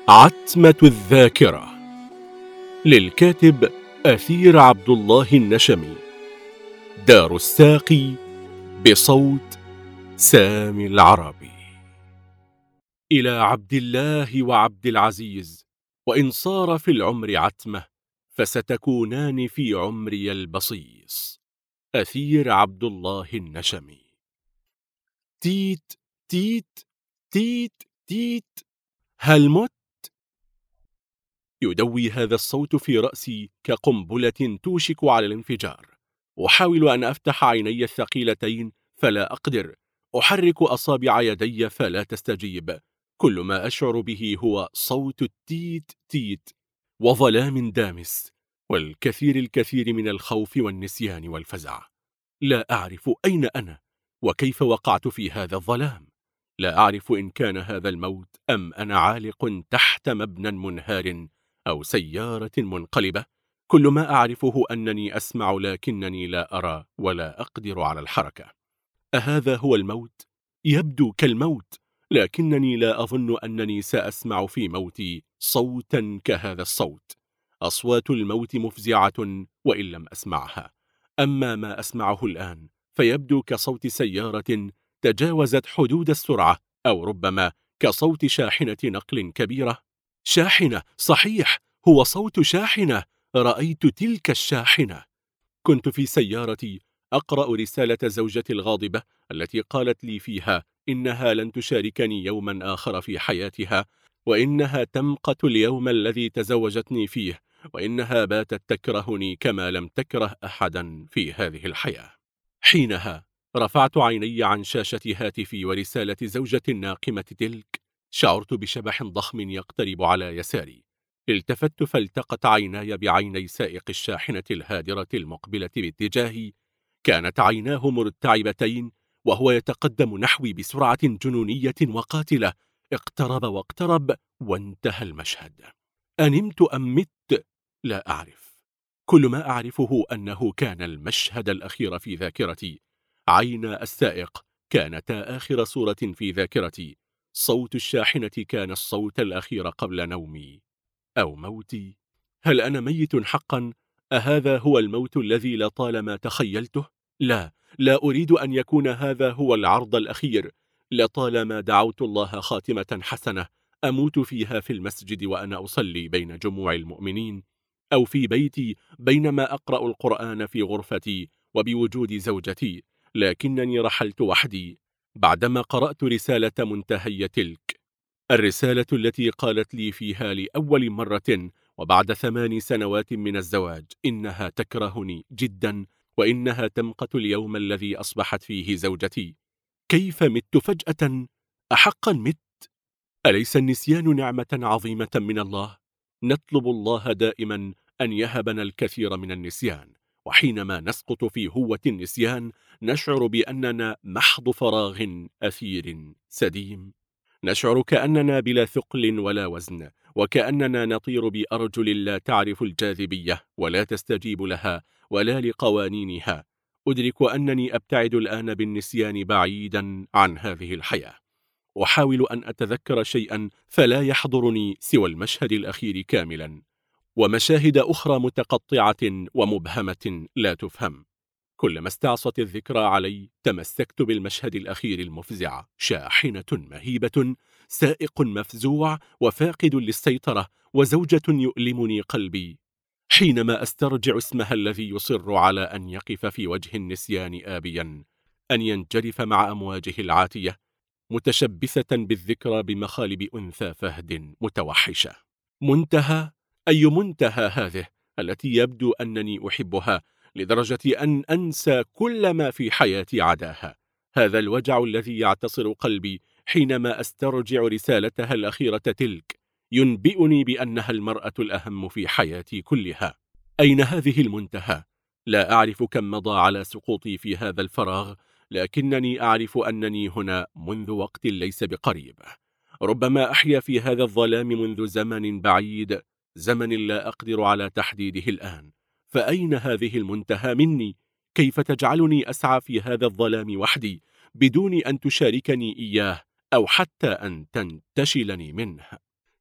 عتمة الذاكرة للكاتب أثير عبد الله النشمي. دار الساقي بصوت سامي العربي. إلى عبد الله وعبد العزيز، وإن صار في العمر عتمة فستكونان في عمري البصيص. أثير عبد الله النشمي. تيت تيت تيت تيت، هل مت؟ يدوي هذا الصوت في رأسي كقنبلة توشك على الانفجار. أحاول أن أفتح عيني الثقيلتين فلا أقدر، أحرك أصابع يدي فلا تستجيب. كل ما أشعر به هو صوت التيت تيت وظلام دامس والكثير من الخوف والنسيان والفزع. لا أعرف أين أنا وكيف وقعت في هذا الظلام. لا أعرف إن كان هذا الموت أم أنا عالق تحت مبنى منهار أو سيارة منقلبة. كل ما أعرفه أنني أسمع لكنني لا أرى ولا أقدر على الحركة. أهذا هو الموت؟ يبدو كالموت، لكنني لا أظن أنني سأسمع في موتي صوتا كهذا الصوت. أصوات الموت مفزعة وإن لم أسمعها، أما ما أسمعه الآن فيبدو كصوت سيارة تجاوزت حدود السرعة، أو ربما كصوت شاحنة نقل كبيرة. شاحنة، صحيح، هو صوت شاحنة. رأيت تلك الشاحنة. كنت في سيارتي أقرأ رسالة زوجتي الغاضبة التي قالت لي فيها إنها لن تشاركني يوما آخر في حياتها، وإنها تمقت اليوم الذي تزوجتني فيه، وإنها باتت تكرهني كما لم تكره أحدا في هذه الحياة. حينها رفعت عيني عن شاشة هاتفي ورسالة زوجتي الناقمة تلك. شعرت بشبح ضخم يقترب على يساري. التفت فالتقت عيناي بعيني سائق الشاحنة الهادرة المقبلة باتجاهي. كانت عيناه مرتعبتين وهو يتقدم نحوي بسرعة جنونية وقاتلة. اقترب واقترب وانتهى المشهد. أنمت أم مت؟ لا أعرف. كل ما أعرفه أنه كان المشهد الأخير في ذاكرتي. عينا السائق كانتا آخر صورة في ذاكرتي. صوت الشاحنة كان الصوت الأخير قبل نومي أو موتي. هل أنا ميت حقا؟ أهذا هو الموت الذي لطالما تخيلته؟ لا، لا أريد أن يكون هذا هو العرض الأخير. لطالما دعوت الله خاتمة حسنة أموت فيها في المسجد وأنا أصلي بين جموع المؤمنين، أو في بيتي بينما أقرأ القرآن في غرفتي وبوجود زوجتي، لكنني رحلت وحدي بعدما قرأت رسالة منتهي تلك. الرسالة التي قالت لي فيها لأول مرة وبعد 8 سنوات من الزواج إنها تكرهني جدا، وإنها تمقت اليوم الذي أصبحت فيه زوجتي. كيف مت فجأة؟ أحقا مت؟ أليس النسيان نعمة عظيمة من الله؟ نطلب الله دائما أن يهبنا الكثير من النسيان، وحينما نسقط في هوة النسيان نشعر بأننا محض فراغ أثير سديم. نشعر كأننا بلا ثقل ولا وزن، وكأننا نطير بأرجل لا تعرف الجاذبية ولا تستجيب لها ولا لقوانينها. أدرك أنني أبتعد الآن بالنسيان بعيدا عن هذه الحياة. أحاول أن أتذكر شيئا فلا يحضرني سوى المشهد الأخير كاملا، ومشاهد أخرى متقطعة ومبهمة لا تفهم. كلما استعصت الذكرى علي تمسكت بالمشهد الأخير المفزع. شاحنة مهيبة، سائق مفزوع وفاقد للسيطرة، وزوجة يؤلمني قلبي. حينما أسترجع اسمها الذي يصر على أن يقف في وجه النسيان آبيا، أن ينجرف مع أمواجه العاتية، متشبثة بالذكرى بمخالب أنثى فهد متوحشة. منتهى؟ أي منتهى هذه التي يبدو أنني أحبها لدرجة أن أنسى كل ما في حياتي عداها؟ هذا الوجع الذي يعتصر قلبي حينما أسترجع رسالتها الأخيرة تلك ينبئني بأنها المرأة الأهم في حياتي كلها. أين هذه المنتهى؟ لا أعرف كم مضى على سقوطي في هذا الفراغ، لكنني أعرف أنني هنا منذ وقت ليس بقريب. ربما أحيا في هذا الظلام منذ زمن بعيد، زمن لا أقدر على تحديده الآن. فأين هذه المنتهى مني؟ كيف تجعلني أسعى في هذا الظلام وحدي بدون أن تشاركني إياه أو حتى أن تنتشلني منه؟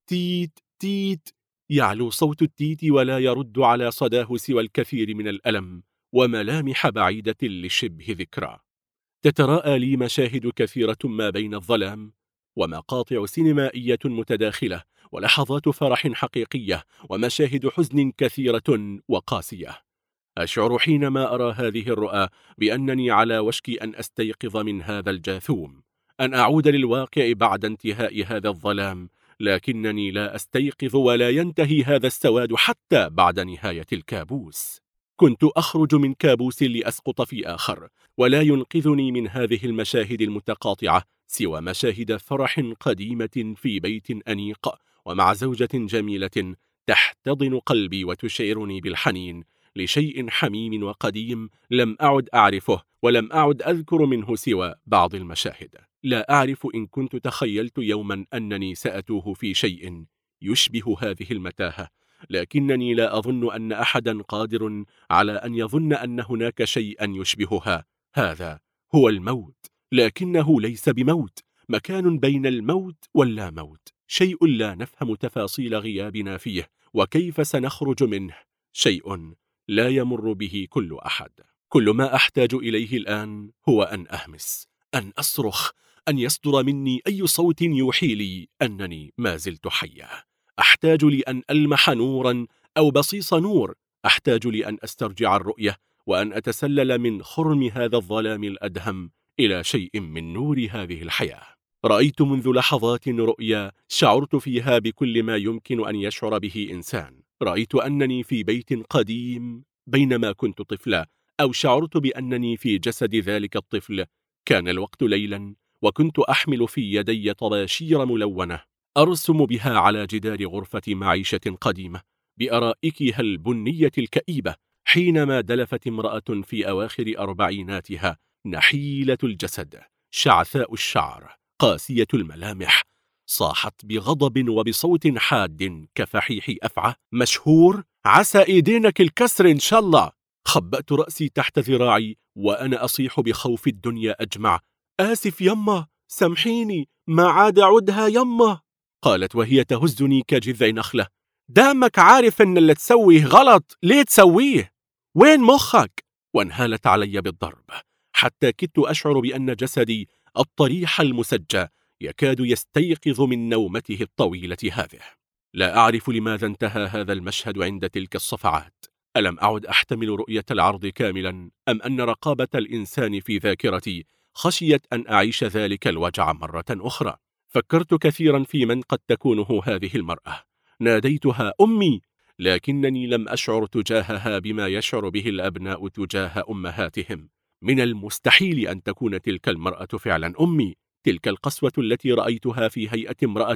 تيت تيت. يعلو صوت التيت ولا يرد على صداه سوى الكثير من الألم وملامح بعيدة لشبه ذكرى. تتراءى لي مشاهد كثيرة ما بين الظلام ومقاطع سينمائية متداخلة ولحظات فرح حقيقية ومشاهد حزن كثيرة وقاسية. أشعر حينما أرى هذه الرؤى بأنني على وشك أن أستيقظ من هذا الجاثوم، أن أعود للواقع بعد انتهاء هذا الظلام، لكنني لا أستيقظ ولا ينتهي هذا السواد حتى بعد نهاية الكابوس. كنت أخرج من كابوس لأسقط في آخر، ولا ينقذني من هذه المشاهد المتقاطعة سوى مشاهد فرح قديمة في بيت أنيق ومع زوجة جميلة تحتضن قلبي وتشعرني بالحنين لشيء حميم وقديم لم أعد أعرفه ولم أعد أذكر منه سوى بعض المشاهد. لا أعرف إن كنت تخيلت يوما أنني سأتوه في شيء يشبه هذه المتاهة، لكنني لا أظن أن أحدا قادر على أن يظن أن هناك شيئا يشبهها. هذا هو الموت، لكنه ليس بموت، مكان بين الموت واللا موت، شيء لا نفهم تفاصيل غيابنا فيه وكيف سنخرج منه، شيء لا يمر به كل أحد. كل ما أحتاج إليه الآن هو أن أهمس، أن أصرخ، أن يصدر مني أي صوت يوحي لي أنني ما زلت حية. أحتاج لأن ألمح نورا أو بصيص نور، أحتاج لأن أسترجع الرؤية وأن أتسلل من خرم هذا الظلام الأدهم إلى شيء من نور هذه الحياة. رأيت منذ لحظات رؤيا شعرت فيها بكل ما يمكن أن يشعر به إنسان. رأيت أنني في بيت قديم بينما كنت طفلا، أو شعرت بأنني في جسد ذلك الطفل. كان الوقت ليلا وكنت أحمل في يدي طباشير ملونة أرسم بها على جدار غرفة معيشة قديمة بأرائكها البنية الكئيبة، حينما دلفت امرأة في أواخر أربعيناتها، نحيلة الجسد، شعثاء الشعر، قاسية الملامح، صاحت بغضب وبصوت حاد كفحيح أفعى: مشهور، عسى إيدينك الكسر إن شاء الله. خبأت رأسي تحت ذراعي وأنا أصيح بخوف الدنيا أجمع: آسف يمه، سامحيني، ما عاد عدها يمه. قالت وهي تهزني كجذع نخلة: دامك عارف إن اللي تسويه غلط، ليه تسويه؟ وين مخك؟ وانهالت علي بالضرب حتى كدت أشعر بأن جسدي الطريح المسجى يكاد يستيقظ من نومته الطويلة هذه. لا أعرف لماذا انتهى هذا المشهد عند تلك الصفعات. ألم أعد أحتمل رؤية العرض كاملا، أم أن رقابة الإنسان في ذاكرتي خشيت أن أعيش ذلك الوجع مرة أخرى؟ فكرت كثيرا في من قد تكون هذه المرأة. ناديتها أمي، لكنني لم أشعر تجاهها بما يشعر به الأبناء تجاه أمهاتهم. من المستحيل أن تكون تلك المرأة فعلا أمي. تلك القسوة التي رأيتها في هيئة امرأة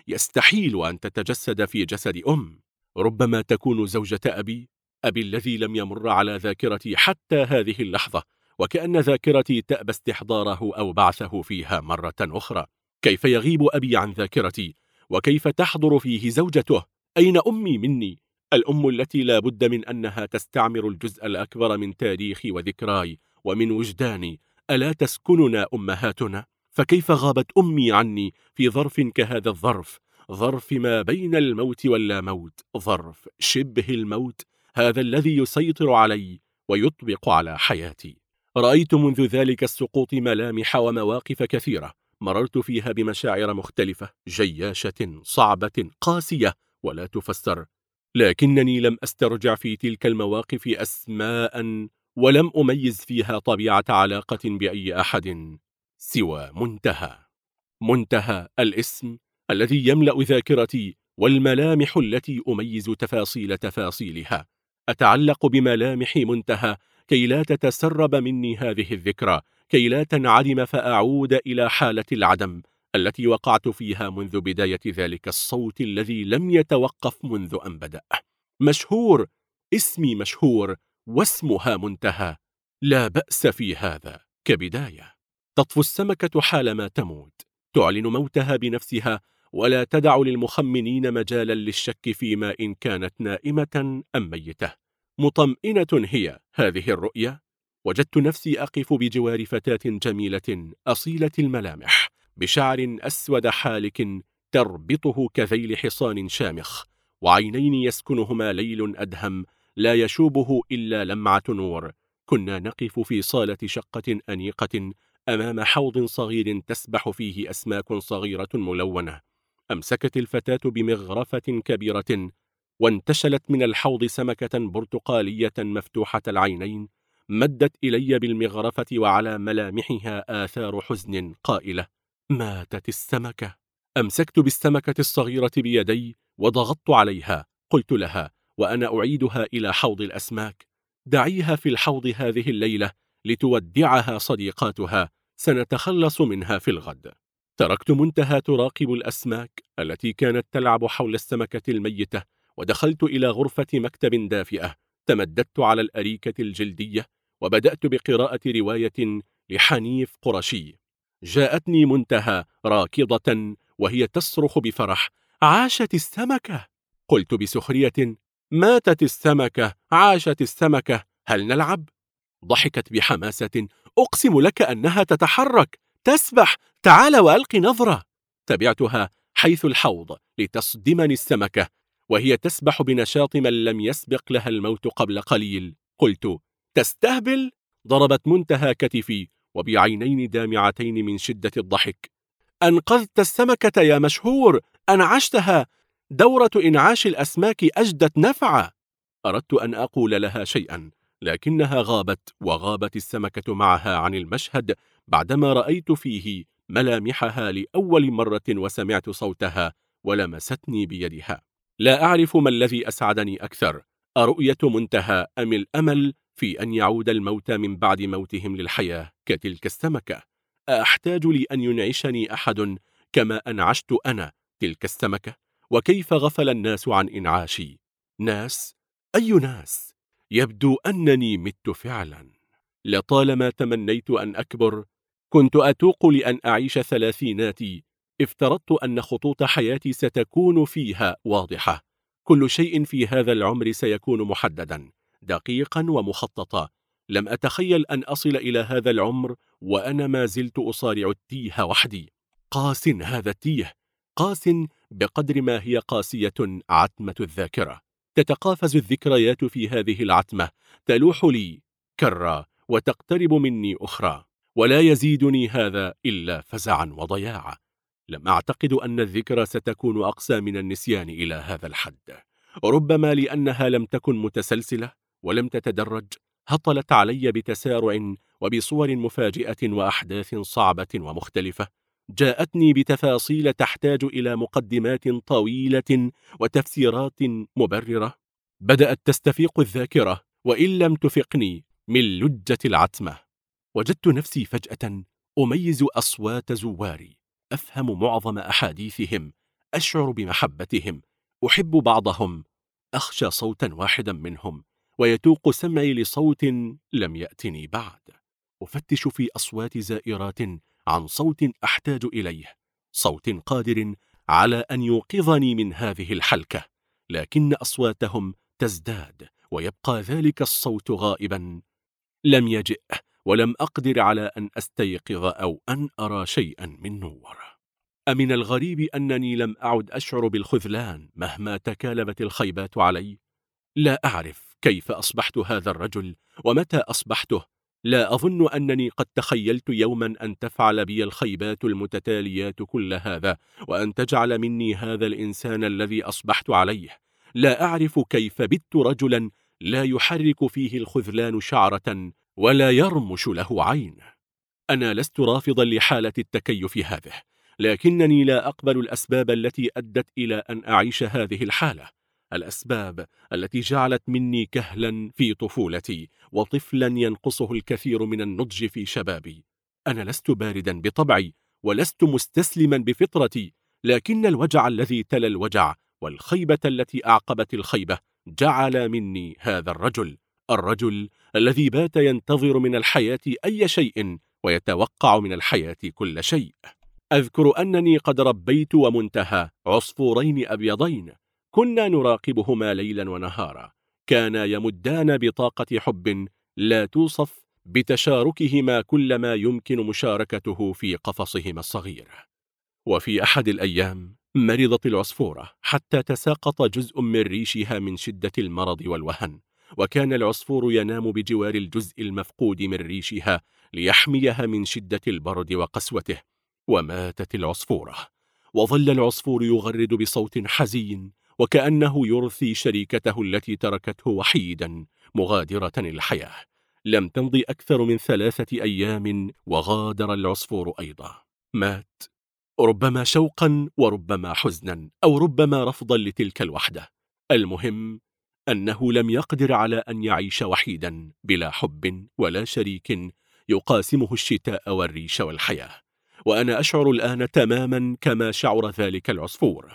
يستحيل أن تتجسد في جسد أم. ربما تكون زوجة أبي الذي لم يمر على ذاكرتي حتى هذه اللحظة، وكأن ذاكرتي تأبى استحضاره أو بعثه فيها مرة أخرى. كيف يغيب أبي عن ذاكرتي؟ وكيف تحضر فيه زوجته؟ أين أمي مني؟ الأم التي لا بد من أنها تستعمر الجزء الأكبر من تاريخي وذكراي ومن وجداني. ألا تسكننا أمهاتنا؟ فكيف غابت أمي عني في ظرف كهذا الظرف، ظرف ما بين الموت واللا موت، ظرف شبه الموت، هذا الذي يسيطر علي ويطبق على حياتي. رأيت منذ ذلك السقوط ملامح ومواقف كثيرة مررت فيها بمشاعر مختلفة، جياشة، صعبة، قاسية، ولا تفسر، لكنني لم أسترجع في تلك المواقف أسماء، ولم أميز فيها طبيعة علاقة بأي أحد سوى منتهى. منتهى الاسم الذي يملأ ذاكرتي والملامح التي أميز تفاصيلها. أتعلق بملامح منتهى كي لا تتسرب مني هذه الذكرى، كي لا تنعدم فأعود إلى حالة العدم التي وقعت فيها منذ بداية ذلك الصوت الذي لم يتوقف منذ أن بدأ. مشهور، اسمي مشهور واسمها منتهى، لا بأس في هذا كبداية. تطفو السمكة حالما تموت، تعلن موتها بنفسها ولا تدع للمخمنين مجالا للشك فيما إن كانت نائمة أم ميتة. مطمئنة هي هذه الرؤية. وجدت نفسي أقف بجوار فتاة جميلة أصيلة الملامح بشعر أسود حالك تربطه كذيل حصان شامخ، وعينين يسكنهما ليل أدهم لا يشوبه إلا لمعة نور. كنا نقف في صالة شقة أنيقة أمام حوض صغير تسبح فيه أسماك صغيرة ملونة. أمسكت الفتاة بمغرفة كبيرة، وانتشلت من الحوض سمكة برتقالية مفتوحة العينين، مدت إلي بالمغرفة وعلى ملامحها آثار حزن، قائلة: ماتت السمكة. أمسكت بالسمكة الصغيرة بيدي وضغطت عليها. قلت لها وأنا أعيدها إلى حوض الأسماك: دعيها في الحوض هذه الليلة لتودعها صديقاتها، سنتخلص منها في الغد. تركت منتهى تراقب الأسماك التي كانت تلعب حول السمكة الميتة، ودخلت إلى غرفة مكتب دافئة. تمددت على الأريكة الجلدية وبدأت بقراءة رواية لحنيف قرشي. جاءتني منتهى راكضة وهي تصرخ بفرح: عاشت السمكة! قلت بسخرية: ماتت السمكة، عاشت السمكة، هل نلعب؟ ضحكت بحماسة: أقسم لك أنها تتحرك، تسبح، تعال وألق نظرة. تبعتها حيث الحوض لتصدمني السمكة وهي تسبح بنشاط من لم يسبق لها الموت قبل قليل. قلت: تستهبل؟ ضربت منتهى كتفي وبعينين دامعتين من شدة الضحك: أنقذت السمكة يا مشهور، أنعشتها، دورة إنعاش الأسماك أجدت نفعا. أردت أن أقول لها شيئا، لكنها غابت، وغابت السمكة معها عن المشهد بعدما رأيت فيه ملامحها لأول مرة وسمعت صوتها ولمستني بيدها. لا أعرف ما الذي أسعدني أكثر، أرؤية منتهى أم الأمل في أن يعود الموتى من بعد موتهم للحياة كتلك السمكة؟ أحتاج لأن ينعشني أحد كما أنعشت أنا تلك السمكة؟ وكيف غفل الناس عن إنعاشي؟ ناس؟ أي ناس؟ يبدو أنني مت فعلا. لطالما تمنيت أن أكبر. كنت أتوق لأن أعيش ثلاثيناتي. افترضت أن خطوط حياتي ستكون فيها واضحة. كل شيء في هذا العمر سيكون محددا، دقيقا ومخططا. لم أتخيل أن أصل إلى هذا العمر وأنا ما زلت أصارع التيه وحدي. قاس هذا التيه، قاس بقدر ما هي قاسية عتمة الذاكرة. تتقافز الذكريات في هذه العتمة، تلوح لي كرة وتقترب مني أخرى، ولا يزيدني هذا إلا فزعا وضياعا. لم أعتقد أن الذكرى ستكون أقسى من النسيان إلى هذا الحد. ربما لأنها لم تكن متسلسلة ولم تتدرج، هطلت علي بتسارع وبصور مفاجئة وأحداث صعبة ومختلفة. جاءتني بتفاصيل تحتاج إلى مقدمات طويلة وتفسيرات مبررة. بدأت تستفيق الذاكرة وإن لم تفقني من لجة العتمة. وجدت نفسي فجأة أميز أصوات زواري، أفهم معظم أحاديثهم، أشعر بمحبتهم، أحب بعضهم، أخشى صوتا واحدا منهم، ويتوق سمعي لصوت لم يأتني بعد. أفتش في أصوات زائرات عن صوت أحتاج إليه، صوت قادر على أن يوقظني من هذه الحلكة، لكن أصواتهم تزداد ويبقى ذلك الصوت غائبا. لم يجئ، ولم أقدر على أن أستيقظ أو أن أرى شيئا من نور. أمن الغريب أنني لم أعد أشعر بالخذلان مهما تكالبت الخيبات علي. لا أعرف كيف أصبحت هذا الرجل ومتى أصبحته. لا أظن أنني قد تخيلت يوما أن تفعل بي الخيبات المتتاليات كل هذا وأن تجعل مني هذا الإنسان الذي أصبحت عليه. لا أعرف كيف بت رجلا لا يحرك فيه الخذلان شعرة ولا يرمش له عين. أنا لست رافضا لحالة التكيف هذه، لكنني لا أقبل الأسباب التي أدت إلى أن أعيش هذه الحالة، الأسباب التي جعلت مني كهلا في طفولتي وطفلا ينقصه الكثير من النضج في شبابي. أنا لست باردا بطبعي ولست مستسلما بفطرتي، لكن الوجع الذي تلا الوجع والخيبة التي أعقبت الخيبة جعل مني هذا الرجل الذي بات ينتظر من الحياة أي شيء ويتوقع من الحياة كل شيء. أذكر أنني قد ربيت ومنتهى عصفورين أبيضين، كنا نراقبهما ليلا ونهارا، كانا يمدان بطاقة حب لا توصف بتشاركهما كل ما يمكن مشاركته في قفصهما الصغير. وفي أحد الأيام مرضت العصفورة حتى تساقط جزء من ريشها من شدة المرض والوهن، وكان العصفور ينام بجوار الجزء المفقود من ريشها ليحميها من شدة البرد وقسوته. وماتت العصفورة، وظل العصفور يغرد بصوت حزين وكأنه يرثي شريكته التي تركته وحيدا مغادرة الحياة. لم تمض أكثر من 3 أيام وغادر العصفور أيضا. مات، ربما شوقا وربما حزنا أو ربما رفضا لتلك الوحدة. المهم أنه لم يقدر على أن يعيش وحيدا بلا حب ولا شريك يقاسمه الشتاء والريش والحياة. وأنا أشعر الآن تماما كما شعر ذلك العصفور،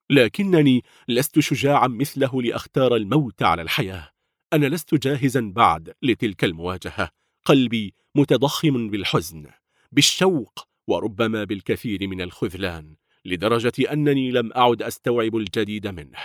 لكنني لست شجاعا مثله لأختار الموت على الحياة. أنا لست جاهزا بعد لتلك المواجهة. قلبي متضخم بالحزن، بالشوق، وربما بالكثير من الخذلان، لدرجة أنني لم أعد أستوعب الجديد منه.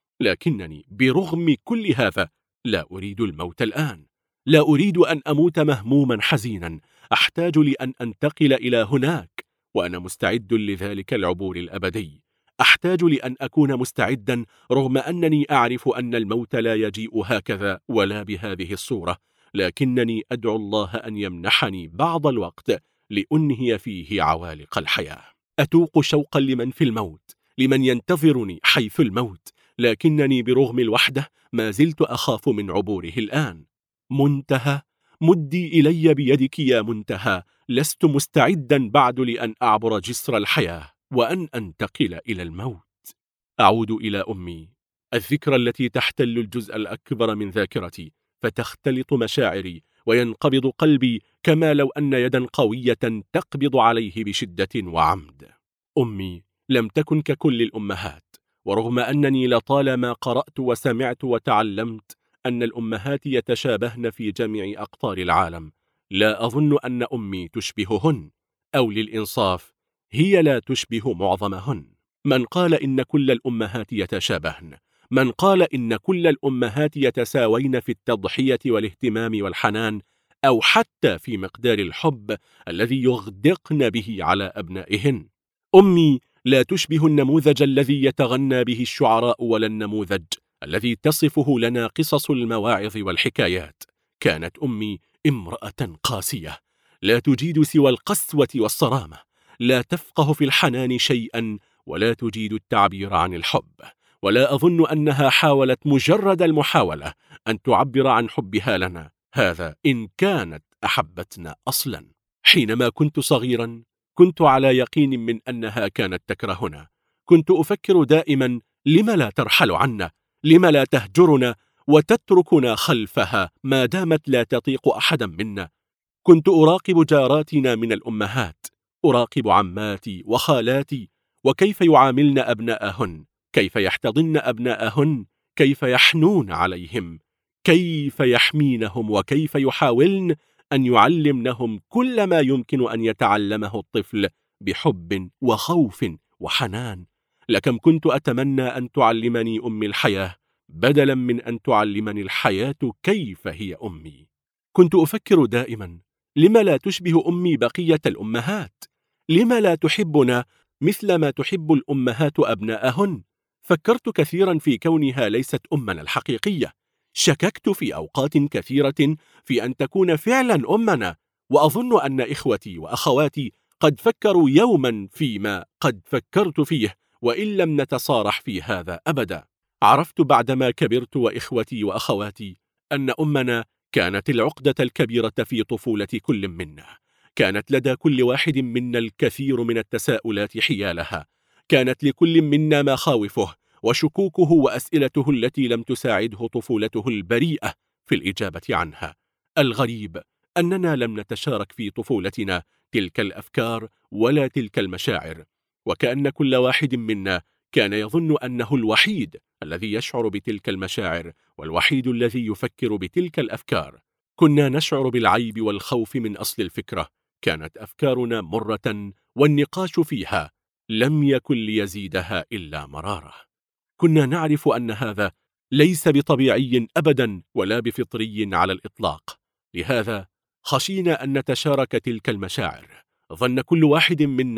لكنني برغم كل هذا لا أريد الموت الآن. لا أريد أن أموت مهموما حزينا أحتاج لأن أنتقل إلى هناك، وأنا مستعد لذلك العبور الأبدي. أحتاج لأن أكون مستعدا رغم أنني أعرف أن الموت لا يجيء هكذا ولا بهذه الصورة، لكنني أدعو الله أن يمنحني بعض الوقت لأنهي فيه عوالق الحياة. أتوق شوقا لمن في الموت، لمن ينتظرني حيث الموت، لكنني برغم الوحدة ما زلت أخاف من عبوره الآن. منتهى، مدي إلي بيدك يا منتهى. لست مستعدا بعد لأن أعبر جسر الحياة وأن أنتقل إلى الموت. أعود إلى أمي، الذكرى التي تحتل الجزء الأكبر من ذاكرتي، فتختلط مشاعري وينقبض قلبي كما لو أن يدا قوية تقبض عليه بشدة وعمد. أمي لم تكن ككل الأمهات، ورغم أنني لطالما قرأت وسمعت وتعلمت أن الأمهات يتشابهن في جميع أقطار العالم، لا أظن أن أمي تشبههن، أو للإنصاف هي لا تشبه معظمهن. من قال إن كل الأمهات يتشابهن، من قال إن كل الأمهات يتساوين في التضحية والاهتمام والحنان، أو حتى في مقدار الحب الذي يغدقن به على أبنائهن. أمي لا تشبه النموذج الذي يتغنى به الشعراء، ولا النموذج الذي تصفه لنا قصص المواعظ والحكايات. كانت أمي امرأة قاسية، لا تجيد سوى القسوة والصرامة، لا تفقه في الحنان شيئا، ولا تجيد التعبير عن الحب. ولا أظن أنها حاولت مجرد المحاولة أن تعبر عن حبها لنا، هذا إن كانت أحبتنا أصلا. حينما كنت صغيرا كنت على يقين من أنها كانت تكرهنا. كنت أفكر دائما: لم لا ترحل عنا؟ لم لا تهجرنا وتتركنا خلفها ما دامت لا تطيق أحدا منا؟ كنت أراقب جاراتنا من الأمهات، أراقب عماتي وخالاتي، وكيف يعاملن أبناءهن، كيف يحتضن أبناءهن، كيف يحنون عليهم، كيف يحمينهم، وكيف يحاولن أن يعلمنهم كل ما يمكن أن يتعلمه الطفل بحب وخوف وحنان. لكم كنت أتمنى أن تعلمني أمي الحياة بدلا من أن تعلمني الحياة كيف هي أمي. كنت أفكر دائما: لم لا تشبه أمي بقية الأمهات؟ لم لا تحبنا مثل ما تحب الأمهات أبناءهن؟ فكرت كثيرا في كونها ليست أمنا الحقيقية. شككت في أوقات كثيرة في أن تكون فعلا أمنا، وأظن أن إخوتي وأخواتي قد فكروا يوما فيما قد فكرت فيه، وإن لم نتصارح في هذا أبدا. عرفت بعدما كبرت وإخوتي وأخواتي أن أمنا كانت العقدة الكبيرة في طفولة كل منا. كانت لدى كل واحد منا الكثير من التساؤلات حيالها. كانت لكل منا مخاوفه وشكوكه وأسئلته التي لم تساعده طفولته البريئة في الإجابة عنها. الغريب أننا لم نتشارك في طفولتنا تلك الأفكار ولا تلك المشاعر، وكأن كل واحد منا كان يظن أنه الوحيد الذي يشعر بتلك المشاعر والوحيد الذي يفكر بتلك الأفكار. كنا نشعر بالعيب والخوف من أصل الفكرة. كانت أفكارنا مرة، والنقاش فيها لم يكن ليزيدها إلا مرارة. كنا نعرف أن هذا ليس بطبيعي أبدا ولا بفطري على الإطلاق، لهذا خشينا أن نتشارك تلك المشاعر. ظن كل واحد منا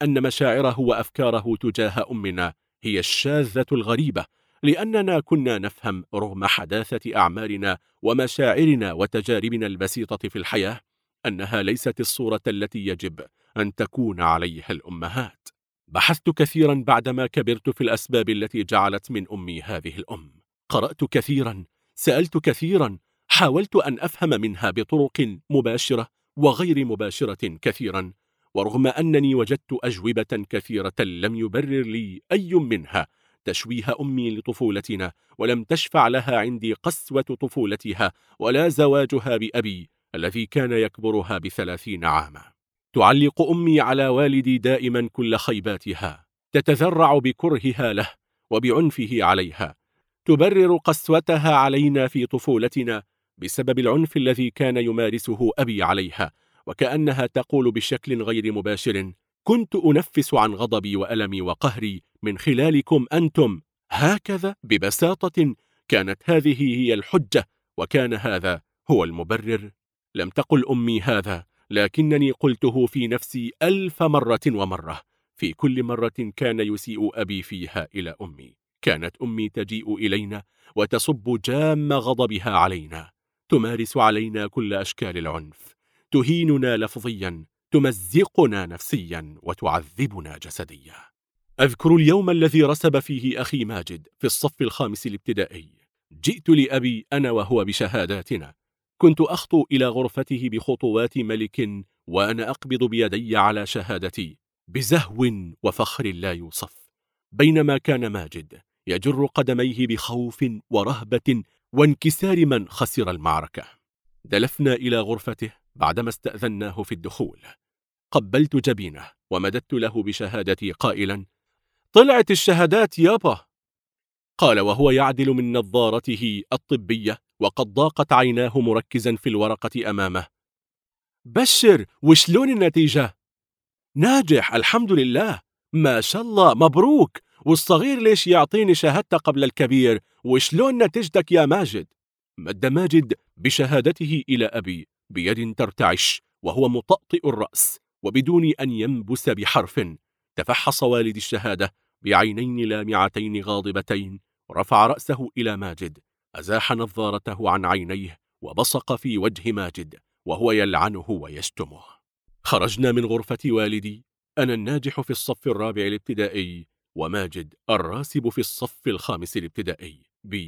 أن مشاعره وأفكاره تجاه أمنا هي الشاذة الغريبة، لأننا كنا نفهم رغم حداثة أعمارنا ومشاعرنا وتجاربنا البسيطة في الحياة أنها ليست الصورة التي يجب أن تكون عليها الأمهات. بحثت كثيرا بعدما كبرت في الأسباب التي جعلت من أمي هذه الأم. قرأت كثيرا، سألت كثيرا، حاولت أن أفهم منها بطرق مباشرة وغير مباشرة كثيرا، ورغم أنني وجدت أجوبة كثيرة لم يبرر لي أي منها تشويه أمي لطفولتنا، ولم تشفع لها عندي قسوة طفولتها ولا زواجها بأبي الذي كان يكبرها ب30 عاما. تعلق أمي على والدي دائما كل خيباتها، تتذرع بكرهها له وبعنفه عليها، تبرر قسوتها علينا في طفولتنا بسبب العنف الذي كان يمارسه أبي عليها، وكأنها تقول بشكل غير مباشر: كنت أنفس عن غضبي وألمي وقهري من خلالكم أنتم. هكذا ببساطة كانت هذه هي الحجة، وكان هذا هو المبرر. لم تقل أمي هذا، لكنني قلته في نفسي 1000 مرة ومرة، في كل مرة كان يسيء أبي فيها إلى أمي. كانت أمي تجيء إلينا وتصب جام غضبها علينا، تمارس علينا كل أشكال العنف، تهيننا لفظيا، تمزقنا نفسيا، وتعذبنا جسديا. أذكر اليوم الذي رسب فيه أخي ماجد في الصف الخامس الابتدائي. جئت لأبي أنا وهو بشهاداتنا. كنت أخطو إلى غرفته بخطوات ملك وأنا أقبض بيدي على شهادتي بزهو وفخر لا يوصف، بينما كان ماجد يجر قدميه بخوف ورهبة وانكسار من خسر المعركة. دلفنا إلى غرفته بعدما استأذناه في الدخول. قبلت جبينه ومددت له بشهادتي قائلا: طلعت الشهادات يابا. قال وهو يعدل من نظارته الطبية وقد ضاقت عيناه مركزا في الورقة أمامه: بشر، وشلون النتيجة؟ ناجح الحمد لله، ما شاء الله، مبروك. والصغير ليش يعطيني شهادته قبل الكبير؟ وشلون نتيجتك يا ماجد؟ مد ماجد بشهادته إلى أبي بيد ترتعش وهو مطأطئ الرأس، وبدون أن ينبس بحرف تفحص والدي الشهادة بعينين لامعتين غاضبتين، رفع رأسه إلى ماجد، أزاح نظارته عن عينيه وبصق في وجه ماجد وهو يلعنه ويشتمه. خرجنا من غرفة والدي، أنا الناجح في الصف الرابع الابتدائي، وماجد الراسب في الصف الخامس الابتدائي،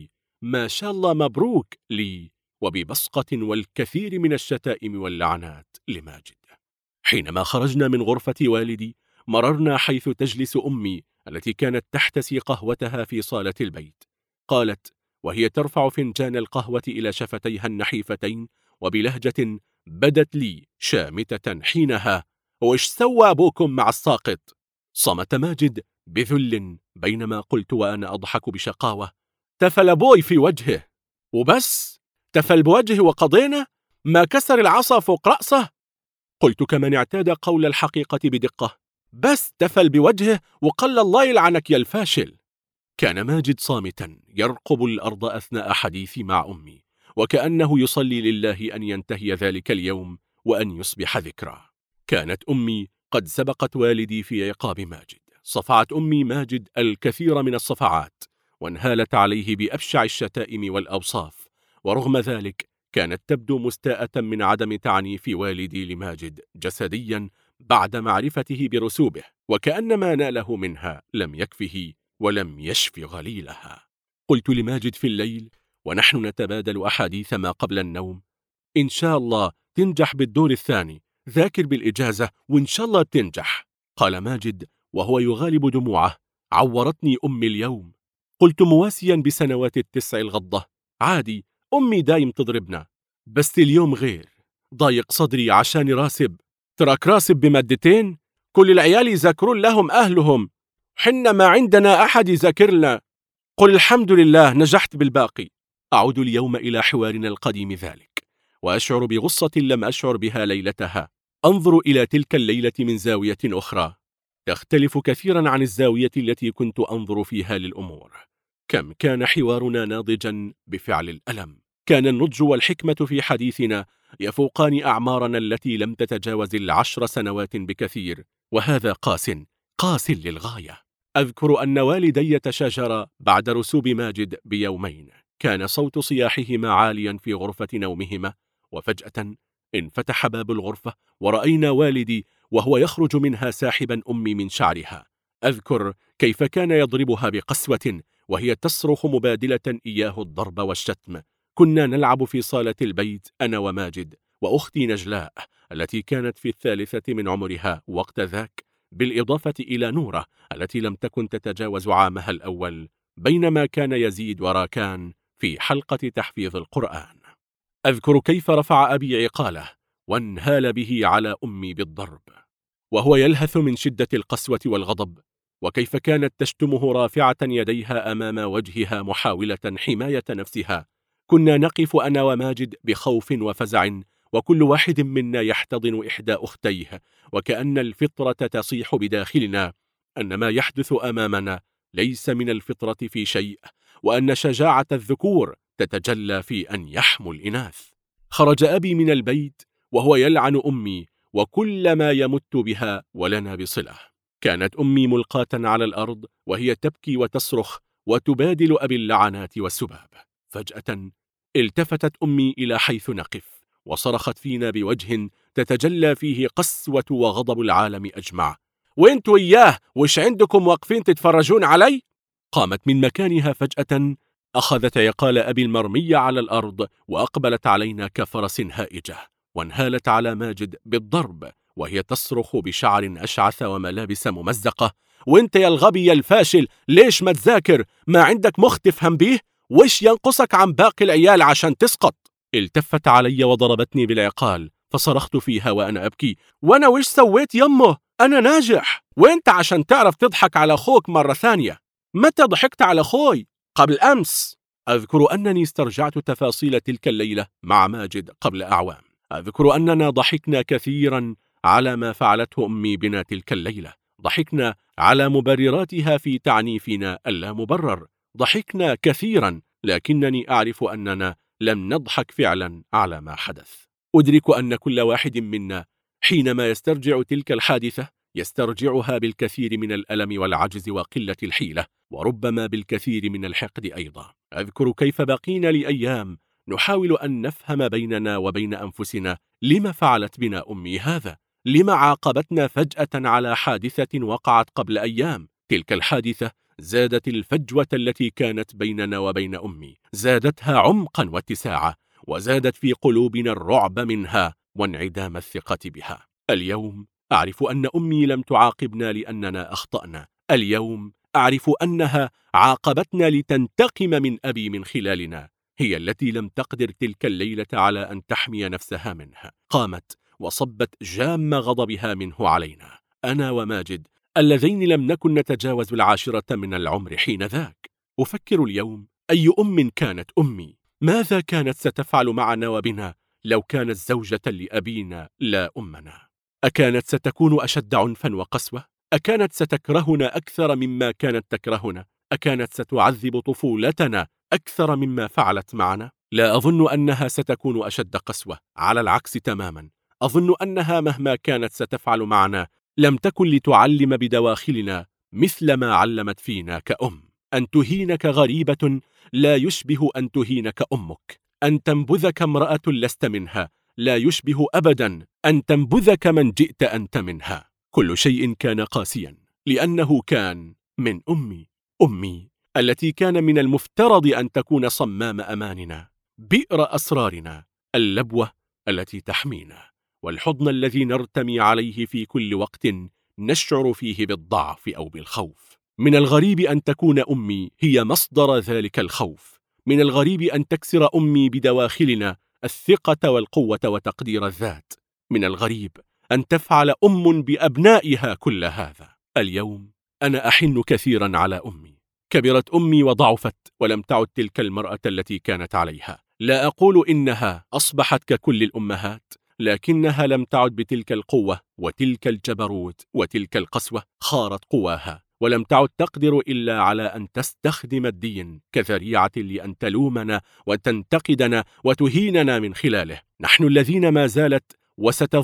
ما شاء الله مبروك لي، وببصقة والكثير من الشتائم واللعنات لماجد. حينما خرجنا من غرفة والدي مررنا حيث تجلس أمي التي كانت تحتسي قهوتها في صالة البيت. قالت وهي ترفع فنجان القهوة إلى شفتيها النحيفتين وبلهجة بدت لي شامتة حينها: وإيش سوى أبوكم مع الساقط؟ صمت ماجد بذل، بينما قلت وأنا أضحك بشقاوة: تفل أبوي في وجهه وبس، تفل بوجهه وقضينا، ما كسر العصا فوق رأسه. قلت كمن اعتاد قول الحقيقة بدقة: بس تفل بوجهه وقل الله يلعنك يا الفاشل. كان ماجد صامتا يرقب الأرض أثناء حديثي مع أمي، وكأنه يصلي لله أن ينتهي ذلك اليوم وأن يصبح ذكرى. كانت أمي قد سبقت والدي في عقاب ماجد. صفعت أمي ماجد الكثير من الصفعات وانهالت عليه بأبشع الشتائم والأوصاف، ورغم ذلك كانت تبدو مستاءة من عدم تعنيف والدي لماجد جسديا بعد معرفته برسوبه، وكأن ما ناله منها لم يكفه ولم يشف غليلها. قلت لماجد في الليل ونحن نتبادل أحاديث ما قبل النوم: إن شاء الله تنجح بالدور الثاني، ذاكر بالإجازة وإن شاء الله تنجح. قال ماجد وهو يغالب دموعه: عورتني أمي اليوم. قلت مواسيا بسنوات التسع الغضة: عادي، أمي دايم تضربنا، بس اليوم غير، ضايق صدري عشان راسب. تراك راسب بمادتين، كل العيال يذاكرون لهم أهلهم، حنا ما عندنا أحد يذاكر لنا. قل الحمد لله نجحت بالباقي. أعود اليوم إلى حوارنا القديم ذلك، وأشعر بغصة لم أشعر بها ليلتها. أنظر إلى تلك الليلة من زاوية أخرى تختلف كثيرا عن الزاوية التي كنت أنظر فيها للأمور. كم كان حوارنا ناضجا بفعل الألم. كان النضج والحكمة في حديثنا يفوقان أعمارنا التي لم تتجاوز ال10 سنوات بكثير، وهذا قاس للغاية. أذكر أن والدي يتشاجرا بعد رسوب ماجد بيومين. كان صوت صياحهما عاليا في غرفة نومهما، وفجأة انفتح باب الغرفة ورأينا والدي وهو يخرج منها ساحبا أمي من شعرها. أذكر كيف كان يضربها بقسوة وهي تصرخ مبادلة إياه الضرب والشتم. كنا نلعب في صالة البيت أنا وماجد وأختي نجلاء التي كانت في 3 من عمرها وقت ذاك، بالإضافة إلى نورة التي لم تكن تتجاوز عامها الأول، بينما كان يزيد وراكان في حلقة تحفيظ القرآن. أذكر كيف رفع أبي عقاله وانهال به على أمي بالضرب وهو يلهث من شدة القسوة والغضب، وكيف كانت تشتمه رافعة يديها أمام وجهها محاولة حماية نفسها. كنا نقف أنا وماجد بخوف وفزع، وكل واحد منا يحتضن إحدى أختيه، وكأن الفطرة تصيح بداخلنا أن ما يحدث أمامنا ليس من الفطرة في شيء، وأن شجاعة الذكور تتجلى في أن يحموا الإناث. خرج أبي من البيت وهو يلعن أمي وكل ما يمت بها ولنا بصلة. كانت أمي ملقاة على الأرض وهي تبكي وتصرخ وتبادل أبي اللعنات والسباب. فجأة التفتت أمي إلى حيث نقف وصرخت فينا بوجه تتجلى فيه قسوة وغضب العالم أجمع: وانتوا إياه وش عندكم واقفين تتفرجون علي؟ قامت من مكانها فجأة، أخذت عقال أبي المرمي على الأرض وأقبلت علينا كفرس هائجة، وانهالت على ماجد بالضرب وهي تصرخ بشعر أشعث وملابس ممزقة: وانت يا الغبي يا الفاشل، ليش ما تذاكر؟ ما عندك مخ تفهم بيه؟ وش ينقصك عن باقي العيال عشان تسقط؟ التفت علي وضربتني بالعقال، فصرخت فيها وأنا أبكي: وأنا وش سويت يمه؟ أنا ناجح، وانت عشان تعرف تضحك على أخوك مرة ثانية. متى ضحكت على أخوي؟ قبل أمس. أذكر أنني استرجعت تفاصيل تلك الليلة مع ماجد قبل أعوام. أذكر أننا ضحكنا كثيرا على ما فعلته أمي بنا تلك الليلة. ضحكنا على مبرراتها في تعنيفنا اللامبرر. ضحكنا كثيرا، لكنني أعرف أننا لم نضحك فعلا على ما حدث. أدرك أن كل واحد منا حينما يسترجع تلك الحادثة يسترجعها بالكثير من الألم والعجز وقلة الحيلة، وربما بالكثير من الحقد أيضا. أذكر كيف بقينا لأيام نحاول أن نفهم بيننا وبين أنفسنا لما فعلت بنا أمي هذا، لما عاقبتنا فجأة على حادثة وقعت قبل أيام. تلك الحادثة زادت الفجوة التي كانت بيننا وبين أمي، زادتها عمقا واتساعا، وزادت في قلوبنا الرعب منها وانعدام الثقة بها. اليوم أعرف أن أمي لم تعاقبنا لأننا أخطأنا. اليوم أعرف أنها عاقبتنا لتنتقم من أبي من خلالنا. هي التي لم تقدر تلك الليلة على أن تحمي نفسها منها. قامت وصبت جام غضبها منه علينا أنا وماجد اللذين لم نكن نتجاوز 10 من العمر حين ذاك. أفكر اليوم أي أم كانت أمي، ماذا كانت ستفعل معنا وبنا لو كانت زوجة لأبينا لا أمنا؟ أكانت ستكون أشد عنفا وقسوة؟ أكانت ستكرهنا أكثر مما كانت تكرهنا؟ أكانت ستعذب طفولتنا أكثر مما فعلت معنا؟ لا أظن أنها ستكون أشد قسوة، على العكس تماما. أظن أنها مهما كانت ستفعل معنا لم تكن لتعلم بدواخلنا مثل ما علمت فينا كأم. أن تهينك غريبة لا يشبه أن تهينك أمك. أن تنبذك امرأة لست منها لا يشبه أبدا أن تنبذك من جئت أنت منها. كل شيء كان قاسيا لأنه كان من أمي التي كان من المفترض أن تكون صمام أماننا، بئر أسرارنا، اللبوة التي تحمينا، والحضن الذي نرتمي عليه في كل وقت نشعر فيه بالضعف أو بالخوف. من الغريب أن تكون أمي هي مصدر ذلك الخوف. من الغريب أن تكسر أمي بدواخلنا الثقة والقوة وتقدير الذات. من الغريب أن تفعل أم بأبنائها كل هذا. اليوم أنا أحن كثيرا على أمي. كبرت أمي وضعفت ولم تعد تلك المرأة التي كانت عليها. لا أقول إنها أصبحت ككل الأمهات، لكنها لم تعد بتلك القوة وتلك الجبروت وتلك القسوة. خارت قواها ولم تعد تقدر إلا على أن تستخدم الدين كذريعة لأن تلومنا وتنتقدنا وتهيننا من خلاله. نحن الذين ما زالت وستظل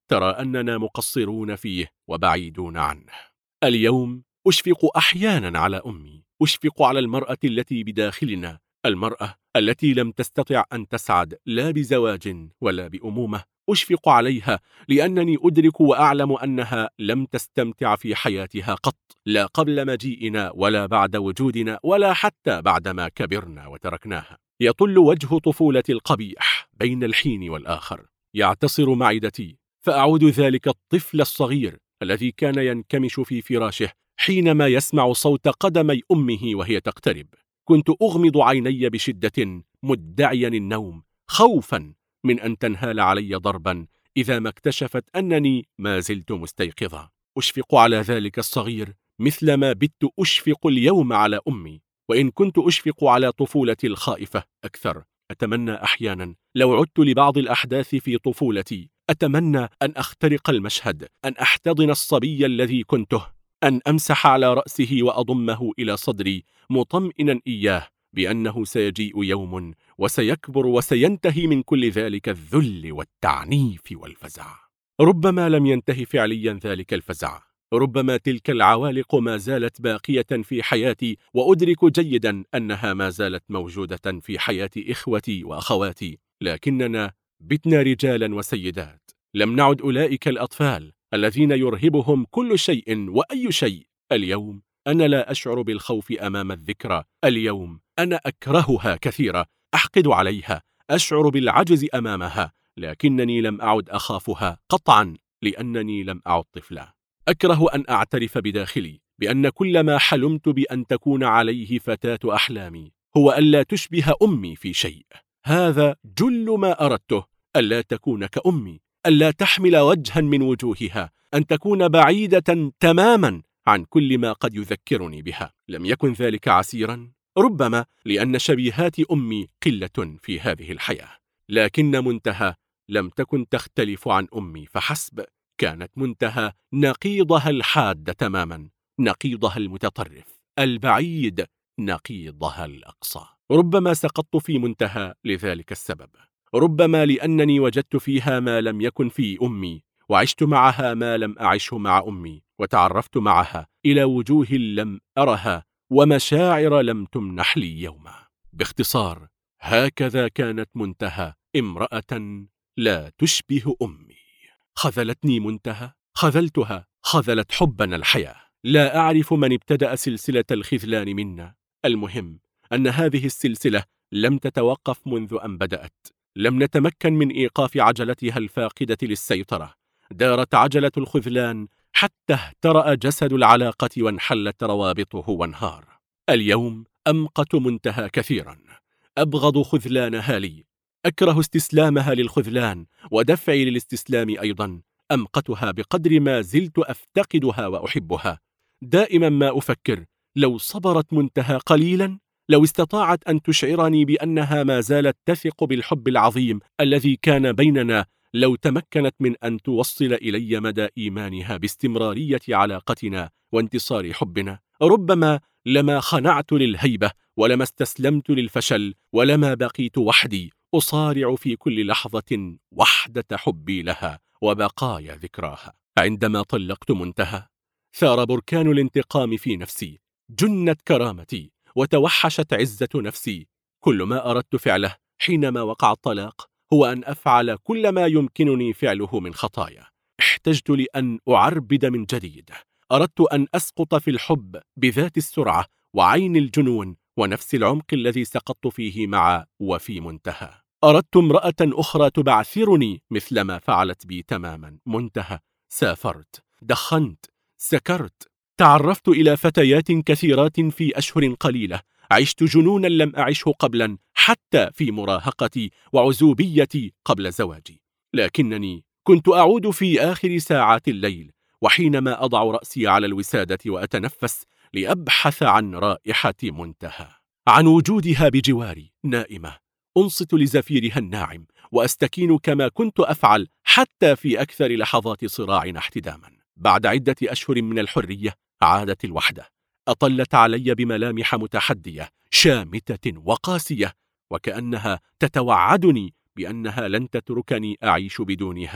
ترى أننا مقصرون فيه وبعيدون عنه. اليوم أشفق أحيانا على أمي، أشفق على المرأة التي بداخلنا، المرأة التي لم تستطع أن تسعد لا بزواج ولا بأمومة. أشفق عليها لأنني أدرك وأعلم أنها لم تستمتع في حياتها قط، لا قبل مجيئنا ولا بعد وجودنا ولا حتى بعدما كبرنا وتركناها. يطل وجه طفولتي القبيح بين الحين والآخر، يعتصر معدتي، فأعود ذلك الطفل الصغير الذي كان ينكمش في فراشه حينما يسمع صوت قدمي أمه وهي تقترب. كنت أغمض عيني بشدة مدعيا النوم، خوفا من أن تنهال علي ضربا إذا ما اكتشفت أنني ما زلت مستيقظة. أشفق على ذلك الصغير مثلما بت أشفق اليوم على أمي، وإن كنت أشفق على طفولتي الخائفة أكثر. أتمنى أحيانا لو عدت لبعض الأحداث في طفولتي، أتمنى أن أخترق المشهد، أن أحتضن الصبي الذي كنته، أن أمسح على رأسه وأضمه إلى صدري مطمئنا إياه بأنه سيجيء يوم وسيكبر وسينتهي من كل ذلك الذل والتعنيف والفزع. ربما لم ينتهي فعليا ذلك الفزع، ربما تلك العوالق ما زالت باقية في حياتي، وأدرك جيدا أنها ما زالت موجودة في حياة إخوتي وأخواتي، لكننا بتنا رجالا وسيدات، لم نعد أولئك الأطفال الذين يرهبهم كل شيء وأي شيء. اليوم أنا لا أشعر بالخوف أمام الذكرى، اليوم أنا أكرهها كثيرا، أحقد عليها، أشعر بالعجز أمامها، لكنني لم أعد أخافها قطعا لأنني لم أعد طفلا. أكره أن أعترف بداخلي بأن كل ما حلمت بأن تكون عليه فتاة أحلامي هو ألا تشبه أمي في شيء. هذا جل ما أردته، ألا تكون كأمي، ألا تحمل وجها من وجوهها، أن تكون بعيدة تماما عن كل ما قد يذكرني بها. لم يكن ذلك عسيرا، ربما لأن شبيهات أمي قلة في هذه الحياة، لكن منتهى لم تكن تختلف عن أمي فحسب، كانت منتهى نقيضها الحاد تماما، نقيضها المتطرف البعيد، نقيضها الأقصى. ربما سقطت في منتهى لذلك السبب، ربما لأنني وجدت فيها ما لم يكن في أمي، وعشت معها ما لم أعشه مع أمي، وتعرفت معها إلى وجوه لم أرها ومشاعر لم تمنح لي يوما. باختصار، هكذا كانت منتهى، امرأة لا تشبه أمي. خذلتني منتهى، خذلتها، خذلت حبنا الحياة. لا أعرف من ابتدأ سلسلة الخذلان منا، المهم أن هذه السلسلة لم تتوقف منذ أن بدأت، لم نتمكن من إيقاف عجلتها الفاقدة للسيطرة. دارت عجلة الخذلان حتى اهترأ جسد العلاقة وانحلت روابطه وانهار. اليوم أمقت منتهى كثيرا، أبغض خذلانها لي، أكره استسلامها للخذلان ودفعي للاستسلام أيضا، أمقتها بقدر ما زلت أفتقدها وأحبها. دائما ما أفكر لو صبرت منتهى قليلا، لو استطاعت أن تشعرني بأنها ما زالت تثق بالحب العظيم الذي كان بيننا، لو تمكنت من أن توصل إلي مدى إيمانها باستمرارية علاقتنا وانتصار حبنا، ربما لما خنعت للهيبة ولما استسلمت للفشل، ولما بقيت وحدي أصارع في كل لحظة وحدة حبي لها وبقايا ذكراها. عندما طلقت منتهى، ثار بركان الانتقام في نفسي، جنت كرامتي وتوحشت عزة نفسي. كل ما أردت فعله حينما وقع الطلاق هو أن أفعل كل ما يمكنني فعله من خطايا. احتجت لأن أعربد من جديد، أردت أن أسقط في الحب بذات السرعة وعين الجنون ونفس العمق الذي سقطت فيه مع وفي منتهى. أردت امرأة أخرى تبعثرني مثلما فعلت بي تماما منتهى. سافرت، دخنت، سكرت، تعرفت إلى فتيات كثيرات في أشهر قليلة، عشت جنونا لم أعشه قبلا حتى في مراهقتي وعزوبيتي قبل زواجي. لكنني كنت أعود في آخر ساعات الليل وحينما أضع رأسي على الوسادة وأتنفس لأبحث عن رائحة منتهى، عن وجودها بجواري نائمة، أنصت لزفيرها الناعم وأستكين كما كنت أفعل حتى في أكثر لحظات صراعنا احتداما. بعد عدة أشهر من الحرية عادت الوحدة، أطلت علي بملامح متحدية شامتة وقاسية، وكأنها تتوعدني بأنها لن تتركني أعيش بدونها،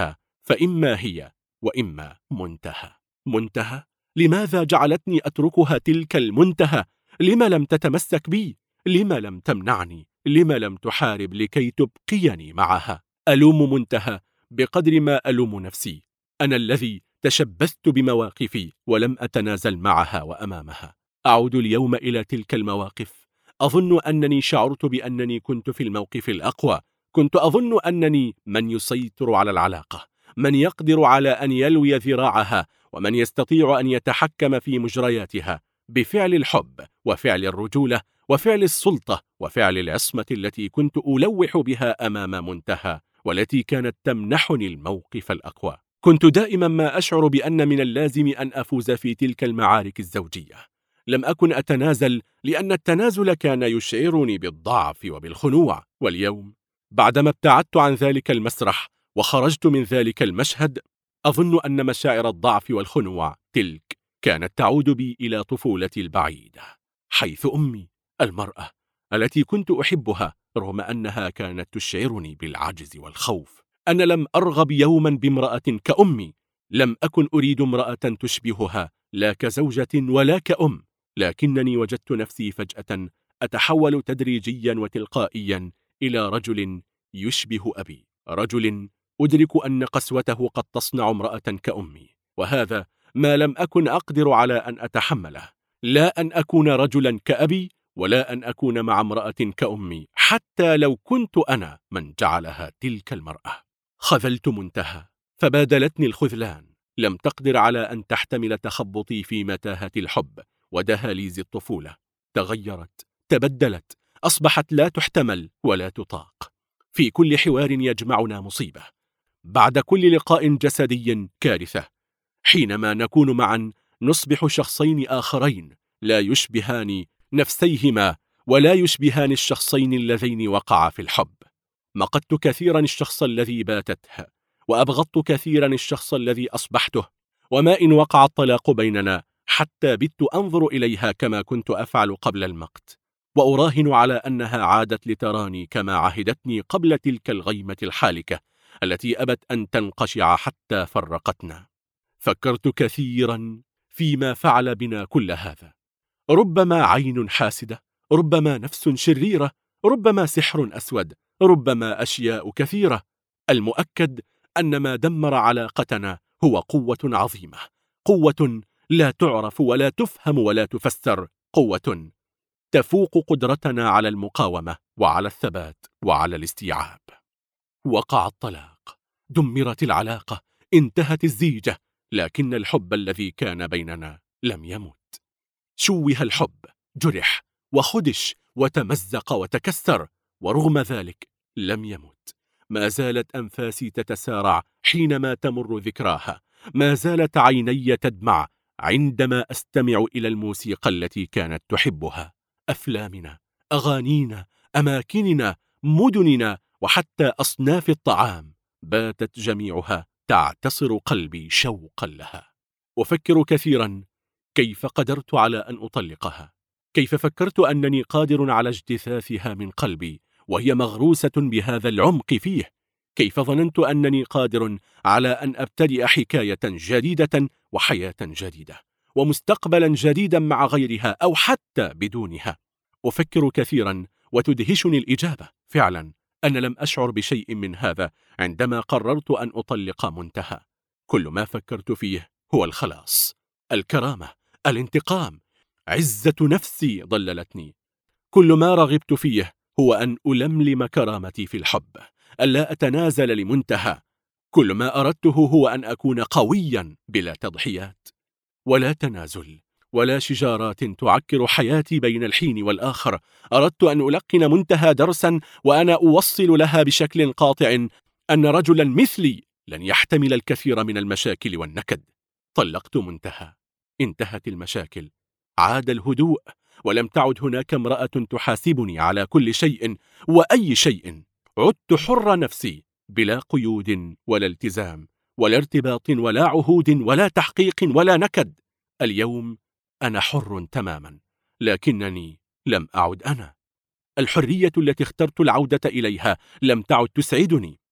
فإما هي وإما منتهى. منتهى؟ لماذا جعلتني أتركها تلك المنتهى؟ لما لم تتمسك بي؟ لما لم تمنعني؟ لما لم تحارب لكي تبقيني معها؟ ألوم منتهى بقدر ما ألوم نفسي. أنا الذي تشبثت بمواقفي ولم أتنازل معها وأمامها. أعود اليوم إلى تلك المواقف، أظن أنني شعرت بأنني كنت في الموقف الأقوى. كنت أظن أنني من يسيطر على العلاقة، من يقدر على أن يلوي ذراعها، ومن يستطيع أن يتحكم في مجرياتها بفعل الحب وفعل الرجولة وفعل السلطة وفعل العصمة التي كنت ألوح بها أمام منتهى، والتي كانت تمنحني الموقف الأقوى. كنت دائما ما أشعر بأن من اللازم أن أفوز في تلك المعارك الزوجية. لم أكن أتنازل لأن التنازل كان يشعرني بالضعف وبالخنوع. واليوم بعدما ابتعدت عن ذلك المسرح وخرجت من ذلك المشهد، أظن أن مشاعر الضعف والخنوع تلك كانت تعود بي إلى طفولتي البعيدة، حيث أمي، المرأة التي كنت أحبها رغم أنها كانت تشعرني بالعجز والخوف. أنا لم أرغب يوما بامرأة كأمي، لم أكن أريد امرأة تشبهها لا كزوجة ولا كأم، لكنني وجدت نفسي فجأة أتحول تدريجيا وتلقائيا إلى رجل يشبه أبي، رجل أدرك أن قسوته قد تصنع امرأة كأمي، وهذا ما لم أكن أقدر على أن أتحمله. لا أن أكون رجلا كأبي، ولا أن أكون مع امرأة كأمي، حتى لو كنت أنا من جعلها تلك المرأة. خذلت منتهى فبادلتني الخذلان، لم تقدر على أن تحتمل تخبطي في متاهة الحب ودهاليز الطفولة. تغيرت، تبدلت، أصبحت لا تحتمل ولا تطاق. في كل حوار يجمعنا مصيبة، بعد كل لقاء جسدي كارثة. حينما نكون معا نصبح شخصين آخرين لا يشبهان نفسيهما ولا يشبهان الشخصين اللذين وقعا في الحب. مقت كثيرا الشخص الذي باتته، وأبغضت كثيرا الشخص الذي أصبحته. وما إن وقع الطلاق بيننا حتى بت أنظر إليها كما كنت أفعل قبل المقت، وأراهن على أنها عادت لتراني كما عهدتني قبل تلك الغيمة الحالكة التي أبت أن تنقشع حتى فرقتنا. فكرت كثيرا فيما فعل بنا كل هذا. ربما عين حاسدة، ربما نفس شريرة، ربما سحر أسود، ربما أشياء كثيرة. المؤكد أن ما دمر علاقتنا هو قوة عظيمة، قوة لا تعرف ولا تفهم ولا تفسر، قوة تفوق قدرتنا على المقاومة وعلى الثبات وعلى الاستيعاب. وقع الطلاق، دمرت العلاقة، انتهت الزيجة، لكن الحب الذي كان بيننا لم يمت. شوه الحب، جرح وخدش وتمزق وتكسر، ورغم ذلك لم يمت. ما زالت أنفاسي تتسارع حينما تمر ذكراها، ما زالت عيني تدمع عندما أستمع إلى الموسيقى التي كانت تحبها، أفلامنا، أغانينا، أماكننا، مدننا، وحتى أصناف الطعام، باتت جميعها تعتصر قلبي شوقا لها. أفكر كثيرا كيف قدرت على أن أطلقها، كيف فكرت أنني قادر على اجتثاثها من قلبي وهي مغروسة بهذا العمق فيه، كيف ظننت أنني قادر على أن أبتدئ حكاية جديدة وحياة جديدة ومستقبلا جديدا مع غيرها أو حتى بدونها. أفكر كثيرا وتدهشني الإجابة. فعلا أنا لم أشعر بشيء من هذا عندما قررت أن أطلق منتهى. كل ما فكرت فيه هو الخلاص، الكرامة، الانتقام، عزة نفسي ضللتني. كل ما رغبت فيه هو أن ألملم كرامتي في الحب، ألا أتنازل لمنتهى. كل ما أردته هو أن أكون قويا بلا تضحيات ولا تنازل ولا شجارات تعكر حياتي بين الحين والآخر. أردت أن ألقن منتهى درسا وأنا أوصل لها بشكل قاطع أن رجلا مثلي لن يحتمل الكثير من المشاكل والنكد. طلقت منتهى، انتهت المشاكل، عاد الهدوء، ولم تعد هناك امرأة تحاسبني على كل شيء وأي شيء. عدت حر نفسي بلا قيود ولا التزام ولا ارتباط ولا عهود ولا تحقيق ولا نكد. اليوم أنا حر تماما، لكنني لم أعد أنا. الحرية التي اخترت العودة إليها لم تعد تسعدني.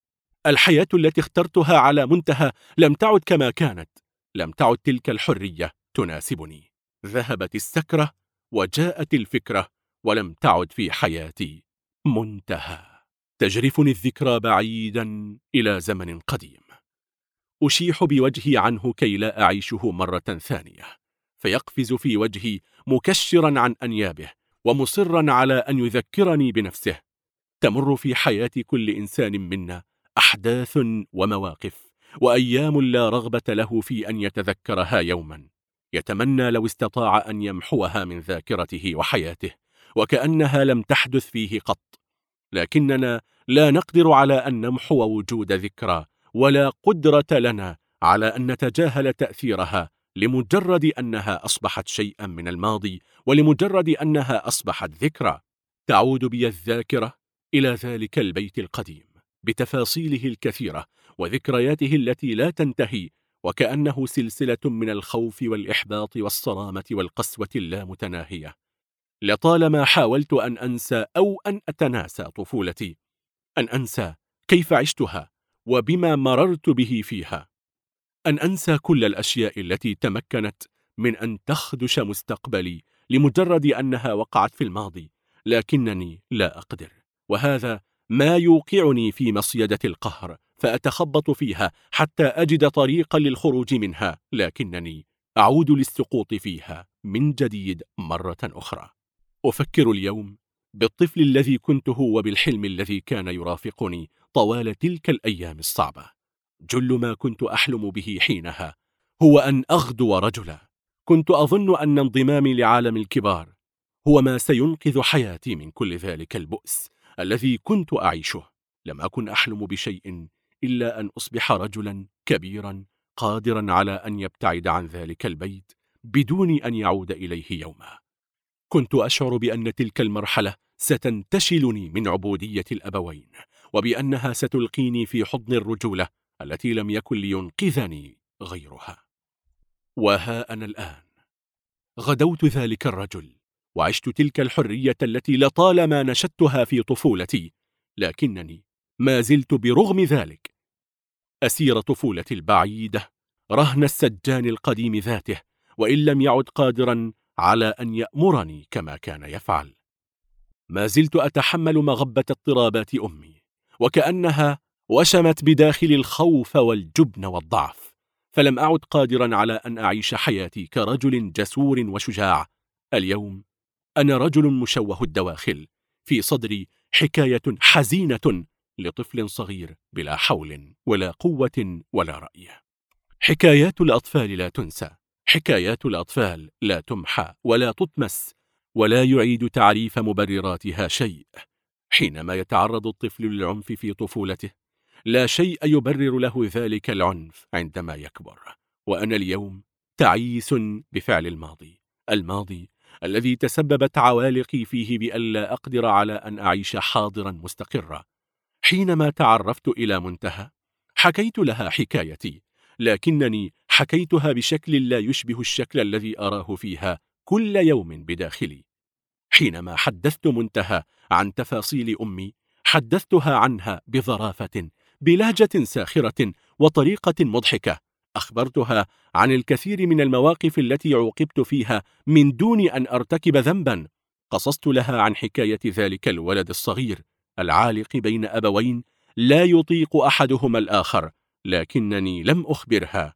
الحياة التي اخترتها على منتهى لم تعد كما كانت. لم تعد تلك الحرية تناسبني. ذهبت السكرة وجاءت الفكرة، ولم تعد في حياتي منتهى. تجرفني الذكرى بعيدا إلى زمن قديم. أشيح بوجهي عنه كي لا أعيشه مرة ثانية، فيقفز في وجهي مكشرا عن أنيابه ومصرا على أن يذكرني بنفسه. تمر في حياة كل إنسان منا أحداث ومواقف وأيام لا رغبة له في أن يتذكرها يوما. يتمنى لو استطاع أن يمحوها من ذاكرته وحياته وكأنها لم تحدث فيه قط، لكننا لا نقدر على أن نمحو وجود ذكرى، ولا قدرة لنا على أن نتجاهل تأثيرها لمجرد أنها أصبحت شيئا من الماضي، ولمجرد أنها أصبحت ذكرى. تعود بي الذاكرة إلى ذلك البيت القديم بتفاصيله الكثيرة وذكرياته التي لا تنتهي، وكأنه سلسلة من الخوف والإحباط والصرامة والقسوة اللامتناهية. لطالما حاولت أن أنسى أو أن أتناسى طفولتي، أن أنسى كيف عشتها وبما مررت به فيها، أن أنسى كل الأشياء التي تمكنت من أن تخدش مستقبلي لمجرد أنها وقعت في الماضي، لكنني لا أقدر. وهذا ما يوقعني في مصيدة القهر، فأتخبط فيها حتى أجد طريقا للخروج منها، لكنني أعود للسقوط فيها من جديد مرة أخرى. أفكر اليوم بالطفل الذي كنت هو وبالحلم الذي كان يرافقني طوال تلك الأيام الصعبة. جل ما كنت أحلم به حينها هو أن أغدو رجلا. كنت أظن أن انضمامي لعالم الكبار هو ما سينقذ حياتي من كل ذلك البؤس الذي كنت أعيشه. لم أكن أحلم بشيء إلا أن أصبح رجلا كبيرا قادرا على أن يبتعد عن ذلك البيت بدون أن يعود إليه يوما. كنت أشعر بأن تلك المرحلة ستنتشلني من عبودية الأبوين، وبأنها ستلقيني في حضن الرجولة التي لم يكن لينقذني غيرها. وها أنا الآن غدوت ذلك الرجل، وعشت تلك الحرية التي لطالما نشدتها في طفولتي، لكنني ما زلت برغم ذلك أسير طفولتي البعيدة رهن السجان القديم ذاته، وإن لم يعد قادرا على أن يأمرني كما كان يفعل. ما زلت أتحمل مغبة اضطرابات أمي، وكأنها وشمت بداخلي الخوف والجبن والضعف، فلم أعد قادرا على أن أعيش حياتي كرجل جسور وشجاع. اليوم أنا رجل مشوه الدواخل، في صدري حكاية حزينة لطفل صغير بلا حول ولا قوة ولا رأي. حكايات الأطفال لا تنسى، حكايات الأطفال لا تمحى ولا تطمس، ولا يعيد تعريف مبرراتها شيء. حينما يتعرض الطفل للعنف في طفولته، لا شيء يبرر له ذلك العنف عندما يكبر. وأنا اليوم تعيس بفعل الماضي، الماضي الذي تسببت عوالقي فيه بألا أقدر على أن أعيش حاضرا مستقرا. حينما تعرفت إلى منتهى، حكيت لها حكايتي، لكنني حكيتها بشكل لا يشبه الشكل الذي أراه فيها كل يوم بداخلي. حينما حدثت منتهى عن تفاصيل أمي، حدثتها عنها بظرافة، بلهجة ساخرة وطريقة مضحكة. أخبرتها عن الكثير من المواقف التي عوقبت فيها من دون أن أرتكب ذنبا. قصصت لها عن حكاية ذلك الولد الصغير العالق بين أبوين لا يطيق أحدهما الآخر، لكنني لم أخبرها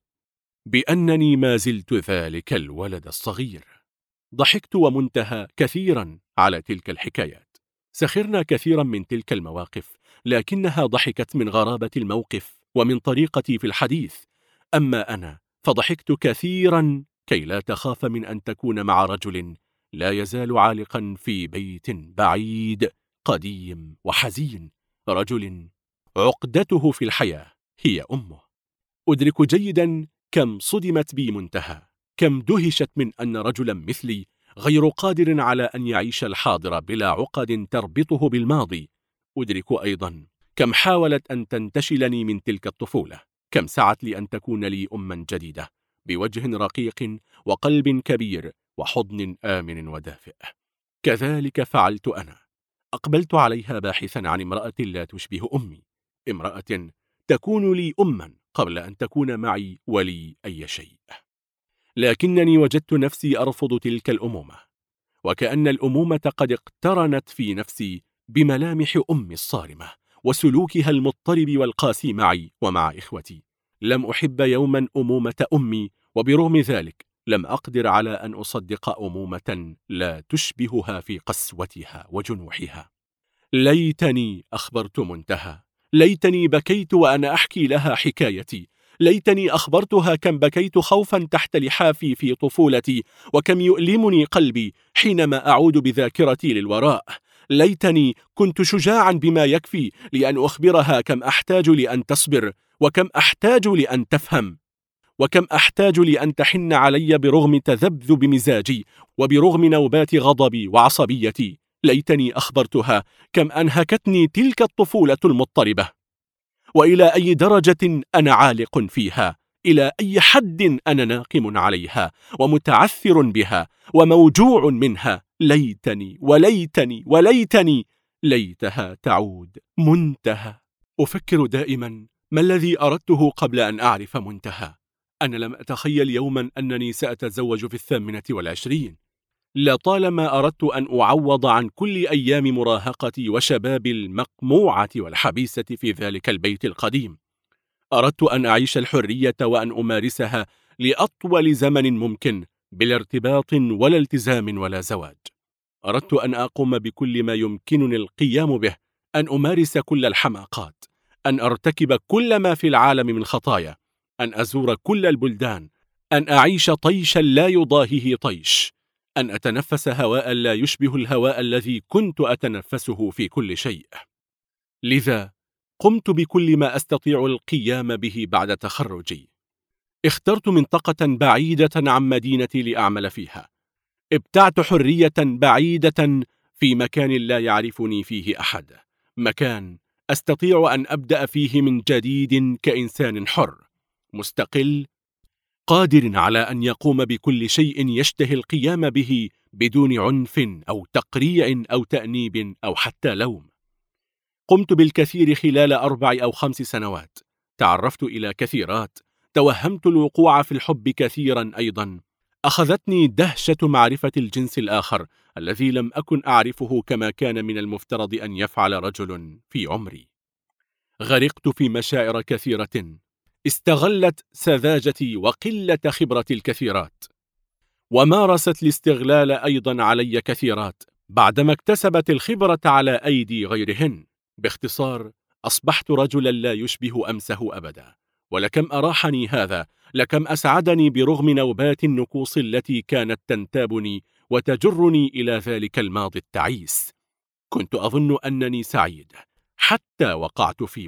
بأنني ما زلت ذلك الولد الصغير. ضحكت ومنتهى كثيرا على تلك الحكايات، سخرنا كثيرا من تلك المواقف، لكنها ضحكت من غرابة الموقف ومن طريقتي في الحديث. أما أنا فضحكت كثيرا كي لا تخاف من أن تكون مع رجل لا يزال عالقا في بيت بعيد قديم وحزين، رجل عقدته في الحياة هي أمه. أدرك جيدا كم صدمت بي منتهى، كم دهشت من أن رجلا مثلي غير قادر على أن يعيش الحاضر بلا عقد تربطه بالماضي. أدرك أيضا كم حاولت أن تنتشلني من تلك الطفولة، كم سعت لي أن تكون لي أما جديدة بوجه رقيق وقلب كبير وحضن آمن ودافئ. كذلك فعلت أنا، أقبلت عليها باحثا عن امرأة لا تشبه أمي، امرأة تكون لي أما قبل أن تكون معي ولي أي شيء. لكنني وجدت نفسي أرفض تلك الأمومة، وكأن الأمومة قد اقترنت في نفسي بملامح أمي الصارمة وسلوكها المضطرب والقاسي معي ومع إخوتي. لم أحب يوما أمومة أمي، وبرغم ذلك لم أقدر على أن أصدق أمومة لا تشبهها في قسوتها وجنوحها. ليتني أخبرت منتهى، ليتني بكيت وأنا أحكي لها حكايتي، ليتني أخبرتها كم بكيت خوفا تحت لحافي في طفولتي، وكم يؤلمني قلبي حينما أعود بذاكرتي للوراء. ليتني كنت شجاعا بما يكفي لأن أخبرها كم أحتاج لأن تصبر، وكم أحتاج لأن تفهم، وكم أحتاج لأن تحن علي برغم تذبذب مزاجي وبرغم نوبات غضبي وعصبيتي. ليتني أخبرتها كم أنهكتني تلك الطفولة المضطربة، وإلى أي درجة أنا عالق فيها، إلى أي حد أنا ناقم عليها ومتعثر بها وموجوع منها. ليتني وليتني وليتني، ليتها تعود منتهى. أفكر دائما ما الذي أردته قبل أن أعرف منتهى. أنا لم أتخيل يوما أنني سأتزوج في 28. لطالما أردت أن أعوض عن كل أيام مراهقتي وشبابي المقموعة والحبيسة في ذلك البيت القديم. أردت أن أعيش الحرية وأن أمارسها لأطول زمن ممكن، بلا ارتباط ولا التزام ولا زواج. أردت أن أقوم بكل ما يمكنني القيام به، أن أمارس كل الحماقات، أن أرتكب كل ما في العالم من خطايا، أن أزور كل البلدان، أن أعيش طيشا لا يضاهيه طيش، أن أتنفس هواء لا يشبه الهواء الذي كنت أتنفسه في كل شيء. لذا قمت بكل ما أستطيع القيام به بعد تخرجي. اخترت منطقة بعيدة عن مدينتي لأعمل فيها. ابتعت حرية بعيدة في مكان لا يعرفني فيه أحد، مكان أستطيع أن أبدأ فيه من جديد كإنسان حر مستقل، قادر على أن يقوم بكل شيء يشتهي القيام به بدون عنف أو تقريع أو تأنيب أو حتى لوم. قمت بالكثير خلال 4 أو 5 سنوات. تعرفت إلى كثيرات، توهمت الوقوع في الحب كثيرا أيضا. أخذتني دهشة معرفة الجنس الآخر الذي لم أكن أعرفه كما كان من المفترض أن يفعل رجل في عمري. غرقت في مشاعر كثيرة استغلت سذاجتي وقلة خبرتي الكثيرات، ومارست الاستغلال أيضا علي كثيرات بعدما اكتسبت الخبرة على أيدي غيرهن. باختصار، أصبحت رجلا لا يشبه أمسه أبدا. ولكم أراحني هذا، لكم أسعدني برغم نوبات النكوص التي كانت تنتابني وتجرني إلى ذلك الماضي التعيس. كنت أظن أنني سعيد حتى وقعت في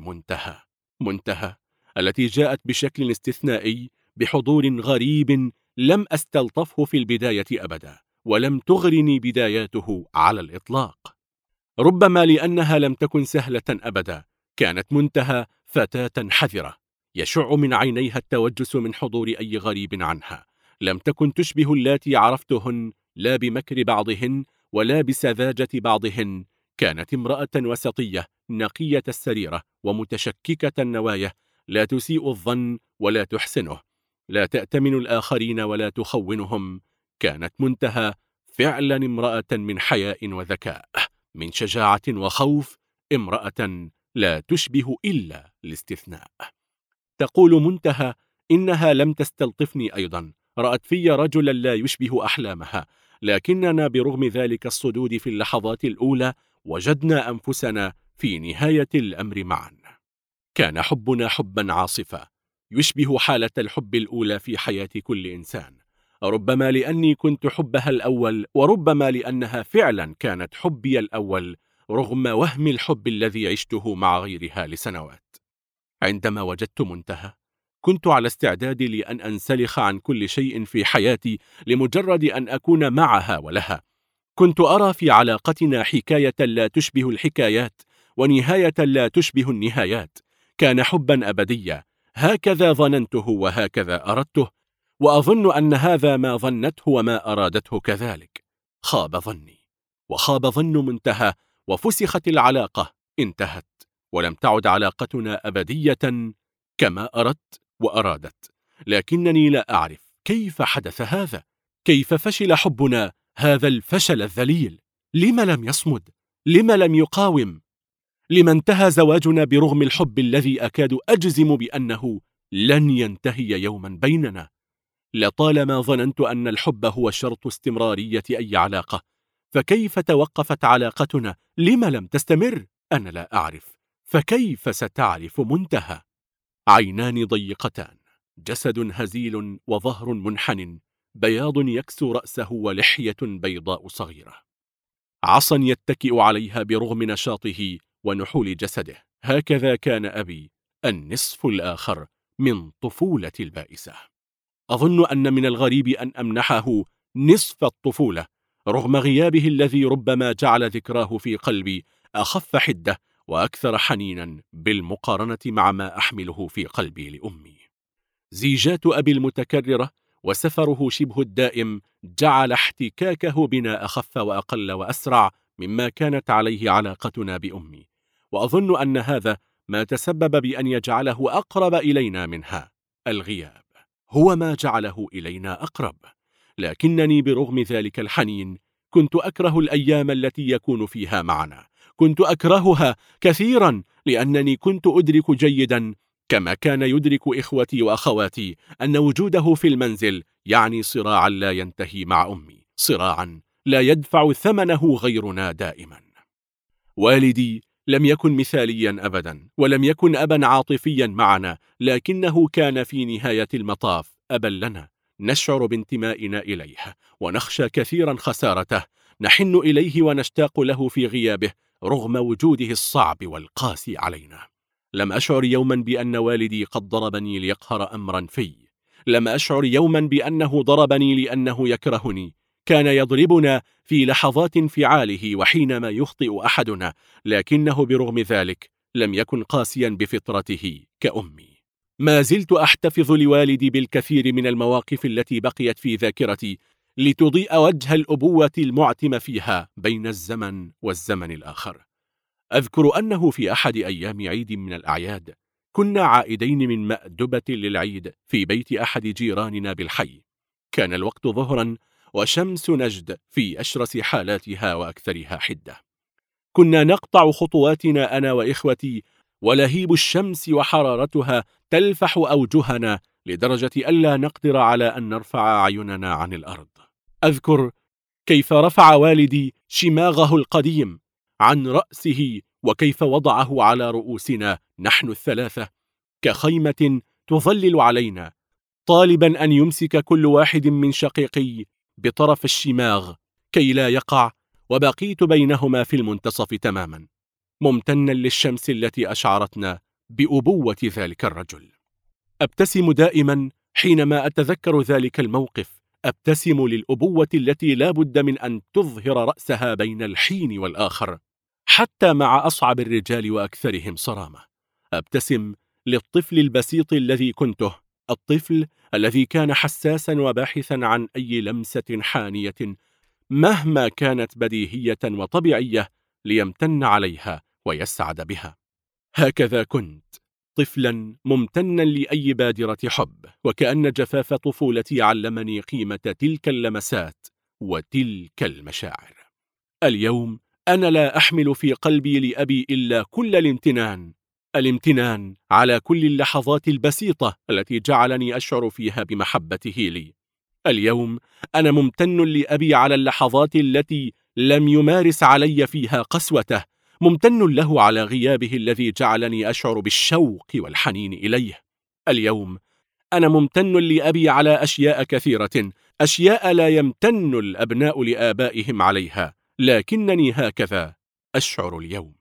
منتهى التي جاءت بشكل استثنائي بحضور غريب لم أستلطفه في البداية أبدا، ولم تغرني بداياته على الإطلاق. ربما لأنها لم تكن سهلة أبدا. كانت منتهى فتاة حذرة يشع من عينيها التوجس من حضور أي غريب عنها. لم تكن تشبه اللاتي عرفتهن، لا بمكر بعضهن ولا بسذاجة بعضهن. كانت امرأة وسطية نقية السريرة ومتشككة النوايا، لا تسيء الظن ولا تحسنه، لا تأتمن الآخرين ولا تخونهم. كانت منتهى فعلا امرأة من حياء وذكاء، من شجاعة وخوف، امرأة لا تشبه إلا الاستثناء. تقول منتهى إنها لم تستلطفني أيضا، رأت في رجلا لا يشبه أحلامها، لكننا برغم ذلك الصدود في اللحظات الأولى وجدنا أنفسنا في نهاية الأمر معا. كان حبنا حبا عاصفا يشبه حالة الحب الأولى في حياة كل إنسان، ربما لأني كنت حبها الأول، وربما لأنها فعلا كانت حبي الأول رغم وهم الحب الذي عشته مع غيرها لسنوات. عندما وجدت منتهى كنت على استعداد لأن أنسلخ عن كل شيء في حياتي لمجرد أن أكون معها ولها. كنت أرى في علاقتنا حكاية لا تشبه الحكايات ونهاية لا تشبه النهايات. كان حبا أبديا، هكذا ظننته وهكذا أردته، وأظن أن هذا ما ظنته وما أرادته كذلك. خاب ظني وخاب ظن منتهى، وفسخت العلاقة، انتهت ولم تعد علاقتنا أبدية كما أردت وأرادت. لكنني لا أعرف كيف حدث هذا، كيف فشل حبنا هذا الفشل الذليل. لم لم يصمد؟ لم لم يقاوم؟ لم انتهى زواجنا برغم الحب الذي أكاد أجزم بأنه لن ينتهي يوما بيننا؟ لطالما ظننت أن الحب هو شرط استمرارية أي علاقة، فكيف توقفت علاقتنا؟ لم لم تستمر؟ أنا لا أعرف، فكيف ستعرف منتهى؟ عينان ضيقتان، جسد هزيل وظهر منحن، بياض يكسو رأسه ولحية بيضاء صغيرة، عصا يتكئ عليها برغم نشاطه ونحول جسده. هكذا كان أبي النصف الآخر من طفولة البائسة. أظن أن من الغريب أن أمنحه نصف الطفولة رغم غيابه الذي ربما جعل ذكراه في قلبي أخف حدة وأكثر حنينا بالمقارنة مع ما أحمله في قلبي لأمي. زيجات أبي المتكررة وسفره شبه الدائم جعل احتكاكه بنا أخف وأقل وأسرع مما كانت عليه علاقتنا بأمي، وأظن أن هذا ما تسبب بأن يجعله أقرب إلينا منها. الغياب هو ما جعله إلينا أقرب، لكنني برغم ذلك الحنين كنت أكره الأيام التي يكون فيها معنا. كنت أكرهها كثيرا لأنني كنت أدرك جيدا كما كان يدرك إخوتي وأخواتي أن وجوده في المنزل يعني صراعا لا ينتهي مع أمي، صراعا لا يدفع ثمنه غيرنا دائما. والدي لم يكن مثاليا أبدا، ولم يكن أبا عاطفيا معنا، لكنه كان في نهاية المطاف أبا لنا، نشعر بانتمائنا إليه ونخشى كثيرا خسارته، نحن إليه ونشتاق له في غيابه رغم وجوده الصعب والقاسي علينا. لم أشعر يوما بأن والدي قد ضربني ليقهر أمرا في، لم أشعر يوما بأنه ضربني لأنه يكرهني. كان يضربنا في لحظات انفعاله وحينما يخطئ أحدنا، لكنه برغم ذلك لم يكن قاسيا بفطرته كأمي. ما زلت أحتفظ لوالدي بالكثير من المواقف التي بقيت في ذاكرتي لتضيء وجه الأبوة المعتم فيها بين الزمن والزمن الآخر. أذكر أنه في أحد أيام عيد من الأعياد كنا عائدين من مأدبة للعيد في بيت أحد جيراننا بالحي. كان الوقت ظهرا وشمس نجد في أشرس حالاتها وأكثرها حدة. كنا نقطع خطواتنا أنا وإخوتي، ولهيب الشمس وحرارتها تلفح أوجهنا لدرجة ألا نقدر على أن نرفع أعيننا عن الأرض. أذكر كيف رفع والدي شماغه القديم عن رأسه وكيف وضعه على رؤوسنا نحن الثلاثة كخيمة تظلل علينا، طالبا أن يمسك كل واحد من شقيقي بطرف الشماغ كي لا يقع، وبقيت بينهما في المنتصف تماما، ممتنا للشمس التي أشعرتنا بأبوة ذلك الرجل. أبتسم دائما حينما أتذكر ذلك الموقف، أبتسم للأبوة التي لا بد من أن تظهر رأسها بين الحين والآخر حتى مع أصعب الرجال وأكثرهم صرامة. أبتسم للطفل البسيط الذي كنته، الطفل الذي كان حساسا وباحثا عن أي لمسة حانية مهما كانت بديهية وطبيعية ليمتن عليها ويسعد بها. هكذا كنت طفلا ممتنا لأي بادرة حب، وكأن جفاف طفولتي علمني قيمة تلك اللمسات وتلك المشاعر. اليوم أنا لا أحمل في قلبي لأبي إلا كل الامتنان على كل اللحظات البسيطة التي جعلني أشعر فيها بمحبته لي. اليوم أنا ممتن لأبي على اللحظات التي لم يمارس علي فيها قسوته، ممتن له على غيابه الذي جعلني أشعر بالشوق والحنين إليه. اليوم أنا ممتن لأبي على أشياء كثيرة، أشياء لا يمتن الأبناء لآبائهم عليها، لكنني هكذا أشعر اليوم.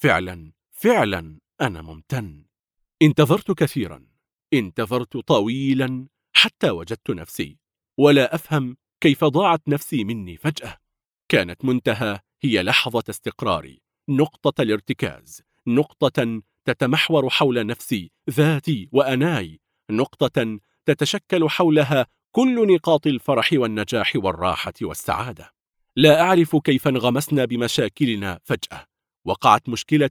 فعلا أنا ممتن. انتظرت كثيرا، انتظرت طويلا حتى وجدت نفسي، ولا أفهم كيف ضاعت نفسي مني فجأة. كانت منتهى هي لحظة استقراري، نقطة الارتكاز، نقطة تتمحور حول نفسي، ذاتي وأناي، نقطة تتشكل حولها كل نقاط الفرح والنجاح والراحة والسعادة. لا أعرف كيف انغمسنا بمشاكلنا فجأة. وقعت مشكلة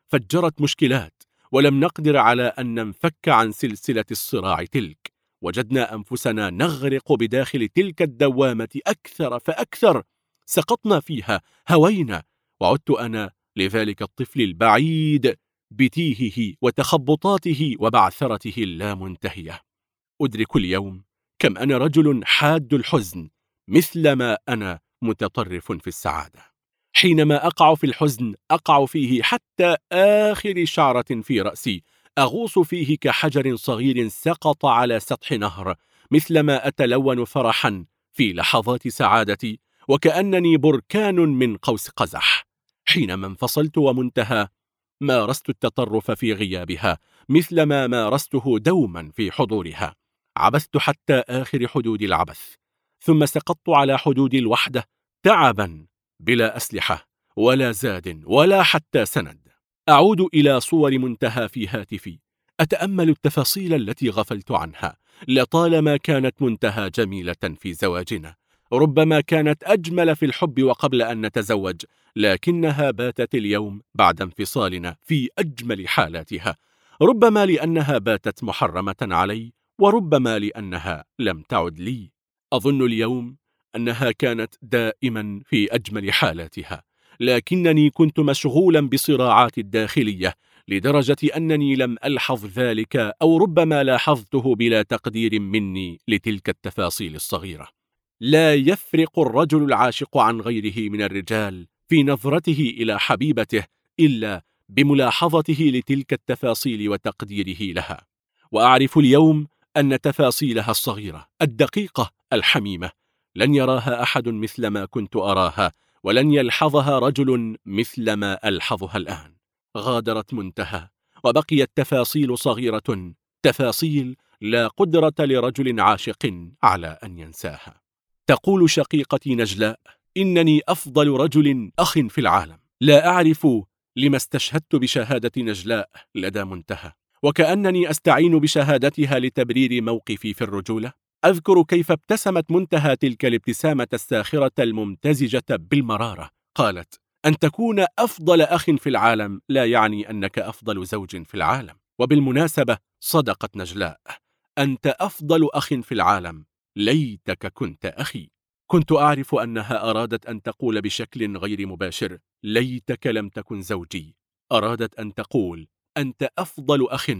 فجرت مشكلات، ولم نقدر على أن ننفك عن سلسلة الصراع تلك. وجدنا أنفسنا نغرق بداخل تلك الدوامة أكثر فأكثر، سقطنا فيها، هوينا، وعدت أنا لذلك الطفل البعيد بتيهه وتخبطاته وبعثرته اللامنتهية. أدرك اليوم كم أنا رجل حاد الحزن مثلما أنا متطرف في السعادة. حينما أقع في الحزن أقع فيه حتى آخر شعرة في رأسي، أغوص فيه كحجر صغير سقط على سطح نهر، مثلما أتلون فرحا في لحظات سعادتي، وكأنني بركان من قوس قزح. حينما انفصلت ومنتهى مارست التطرف في غيابها مثلما مارسته دوما في حضورها. عبثت حتى آخر حدود العبث، ثم سقطت على حدود الوحدة تعبا بلا أسلحة ولا زاد ولا حتى سند. أعود إلى صور منتهى في هاتفي، أتأمل التفاصيل التي غفلت عنها. لطالما كانت منتهى جميلة في زواجنا، ربما كانت أجمل في الحب وقبل أن نتزوج، لكنها باتت اليوم بعد انفصالنا في أجمل حالاتها، ربما لأنها باتت محرمة علي، وربما لأنها لم تعد لي. أظن اليوم أنها كانت دائما في أجمل حالاتها، لكنني كنت مشغولا بصراعات الداخلية لدرجة أنني لم ألحظ ذلك، أو ربما لاحظته بلا تقدير مني لتلك التفاصيل الصغيرة. لا يفرق الرجل العاشق عن غيره من الرجال في نظرته إلى حبيبته إلا بملاحظته لتلك التفاصيل وتقديره لها. وأعرف اليوم أن تفاصيلها الصغيرة الدقيقة الحميمة لن يراها أحد مثل ما كنت أراها، ولن يلحظها رجل مثل ما ألحظها الآن. غادرت منتهى، وبقيت تفاصيل صغيرة، تفاصيل لا قدرة لرجل عاشق على أن ينساها. تقول شقيقتي نجلاء: إنني أفضل رجل أخ في العالم. لا أعرف لما استشهدت بشهادة نجلاء لدى منتهى، وكأنني أستعين بشهادتها لتبرير موقفي في الرجولة. أذكر كيف ابتسمت منتهى تلك الابتسامة الساخرة الممتزجة بالمرارة. قالت: أن تكون أفضل أخ في العالم لا يعني أنك أفضل زوج في العالم. وبالمناسبة صدقت نجلاء، أنت أفضل أخ في العالم، ليتك كنت أخي. كنت أعرف أنها أرادت أن تقول بشكل غير مباشر: ليتك لم تكن زوجي. أرادت أن تقول: أنت أفضل أخ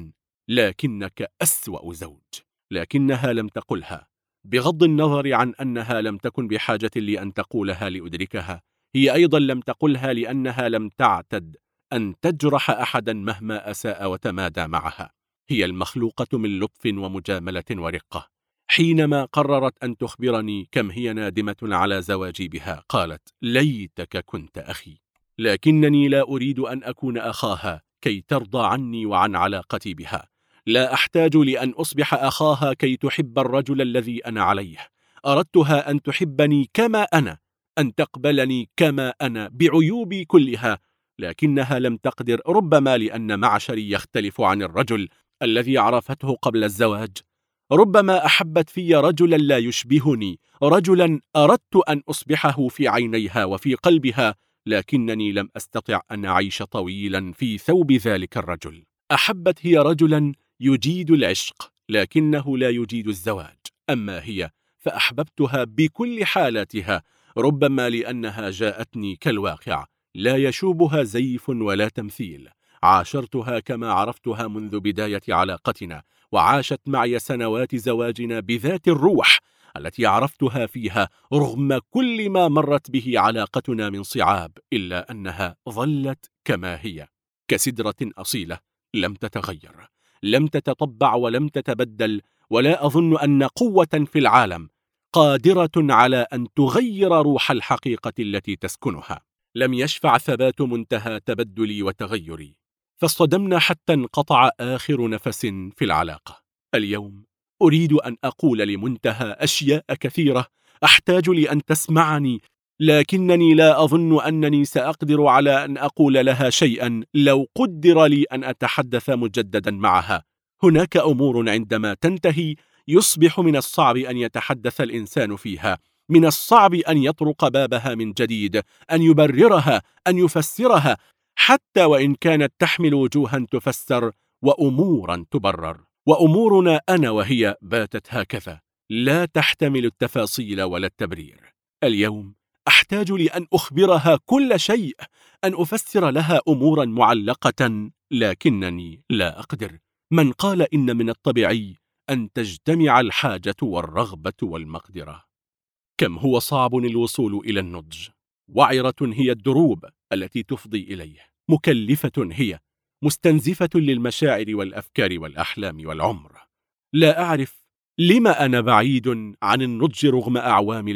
لكنك أسوأ زوج. لكنها لم تقلها. بغض النظر عن أنها لم تكن بحاجة لأن تقولها لأدركها، هي أيضا لم تقلها لأنها لم تعتد أن تجرح أحدا مهما أساء وتمادى معها. هي المخلوقة من لطف ومجاملة ورقة. حينما قررت أن تخبرني كم هي نادمة على زواجي بها، قالت: ليتك كنت أخي. لكنني لا أريد أن أكون أخاها كي ترضى عني وعن علاقتي بها. لا أحتاج لأن أصبح أخاها كي تحب الرجل الذي أنا عليه. أردتها أن تحبني كما أنا، أن تقبلني كما أنا بعيوبي كلها، لكنها لم تقدر، ربما لأن معشري يختلف عن الرجل الذي عرفته قبل الزواج. ربما أحبت في رجلا لا يشبهني، رجلا أردت أن أصبحه في عينيها وفي قلبها، لكنني لم أستطع أن أعيش طويلا في ثوب ذلك الرجل. أحبت هي رجلا يجيد العشق لكنه لا يجيد الزواج، أما هي فأحببتها بكل حالاتها، ربما لأنها جاءتني كالواقع لا يشوبها زيف ولا تمثيل. عاشرتها كما عرفتها منذ بداية علاقتنا، وعاشت معي سنوات زواجنا بذات الروح التي عرفتها فيها، رغم كل ما مرت به علاقتنا من صعاب، إلا أنها ظلت كما هي، كسدرة أصيلة لم تتغير، لم تتطبع ولم تتبدل. ولا أظن أن قوة في العالم قادرة على أن تغير روح الحقيقة التي تسكنها. لم يشفع ثبات منتهى تبدلي وتغيري، فاصطدمنا حتى انقطع آخر نفس في العلاقة. اليوم أريد أن أقول لمنتهى أشياء كثيرة، أحتاج لأن تسمعني، لكنني لا أظن أنني سأقدر على أن أقول لها شيئا لو قدر لي أن أتحدث مجددا معها. هناك أمور عندما تنتهي يصبح من الصعب أن يتحدث الإنسان فيها، من الصعب أن يطرق بابها من جديد، أن يبررها، أن يفسرها، حتى وإن كانت تحمل وجوها تفسر وأمورا تبرر. وأمورنا أنا وهي باتت هكذا، لا تحتمل التفاصيل ولا التبرير. اليوم أحتاج لأن أخبرها كل شيء، أن أفسر لها أمورا معلقة، لكنني لا أقدر. من قال إن من الطبيعي أن تجتمع الحاجة والرغبة والمقدرة؟ كم هو صعب الوصول إلى النضج. وعرة هي الدروب التي تفضي إليه، مكلفة هي، مستنزفة للمشاعر والأفكار والأحلام والعمر. لا أعرف لما أنا بعيد عن النضج رغم أعوام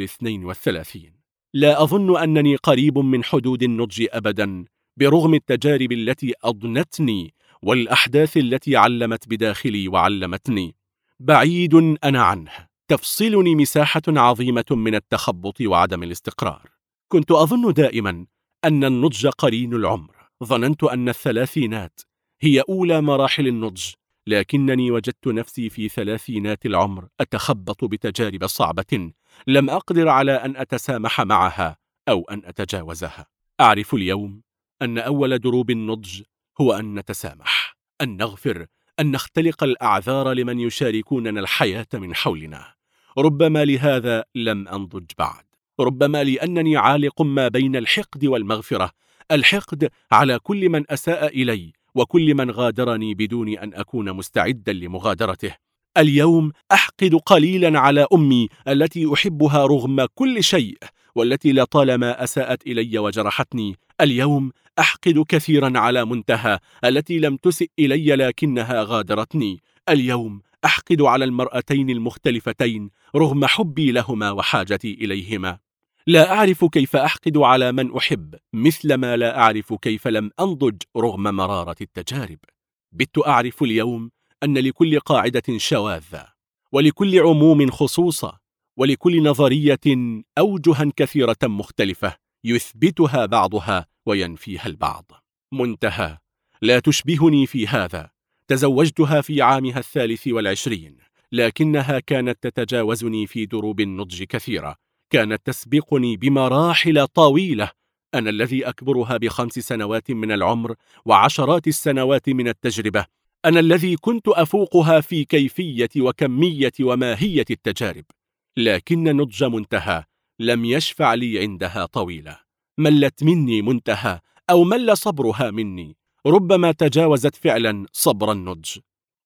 32. لا أظن أنني قريب من حدود النضج أبدا، برغم التجارب التي أضنتني والأحداث التي علمت بداخلي وعلمتني. بعيد أنا عنه، تفصلني مساحة عظيمة من التخبط وعدم الاستقرار. كنت أظن دائما أن النضج قرين العمر، ظننت أن الثلاثينات هي أولى مراحل النضج، لكنني وجدت نفسي في ثلاثينات العمر أتخبط بتجارب صعبة لم أقدر على أن أتسامح معها أو أن أتجاوزها. أعرف اليوم أن أول دروب النضج هو أن نتسامح، أن نغفر، أن نختلق الأعذار لمن يشاركوننا الحياة من حولنا. ربما لهذا لم أنضج بعد، ربما لأنني عالق ما بين الحقد والمغفرة، الحقد على كل من أساء إلي وكل من غادرني بدون أن أكون مستعدا لمغادرته. اليوم أحقد قليلا على أمي التي أحبها رغم كل شيء، والتي لطالما أساءت إلي وجرحتني. اليوم أحقد كثيرا على منتهى التي لم تسئ إلي لكنها غادرتني. اليوم أحقد على المرأتين المختلفتين رغم حبي لهما وحاجتي إليهما. لا أعرف كيف أحقد على من أحب، مثلما لا أعرف كيف لم أنضج رغم مرارة التجارب. بت أعرف اليوم أن لكل قاعدة شواذة، ولكل عموم خصوصة، ولكل نظرية أوجها كثيرة مختلفة يثبتها بعضها وينفيها البعض. منتهى لا تشبهني في هذا. تزوجتها في عامها 23، لكنها كانت تتجاوزني في دروب النضج كثيرة، كانت تسبقني بمراحل طويلة. أنا الذي أكبرها ب5 سنوات من العمر وعشرات السنوات من التجربة، أنا الذي كنت أفوقها في كيفية وكمية وماهية التجارب، لكن نضج منتهى لم يشفع لي عندها طويلة. ملت مني منتهى أو مل صبرها مني، ربما تجاوزت فعلا صبر النضج.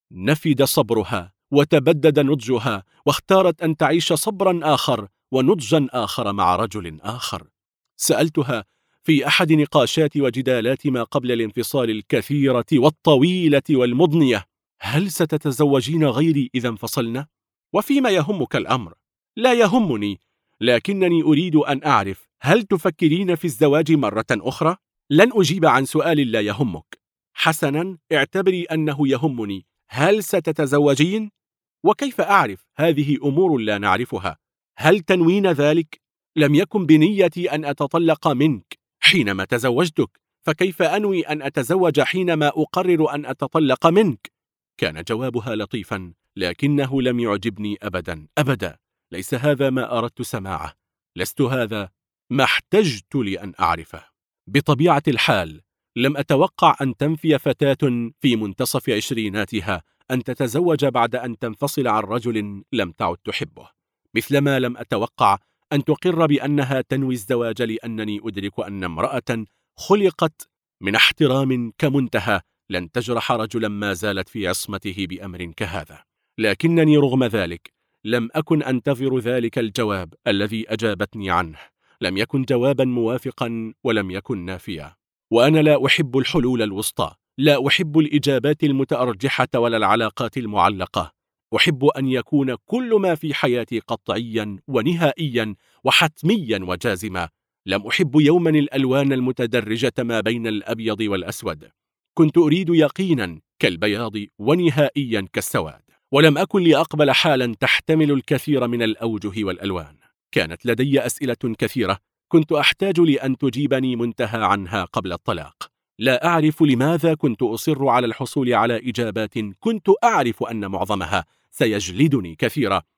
نفد صبرها وتبدد نضجها، واختارت أن تعيش صبرا آخر ونضجا آخر مع رجل آخر. سألتها في أحد نقاشات وجدالات ما قبل الانفصال الكثيرة والطويلة والمضنية: هل ستتزوجين غيري إذا انفصلنا؟ وفيما يهمك الأمر؟ لا يهمني، لكنني أريد أن أعرف هل تفكرين في الزواج مرة أخرى؟ لن أجيب عن سؤال لا يهمك. حسنا، اعتبري أنه يهمني. هل ستتزوجين؟ وكيف أعرف؟ هذه أمور لا نعرفها. هل تنوين ذلك؟ لم يكن بنيتي أن أتطلق منك حينما تزوجتك، فكيف أنوي أن أتزوج حينما أقرر أن أتطلق منك؟ كان جوابها لطيفا، لكنه لم يعجبني أبدا أبدا. ليس هذا ما أردت سماعه، لست هذا ما احتجت لأن أعرفه. بطبيعة الحال لم أتوقع أن تنفي فتاة في منتصف عشريناتها أن تتزوج بعد أن تنفصل عن رجل لم تعد تحبه، مثلما لم أتوقع أن تقر بأنها تنوي الزواج، لأنني أدرك أن امرأة خلقت من احترام كمنتهى لن تجرح رجلا ما زالت في عصمته بأمر كهذا. لكنني رغم ذلك لم أكن أنتظر ذلك الجواب الذي أجابتني عنه. لم يكن جوابا موافقا ولم يكن نافيا. وأنا لا أحب الحلول الوسطى، لا أحب الإجابات المتأرجحة ولا العلاقات المعلقة. أحب أن يكون كل ما في حياتي قطعيا ونهائيا وحتميا وجازما. لم أحب يوما الألوان المتدرجة ما بين الأبيض والأسود. كنت أريد يقينا كالبياض ونهائيا كالسواد، ولم أكن لأقبل حالا تحتمل الكثير من الأوجه والألوان. كانت لدي أسئلة كثيرة كنت أحتاج لأن تجيبني منتهى عنها قبل الطلاق. لا أعرف لماذا كنت أصر على الحصول على إجابات كنت أعرف أن معظمها سيجلدني كثيرا،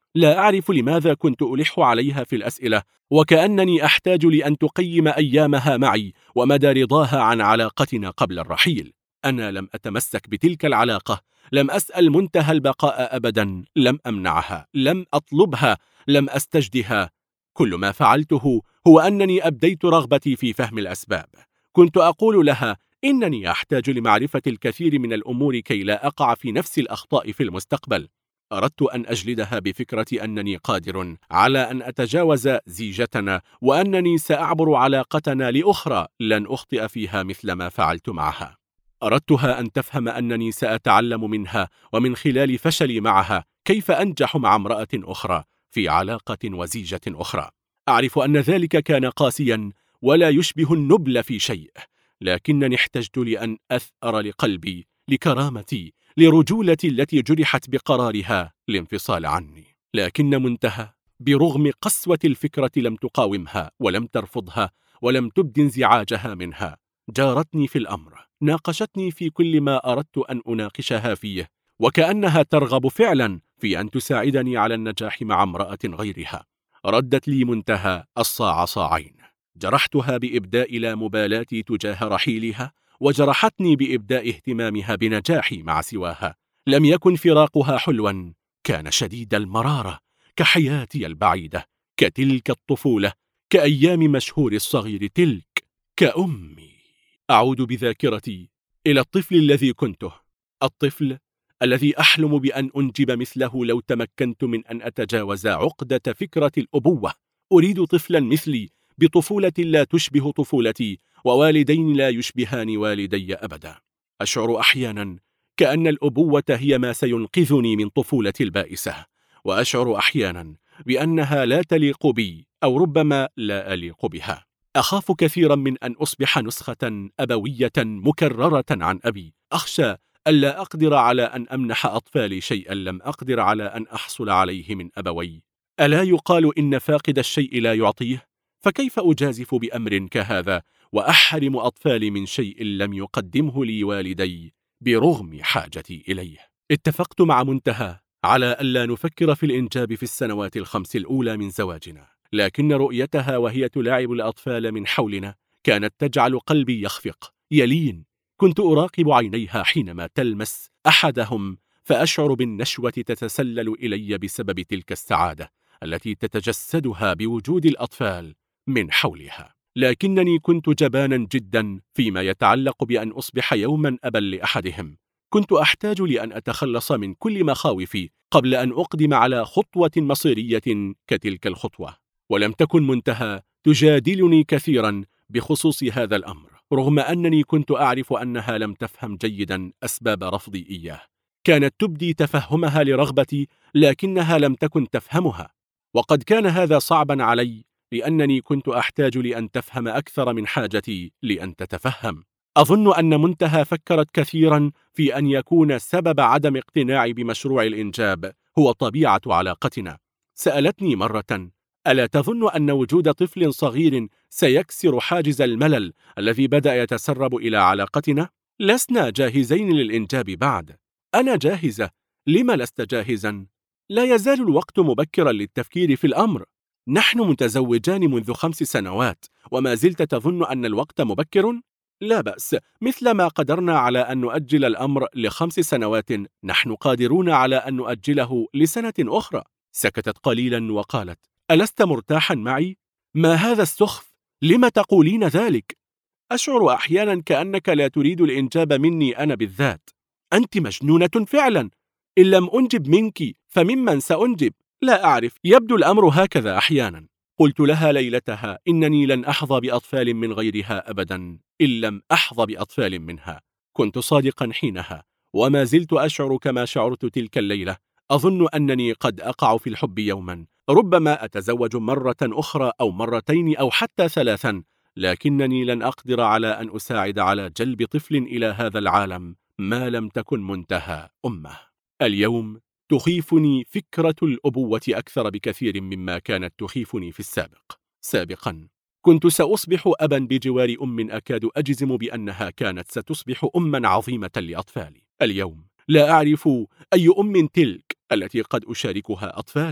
لا أعرف لماذا كنت ألح عليها في الأسئلة، وكأنني أحتاج لأن تقيم أيامها معي ومدى رضاها عن علاقتنا قبل الرحيل. أنا لم أتمسك بتلك العلاقة، لم أسأل منتهى البقاء أبدا، لم أمنعها، لم أطلبها، لم أستجدها. كل ما فعلته هو أنني أبديت رغبتي في فهم الأسباب. كنت أقول لها إنني أحتاج لمعرفة الكثير من الأمور كي لا أقع في نفس الأخطاء في المستقبل. أردت أن أجلدها بفكرة أنني قادر على أن أتجاوز زيجتنا، وأنني سأعبر علاقتنا لأخرى لن أخطئ فيها مثل ما فعلت معها. أردتها أن تفهم أنني سأتعلم منها ومن خلال فشلي معها كيف أنجح مع امرأة أخرى في علاقة وزيجة أخرى. أعرف أن ذلك كان قاسيا ولا يشبه النبل في شيء، لكنني احتجت لأن أثأر لقلبي، لكرامتي، لرجولتي التي جرحت بقرارها الانفصال عني. لكن منتهى برغم قسوة الفكرة لم تقاومها ولم ترفضها ولم تبد انزعاجها منها. جارتني في الأمر، ناقشتني في كل ما أردت أن أناقشها فيه، وكأنها ترغب فعلا في أن تساعدني على النجاح مع امرأة غيرها. ردت لي منتهى الصاع صاعين. جرحتها بإبداء لا مبالاتي تجاه رحيلها، وجرحتني بإبداء اهتمامها بنجاحي مع سواها. لم يكن فراقها حلوا، كان شديد المرارة، كحياتي البعيدة، كتلك الطفولة، كأيام مشهور الصغير تلك، كأمي. أعود بذاكرتي إلى الطفل الذي كنته، الطفل الذي أحلم بأن أنجب مثله لو تمكنت من أن أتجاوز عقدة فكرة الأبوة. أريد طفلا مثلي بطفولة لا تشبه طفولتي، ووالدين لا يشبهان والدي أبدا. أشعر أحيانا كأن الأبوة هي ما سينقذني من طفولتي البائسة، وأشعر أحيانا بأنها لا تليق بي، أو ربما لا أليق بها. أخاف كثيرا من أن أصبح نسخة أبوية مكررة عن أبي. أخشى ألا أقدر على أن أمنح أطفالي شيئا لم أقدر على أن أحصل عليه من أبوي. ألا يقال إن فاقد الشيء لا يعطيه؟ فكيف أجازف بأمر كهذا وأحرم أطفالي من شيء لم يقدمه لي والدي برغم حاجتي إليه؟ اتفقت مع منتهى على ألا نفكر في الإنجاب في السنوات ال5 الأولى من زواجنا، لكن رؤيتها وهي تلاعب الأطفال من حولنا كانت تجعل قلبي يخفق يلين. كنت أراقب عينيها حينما تلمس أحدهم، فأشعر بالنشوة تتسلل إلي بسبب تلك السعادة التي تتجسدها بوجود الأطفال من حولها. لكنني كنت جبانا جدا فيما يتعلق بأن أصبح يوما أبا لأحدهم. كنت أحتاج لأن أتخلص من كل مخاوفي قبل أن أقدم على خطوة مصيرية كتلك الخطوة. ولم تكن منتهى تجادلني كثيرا بخصوص هذا الأمر، رغم أنني كنت أعرف أنها لم تفهم جيدا أسباب رفضي إياه. كانت تبدي تفهمها لرغبتي، لكنها لم تكن تفهمها، وقد كان هذا صعبا علي، لأنني كنت أحتاج لأن تفهم أكثر من حاجتي لأن تتفهم. أظن أن منتهى فكرت كثيرا في أن يكون سبب عدم اقتناعي بمشروع الإنجاب هو طبيعة علاقتنا. سألتني مرة: ألا تظن أن وجود طفل صغير سيكسر حاجز الملل الذي بدأ يتسرب إلى علاقتنا؟ لسنا جاهزين للإنجاب بعد. أنا جاهزة، لما لست جاهزا؟ لا يزال الوقت مبكرا للتفكير في الأمر. نحن متزوجان منذ 5 سنوات وما زلت تظن أن الوقت مبكر؟ لا بأس، مثل ما قدرنا على أن نؤجل الأمر ل5 سنوات نحن قادرون على أن نؤجله لسنة أخرى. سكتت قليلا وقالت: ألست مرتاحا معي؟ ما هذا السخف؟ لم تقولين ذلك؟ أشعر أحيانا كأنك لا تريد الإنجاب مني أنا بالذات. أنت مجنونة فعلا. إن لم أنجب منك فممن سأنجب؟ لا أعرف، يبدو الأمر هكذا أحيانا. قلت لها ليلتها إنني لن أحظى بأطفال من غيرها أبدا إن لم أحظى بأطفال منها. كنت صادقا حينها، وما زلت أشعر كما شعرت تلك الليلة. أظن أنني قد أقع في الحب يوما، ربما أتزوج مرة أخرى أو مرتين أو حتى 3، لكنني لن أقدر على أن أساعد على جلب طفل إلى هذا العالم ما لم تكن منتهى أمه. اليوم تخيفني فكرة الأبوة أكثر بكثير مما كانت تخيفني في السابق. سابقا كنت سأصبح أبا بجوار أم أكاد أجزم بأنها كانت ستصبح أما عظيمة لأطفالي. اليوم لا أعرف أي أم تلك التي قد أشاركها أطفالا.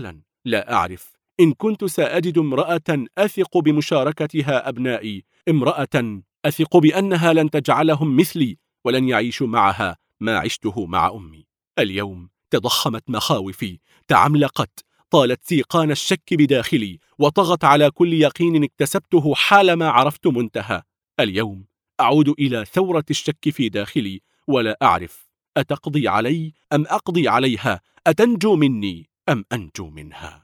لا أعرف إن كنت سأجد امرأة أثق بمشاركتها أبنائي، امرأة أثق بأنها لن تجعلهم مثلي ولن يعيشوا معها ما عشته مع أمي. اليوم تضخمت مخاوفي، تعملقت، طالت سيقان الشك بداخلي، وطغت على كل يقين اكتسبته حالما عرفت منتهى. اليوم أعود إلى ثورة الشك في داخلي، ولا أعرف أتقضي علي أم أقضي عليها، أتنجو مني أم أنجو منها.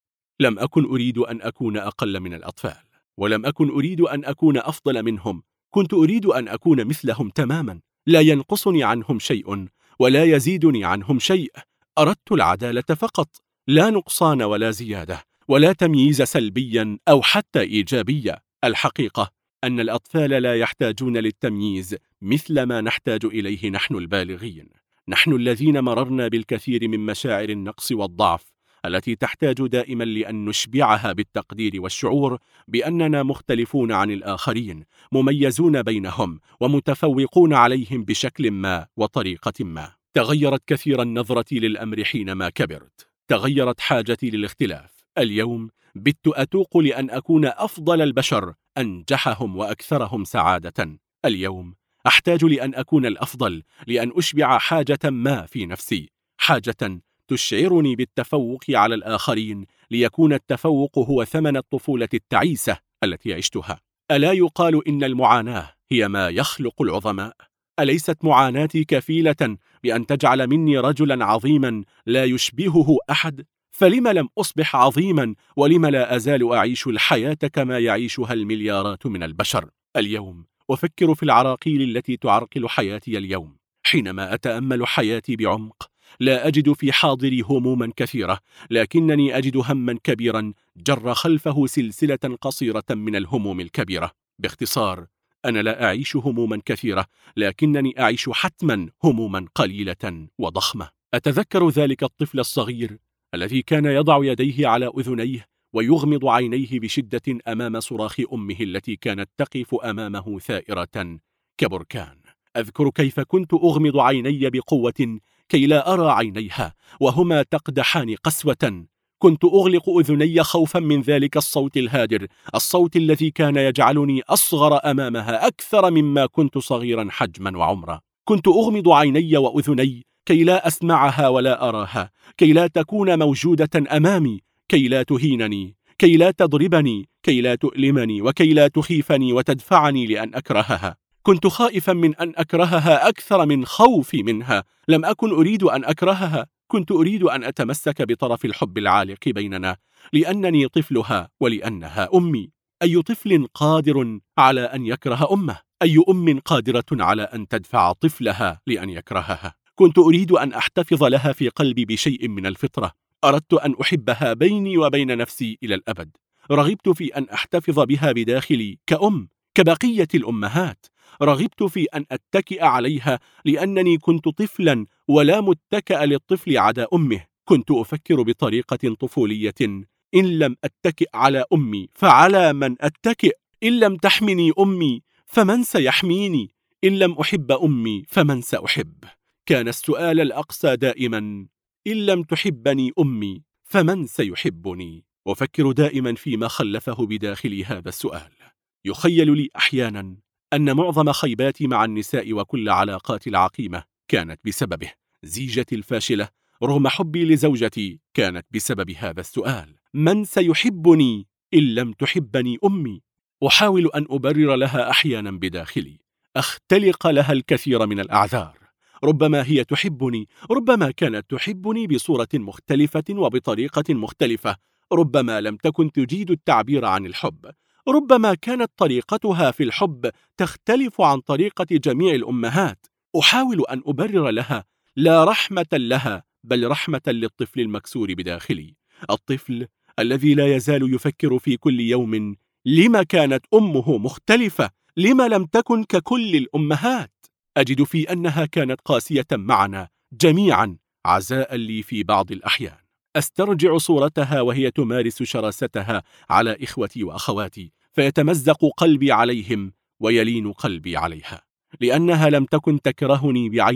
لم أكن أريد أن أكون أقل من الأطفال، ولم أكن أريد أن أكون أفضل منهم. كنت أريد أن أكون مثلهم تماما، لا ينقصني عنهم شيء ولا يزيدني عنهم شيء. أردت العدالة فقط، لا نقصان ولا زيادة، ولا تمييز سلبيا أو حتى إيجابية. الحقيقة أن الأطفال لا يحتاجون للتمييز مثل ما نحتاج إليه نحن البالغين، نحن الذين مررنا بالكثير من مشاعر النقص والضعف التي تحتاج دائما لأن نشبعها بالتقدير والشعور بأننا مختلفون عن الآخرين، مميزون بينهم ومتفوقون عليهم بشكل ما وطريقة ما. تغيرت كثيرا نظرتي للأمر حينما كبرت، تغيرت حاجتي للاختلاف. اليوم بت أتوق لأن أكون أفضل البشر، أنجحهم وأكثرهم سعادة. اليوم أحتاج لأن أكون الأفضل، لأن أشبع حاجة ما في نفسي، حاجة تشعرني بالتفوق على الآخرين، ليكون التفوق هو ثمن الطفولة التعيسة التي عشتها. ألا يقال إن المعاناة هي ما يخلق العظماء؟ أليست معاناتي كفيلة بأن تجعل مني رجلا عظيما لا يشبهه أحد؟ فلم لم أصبح عظيما، ولم لا أزال أعيش الحياة كما يعيشها المليارات من البشر؟ اليوم أفكر في العراقيل التي تعرقل حياتي اليوم. حينما أتأمل حياتي بعمق لا أجد في حاضري هموما كثيرة، لكنني أجد هما كبيرا جر خلفه سلسلة قصيرة من الهموم الكبيرة. باختصار، أنا لا أعيش هموما كثيرة، لكنني أعيش حتما هموما قليلة وضخمة. أتذكر ذلك الطفل الصغير الذي كان يضع يديه على أذنيه ويغمض عينيه بشدة أمام صراخ أمه التي كانت تقف أمامه ثائرة كبركان. أذكر كيف كنت أغمض عيني بقوة كي لا أرى عينيها وهما تقدحان قسوة. كنت أغلق أذني خوفا من ذلك الصوت الهادر، الصوت الذي كان يجعلني أصغر أمامها أكثر مما كنت صغيرا حجما وعمرا. كنت أغمض عيني وأذني كي لا أسمعها ولا أراها، كي لا تكون موجودة أمامي، كي لا تهينني، كي لا تضربني، كي لا تؤلمني، وكي لا تخيفني وتدفعني لأن أكرهها. كنت خائفا من أن أكرهها أكثر من خوفي منها. لم أكن أريد أن أكرهها، كنت أريد أن أتمسك بطرف الحب العالق بيننا، لأنني طفلها ولأنها أمي. أي طفل قادر على أن يكره أمه؟ أي أم قادرة على أن تدفع طفلها لأن يكرهها؟ كنت أريد أن أحتفظ لها في قلبي بشيء من الفطرة. أردت أن أحبها بيني وبين نفسي إلى الأبد. رغبت في أن أحتفظ بها بداخلي كأم، كبقية الأمهات. رغبت في أن أتكئ عليها، لأنني كنت طفلا ولا متكأ للطفل عدا أمه. كنت أفكر بطريقة طفولية: إن لم أتكئ على أمي فعلى من أتكئ؟ إن لم تحمني أمي فمن سيحميني؟ إن لم أحب أمي فمن سأحب؟ كان السؤال الأقصى دائما: إن لم تحبني أمي فمن سيحبني؟ أفكر دائما فيما خلفه بداخلي هذا السؤال. يخيل لي أحيانا أن معظم خيباتي مع النساء وكل علاقاتي العقيمة كانت بسببه. زيجتي الفاشلة رغم حبي لزوجتي كانت بسبب هذا السؤال: من سيحبني إن لم تحبني أمي؟ أحاول أن أبرر لها أحيانا بداخلي، أختلق لها الكثير من الأعذار. ربما هي تحبني، ربما كانت تحبني بصورة مختلفة وبطريقة مختلفة، ربما لم تكن تجيد التعبير عن الحب، ربما كانت طريقتها في الحب تختلف عن طريقة جميع الأمهات. أحاول أن أبرر لها، لا رحمة لها بل رحمة للطفل المكسور بداخلي، الطفل الذي لا يزال يفكر في كل يوم: لما كانت أمه مختلفة؟ لما لم تكن ككل الأمهات؟ أجد في أنها كانت قاسية معنا جميعا، عزاء لي في بعض الأحيان. أسترجع صورتها وهي تمارس شراستها على إخوتي وأخواتي، فيتمزق قلبي عليهم ويلين قلبي عليها، لأنها لم تكن تكرهني بعيني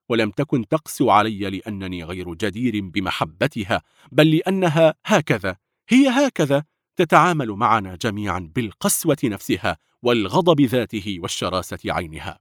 ولم تكن تقسو علي لأنني غير جدير بمحبتها، بل لأنها هي هكذا تتعامل معنا جميعا بالقسوة نفسها والغضب ذاته والشراسة عينها.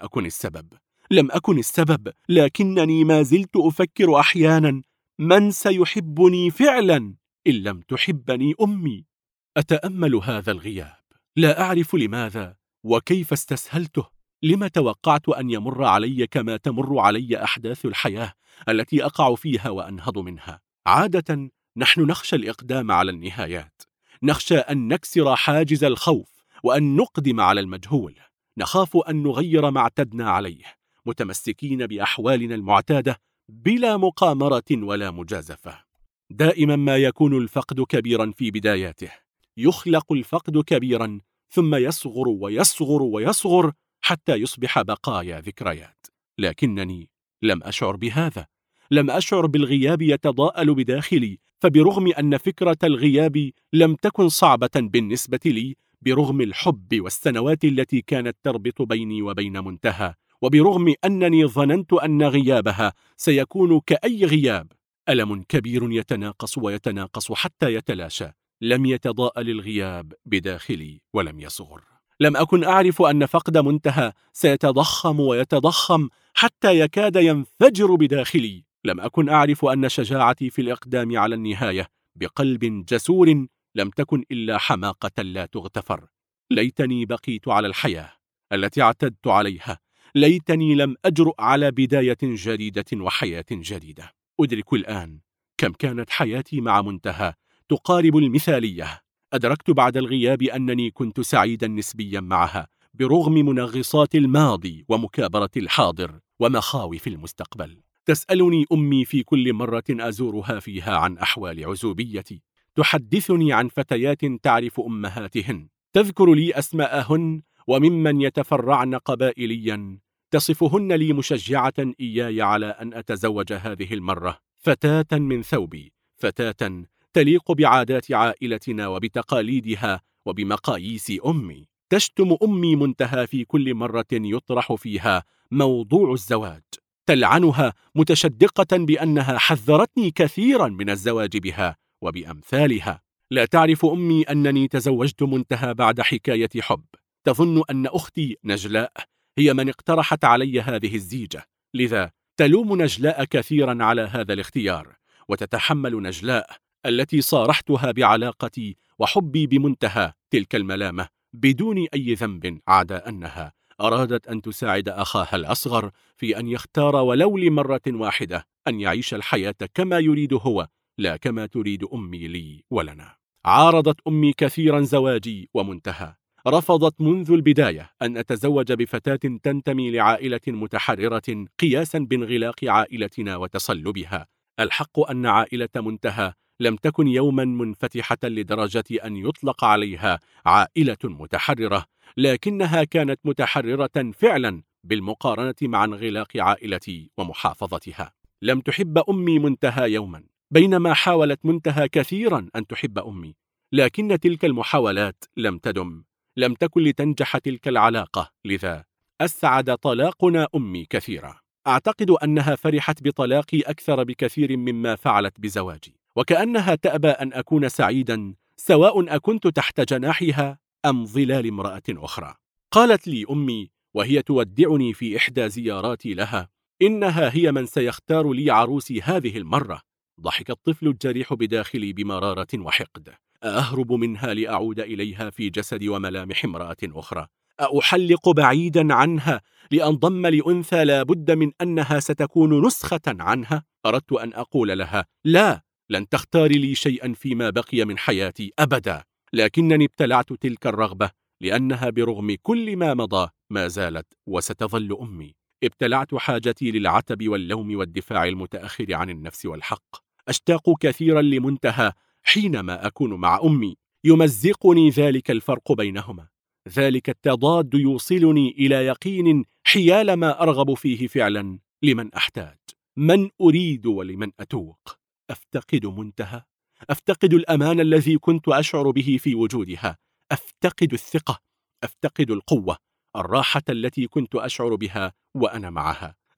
لم أكن السبب، لكنني ما زلت أفكر أحيانا: من سيحبني فعلا إن لم تحبني أمي؟ أتأمل هذا الغياب، لا أعرف لماذا وكيف استسهلته. لما توقعت أن يمر علي كما تمر علي أحداث الحياة التي أقع فيها وأنهض منها؟ عادة نحن نخشى الإقدام على النهايات، نخشى أن نكسر حاجز الخوف وأن نقدم على المجهول، نخاف أن نغير ما اعتدنا عليه، متمسكين بأحوالنا المعتادة بلا مقامرة ولا مجازفة. دائما ما يكون الفقد كبيرا في بداياته، يخلق الفقد كبيرا ثم يصغر ويصغر ويصغر حتى يصبح بقايا ذكريات. لكنني لم أشعر بهذا، لم أشعر بالغياب يتضاءل بداخلي، فبرغم أن فكرة الغياب لم تكن صعبة بالنسبة لي، برغم الحب والسنوات التي كانت تربط بيني وبين منتهى، وبرغم أنني ظننت أن غيابها سيكون كأي غياب، ألم كبير يتناقص ويتناقص حتى يتلاشى، لم يتضاءل الغياب بداخلي ولم يصغر. لم أكن أعرف أن فقد منتهى سيتضخم ويتضخم حتى يكاد ينفجر بداخلي. لم أكن أعرف أن شجاعتي في الإقدام على النهاية بقلب جسور لم تكن إلا حماقة لا تغتفر. ليتني بقيت على الحياة التي اعتدت عليها، ليتني لم أجرؤ على بداية جديدة وحياة جديدة. أدرك الآن كم كانت حياتي مع منتهى تقارب المثالية. أدركت بعد الغياب أنني كنت سعيدا نسبيا معها، برغم منغصات الماضي ومكابرة الحاضر ومخاوف المستقبل. تسألني أمي في كل مرة أزورها فيها عن أحوال عزوبيتي، تحدثني عن فتيات تعرف أمهاتهن، تذكر لي أسماءهن وممن يتفرعن قبائليا، تصفهن لي مشجعة إياي على أن أتزوج هذه المرة فتاة من ثوبي، فتاة تليق بعادات عائلتنا وبتقاليدها وبمقاييس أمي. تشتم أمي منتهى في كل مرة يطرح فيها موضوع الزواج، تلعنها متشدقة بأنها حذرتني كثيرا من الزواج بها وبأمثالها. لا تعرف أمي أنني تزوجت منتهى بعد حكاية حب. تظن أن أختي نجلاء هي من اقترحت علي هذه الزيجة، لذا تلوم نجلاء كثيرا على هذا الاختيار، وتتحمل نجلاء التي صارحتها بعلاقتي وحبي بمنتهى تلك الملامة بدون أي ذنب، عدا أنها أرادت أن تساعد أخاها الأصغر في أن يختار ولو لمرة واحدة أن يعيش الحياة كما يريد هو، لا كما تريد أمي لي ولنا. عارضت أمي كثيرا زواجي ومنتهى، رفضت منذ البداية أن أتزوج بفتاة تنتمي لعائلة متحررة قياسا بانغلاق عائلتنا وتصلبها. الحق أن عائلة منتهى لم تكن يوما منفتحة لدرجة أن يطلق عليها عائلة متحررة، لكنها كانت متحررة فعلا بالمقارنة مع انغلاق عائلتي ومحافظتها. لم تحب أمي منتهى يوما، بينما حاولت منتهى كثيرا أن تحب أمي، لكن تلك المحاولات لم تدم، لم تكن لتنجح تلك العلاقة، لذا أسعد طلاقنا أمي كثيرا. أعتقد أنها فرحت بطلاقي أكثر بكثير مما فعلت بزواجي، وكأنها تأبى أن أكون سعيدا سواء أكنت تحت جناحها أم ظلال امرأة أخرى. قالت لي أمي وهي تودعني في إحدى زياراتي لها: إنها هي من سيختار لي عروسي هذه المرة. ضحك الطفل الجريح بداخلي بمرارة وحقد. أهرب منها لأعود إليها في جسد وملامح امرأة أخرى؟ أحلق بعيدا عنها لأنضم لأنثى لا بد من أنها ستكون نسخة عنها؟ أردت أن أقول لها: لا، لن تختاري لي شيئا فيما بقي من حياتي أبدا، لكنني ابتلعت تلك الرغبة لأنها برغم كل ما مضى ما زالت وستظل أمي. ابتلعت حاجتي للعتب واللوم والدفاع المتأخر عن النفس والحق. أشتاق كثيرا لمنتهى حينما أكون مع أمي، يمزقني ذلك الفرق بينهما، ذلك التضاد يوصلني إلى يقين حيال ما أرغب فيه فعلا لمن أحتاج، من أريد ولمن أتوق. أفتقد منتهى، أفتقد الأمان الذي كنت أشعر به في وجودها، أفتقد الثقة، أفتقد القوة، الراحة التي كنت أشعر بها وأنا معها،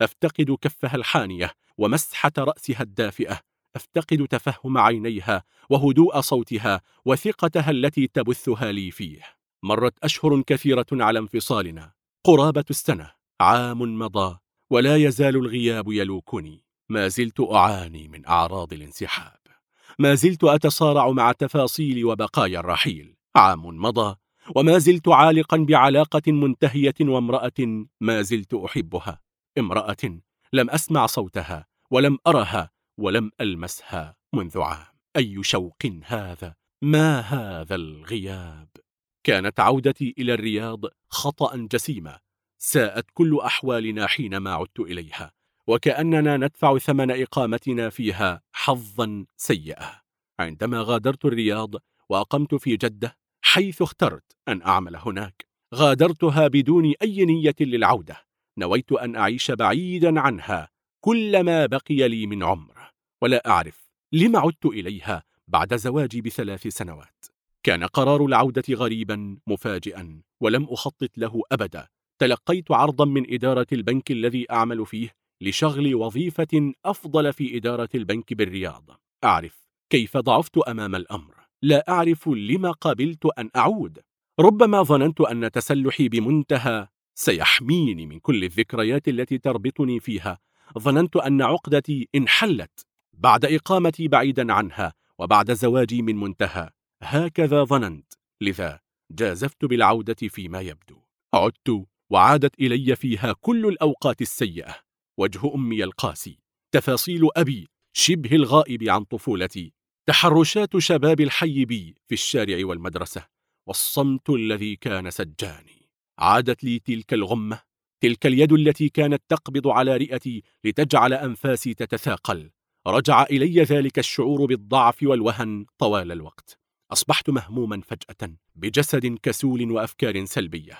أفتقد كفها الحانية ومسحة رأسها الدافئة، أفتقد تفهم عينيها وهدوء صوتها وثقتها التي تبثها لي فيه. مرت أشهر كثيرة على انفصالنا، قرابة السنة، عام مضى، ولا يزال الغياب يلوكني. ما زلت أعاني من أعراض الانسحاب، ما زلت أتصارع مع تفاصيل وبقايا الرحيل. عام مضى وما زلت عالقا بعلاقة منتهية وامرأة ما زلت أحبها، امرأة لم أسمع صوتها ولم أرها ولم ألمسها منذ عام. أي شوق هذا، ما هذا الغياب. كانت عودتي إلى الرياض خطأ جسيما، ساءت كل أحوالنا حينما عدت إليها، وكأننا ندفع ثمن إقامتنا فيها حظا سيئا. عندما غادرت الرياض وأقمت في جدة حيث اخترت أن أعمل هناك، غادرتها بدون أي نية للعودة. نويت أن أعيش بعيدا عنها كل ما بقي لي من عمر، ولا أعرف لما عدت إليها بعد زواجي ب3 سنوات. كان قرار العودة غريبا مفاجئا ولم أخطط له أبدا. تلقيت عرضا من إدارة البنك الذي أعمل فيه لشغل وظيفة أفضل في إدارة البنك بالرياض. أعرف كيف ضعفت أمام الأمر، لا أعرف لما قبلت أن أعود. ربما ظننت أن تسلحي بمنتهى سيحميني من كل الذكريات التي تربطني فيها. ظننت أن عقدتي انحلت بعد إقامتي بعيدا عنها وبعد زواجي من منتهى. هكذا ظننت، لذا جازفت بالعودة فيما يبدو. عدت وعادت إلي فيها كل الأوقات السيئة، وجه أمي القاسي، تفاصيل أبي شبه الغائب عن طفولتي، تحرشات شباب الحي بي في الشارع والمدرسة، والصمت الذي كان سجاني. عادت لي تلك الغمة، تلك اليد التي كانت تقبض على رئتي لتجعل أنفاسي تتثاقل. رجع إلي ذلك الشعور بالضعف والوهن طوال الوقت. أصبحت مهموما فجأة بجسد كسول وأفكار سلبية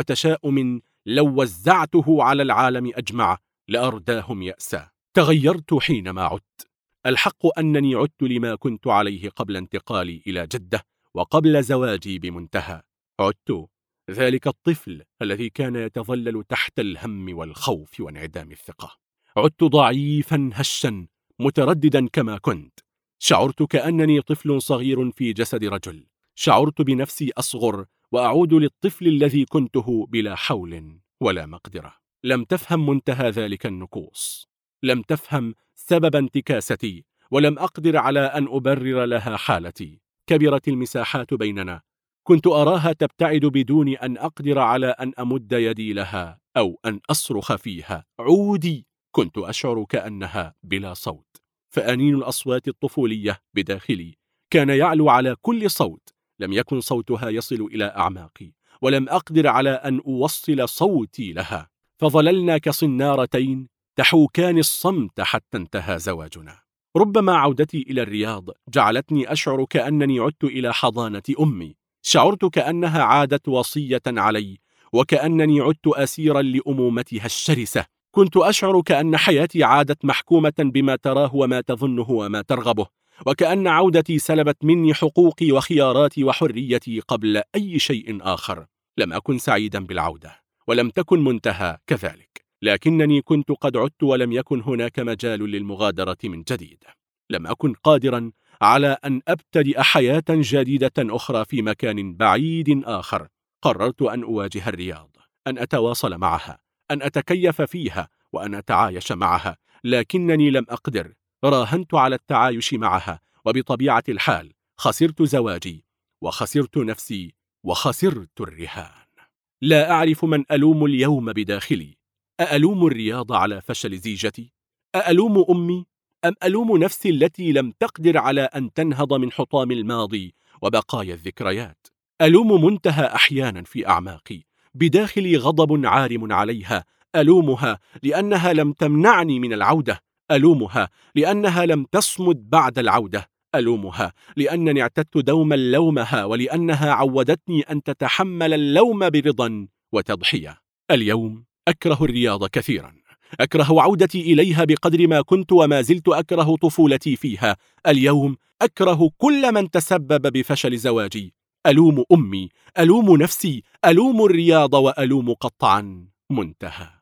وتشاؤم لو وزعته على العالم أجمع لأرداهم يأسا. تغيرت حينما عدت. الحق أنني عدت لما كنت عليه قبل انتقالي إلى جدة وقبل زواجي بمنتهى. عدت ذلك الطفل الذي كان يتظلل تحت الهم والخوف وانعدام الثقة. عدت ضعيفا هشا مترددا كما كنت. شعرت كأنني طفل صغير في جسد رجل. شعرت بنفسي أصغر وأعود للطفل الذي كنته بلا حول ولا مقدرة. لم تفهم منتهى ذلك النكوص، لم تفهم سبب انتكاستي، ولم أقدر على أن أبرر لها حالتي. كبرت المساحات بيننا، كنت أراها تبتعد بدون أن أقدر على أن أمد يدي لها أو أن أصرخ فيها عودي. كنت أشعر كأنها بلا صوت، فأنين الأصوات الطفولية بداخلي كان يعلو على كل صوت. لم يكن صوتها يصل إلى أعماقي، ولم أقدر على أن أوصل صوتي لها، فظللنا كصنارتين تحوكان الصمت حتى انتهى زواجنا. ربما عودتي إلى الرياض جعلتني أشعر كأنني عدت إلى حضانة أمي. شعرت كأنها عادت وصية علي، وكأنني عدت أسيرا لأمومتها الشرسة. كنت أشعر كأن حياتي عادت محكومة بما تراه وما تظنه وما ترغبه، وكأن عودتي سلبت مني حقوقي وخياراتي وحريتي قبل أي شيء آخر. لم أكن سعيدا بالعودة، ولم تكن منتهى كذلك، لكنني كنت قد عدت ولم يكن هناك مجال للمغادرة من جديد. لم أكن قادرا على أن أبتدئ حياة جديدة أخرى في مكان بعيد آخر. قررت أن أواجه الرياض، أن أتواصل معها، أن أتكيف فيها، وأن أتعايش معها، لكنني لم أقدر. راهنت على التعايش معها، وبطبيعة الحال خسرت زواجي وخسرت نفسي وخسرت الرهان. لا أعرف من ألوم اليوم بداخلي. أألوم الرياض على فشل زيجتي؟ أألوم أمي؟ أم ألوم نفسي التي لم تقدر على أن تنهض من حطام الماضي وبقايا الذكريات؟ ألوم منتهى أحيانا في أعماقي، بداخلي غضب عارم عليها. ألومها لأنها لم تمنعني من العودة، ألومها لأنها لم تصمد بعد العودة، ألومها لأنني اعتدت دوما لومها، ولأنها عودتني أن تتحمل اللوم برضا وتضحية. اليوم أكره الرياض كثيرا، أكره عودتي إليها بقدر ما كنت وما زلت أكره طفولتي فيها. اليوم أكره كل من تسبب بفشل زواجي. ألوم أمي، ألوم نفسي، ألوم الرياض، وألوم قطعا منتهى.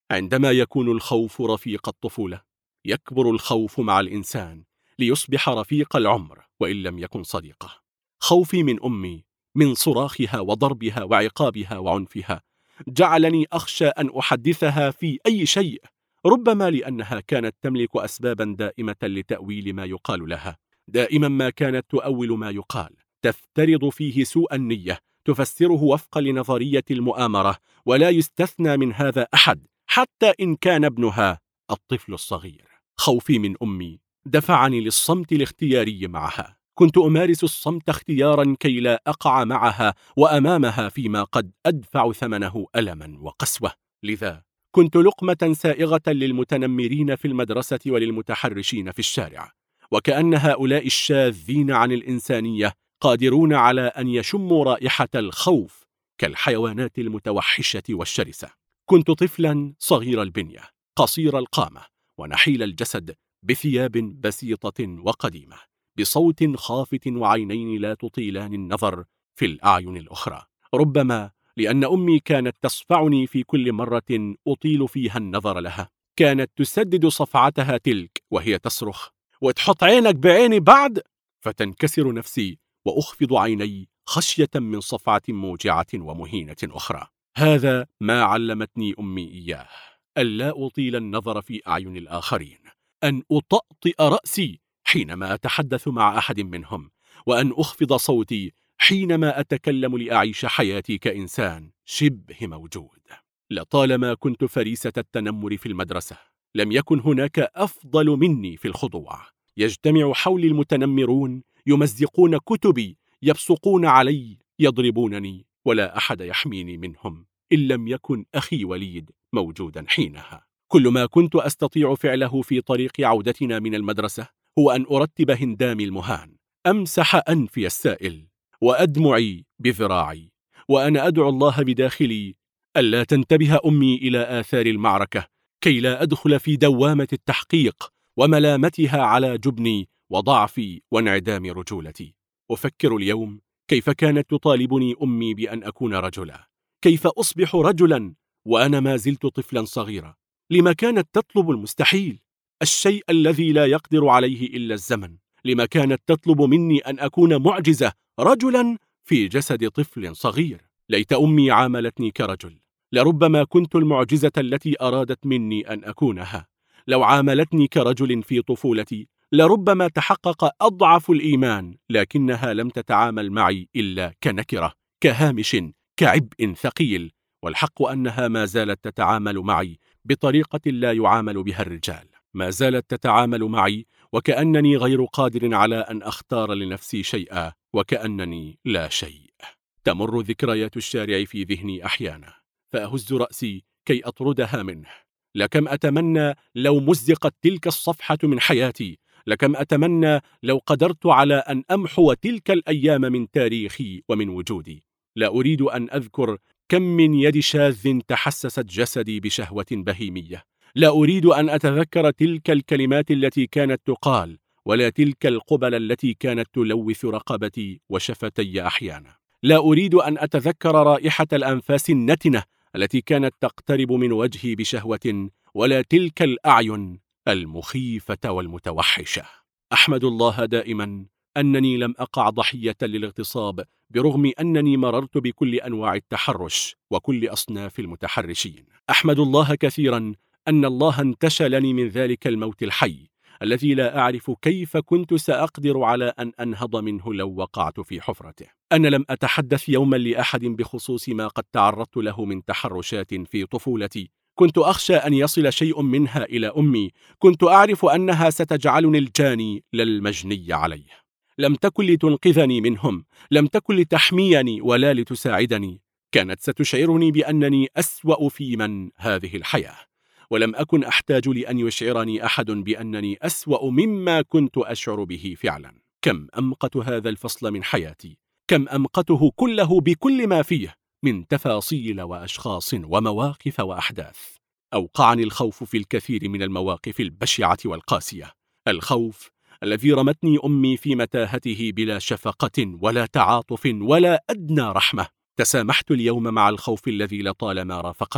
عندما يكون الخوف رفيق الطفولة، يكبر الخوف مع الإنسان ليصبح رفيق العمر وإن لم يكن صديقه. خوفي من أمي، من صراخها وضربها وعقابها وعنفها، جعلني أخشى أن أحدثها في أي شيء، ربما لأنها كانت تملك أسبابا دائمة لتأويل ما يقال لها. دائما ما كانت تؤول ما يقال، تفترض فيه سوء النية، تفسره وفق لنظرية المؤامرة، ولا يستثنى من هذا أحد حتى إن كان ابنها الطفل الصغير. خوفي من أمي دفعني للصمت الاختياري معها. كنت أمارس الصمت اختيارا كي لا أقع معها وأمامها فيما قد أدفع ثمنه ألما وقسوة. لذا كنت لقمة سائغة للمتنمرين في المدرسة وللمتحرشين في الشارع، وكأن هؤلاء الشاذين عن الإنسانية قادرون على أن يشموا رائحة الخوف كالحيوانات المتوحشة والشرسة. كنت طفلا صغير البنية، قصير القامة، ونحيل الجسد، بثياب بسيطة وقديمة، بصوت خافت وعينين لا تطيلان النظر في الأعين الأخرى. ربما لأن أمي كانت تصفعني في كل مرة أطيل فيها النظر لها. كانت تسدد صفعتها تلك وهي تصرخ: وتحط عينك بعيني بعد؟ فتنكسر نفسي وأخفض عيني خشية من صفعة موجعة ومهينة أخرى. هذا ما علمتني أمي إياه: ألا أطيل النظر في أعين الآخرين، أن أطأطئ رأسي حينما أتحدث مع أحد منهم، وأن أخفض صوتي حينما أتكلم لأعيش حياتي كإنسان شبه موجود. لطالما كنت فريسة التنمر في المدرسة، لم يكن هناك أفضل مني في الخضوع. يجتمع حولي المتنمرون، يمزقون كتبي، يبصقون علي، يضربونني، ولا أحد يحميني منهم إن لم يكن أخي وليد موجودا حينها. كل ما كنت أستطيع فعله في طريق عودتنا من المدرسة هو أن أرتب هندامي المهان، أمسح أنفي السائل، وأدمعي بذراعي، وأنا أدعو الله بداخلي ألا تنتبه أمي إلى آثار المعركة، كي لا أدخل في دوامة التحقيق وملامتها على جبني وضعفي وانعدام رجولتي. أفكر اليوم كيف كانت تطالبني أمي بأن أكون رجلا، كيف أصبح رجلا وأنا ما زلت طفلا صغيرا. لما كانت تطلب المستحيل، الشيء الذي لا يقدر عليه إلا الزمن؟ لما كانت تطلب مني أن أكون معجزة، رجلا في جسد طفل صغير؟ ليت أمي عاملتني كرجل، لربما كنت المعجزة التي أرادت مني أن أكونها. لو عاملتني كرجل في طفولتي لربما تحقق أضعف الإيمان، لكنها لم تتعامل معي إلا كنكرة، كهامش، كعبء ثقيل. والحق أنها ما زالت تتعامل معي بطريقة لا يعامل بها الرجال. ما زالت تتعامل معي وكأنني غير قادر على أن أختار لنفسي شيئا، وكأنني لا شيء. تمر ذكريات الشارع في ذهني أحيانا، فأهز رأسي كي أطردها منه. لكم أتمنى لو مزقت تلك الصفحة من حياتي، لكم أتمنى لو قدرت على أن أمحو تلك الأيام من تاريخي ومن وجودي. لا أريد أن أذكر كم من يد شاذ تحسست جسدي بشهوة بهيمية. لا أريد أن أتذكر تلك الكلمات التي كانت تقال، ولا تلك القبل التي كانت تلوث رقبتي وشفتي أحيانا. لا أريد أن أتذكر رائحة الأنفاس النتنة التي كانت تقترب من وجهي بشهوة، ولا تلك الأعين المخيفة والمتوحشة. أحمد الله دائما أنني لم أقع ضحية للاغتصاب، برغم أنني مررت بكل أنواع التحرش وكل أصناف المتحرشين. أحمد الله كثيرا أن الله انتشلني من ذلك الموت الحي الذي لا أعرف كيف كنت سأقدر على أن أنهض منه لو وقعت في حفرته. أنا لم أتحدث يوما لأحد بخصوص ما قد تعرضت له من تحرشات في طفولتي. كنت أخشى أن يصل شيء منها إلى أمي، كنت أعرف أنها ستجعلني الجاني لا المجني عليه. لم تكن لتنقذني منهم، لم تكن لتحميني ولا لتساعدني، كانت ستشعرني بأنني أسوأ في من هذه الحياة. ولم أكن أحتاج لأن يشعرني أحد بأنني أسوأ مما كنت أشعر به فعلا. كم أمقت هذا الفصل من حياتي، كم أمقته كله بكل ما فيه من تفاصيل وأشخاص ومواقف وأحداث. أوقعني الخوف في الكثير من المواقف البشعة والقاسية، الخوف الذي رمتني أمي في متاهته بلا شفقة ولا تعاطف ولا أدنى رحمة. تسامحت اليوم مع الخوف الذي لطالما رافقني،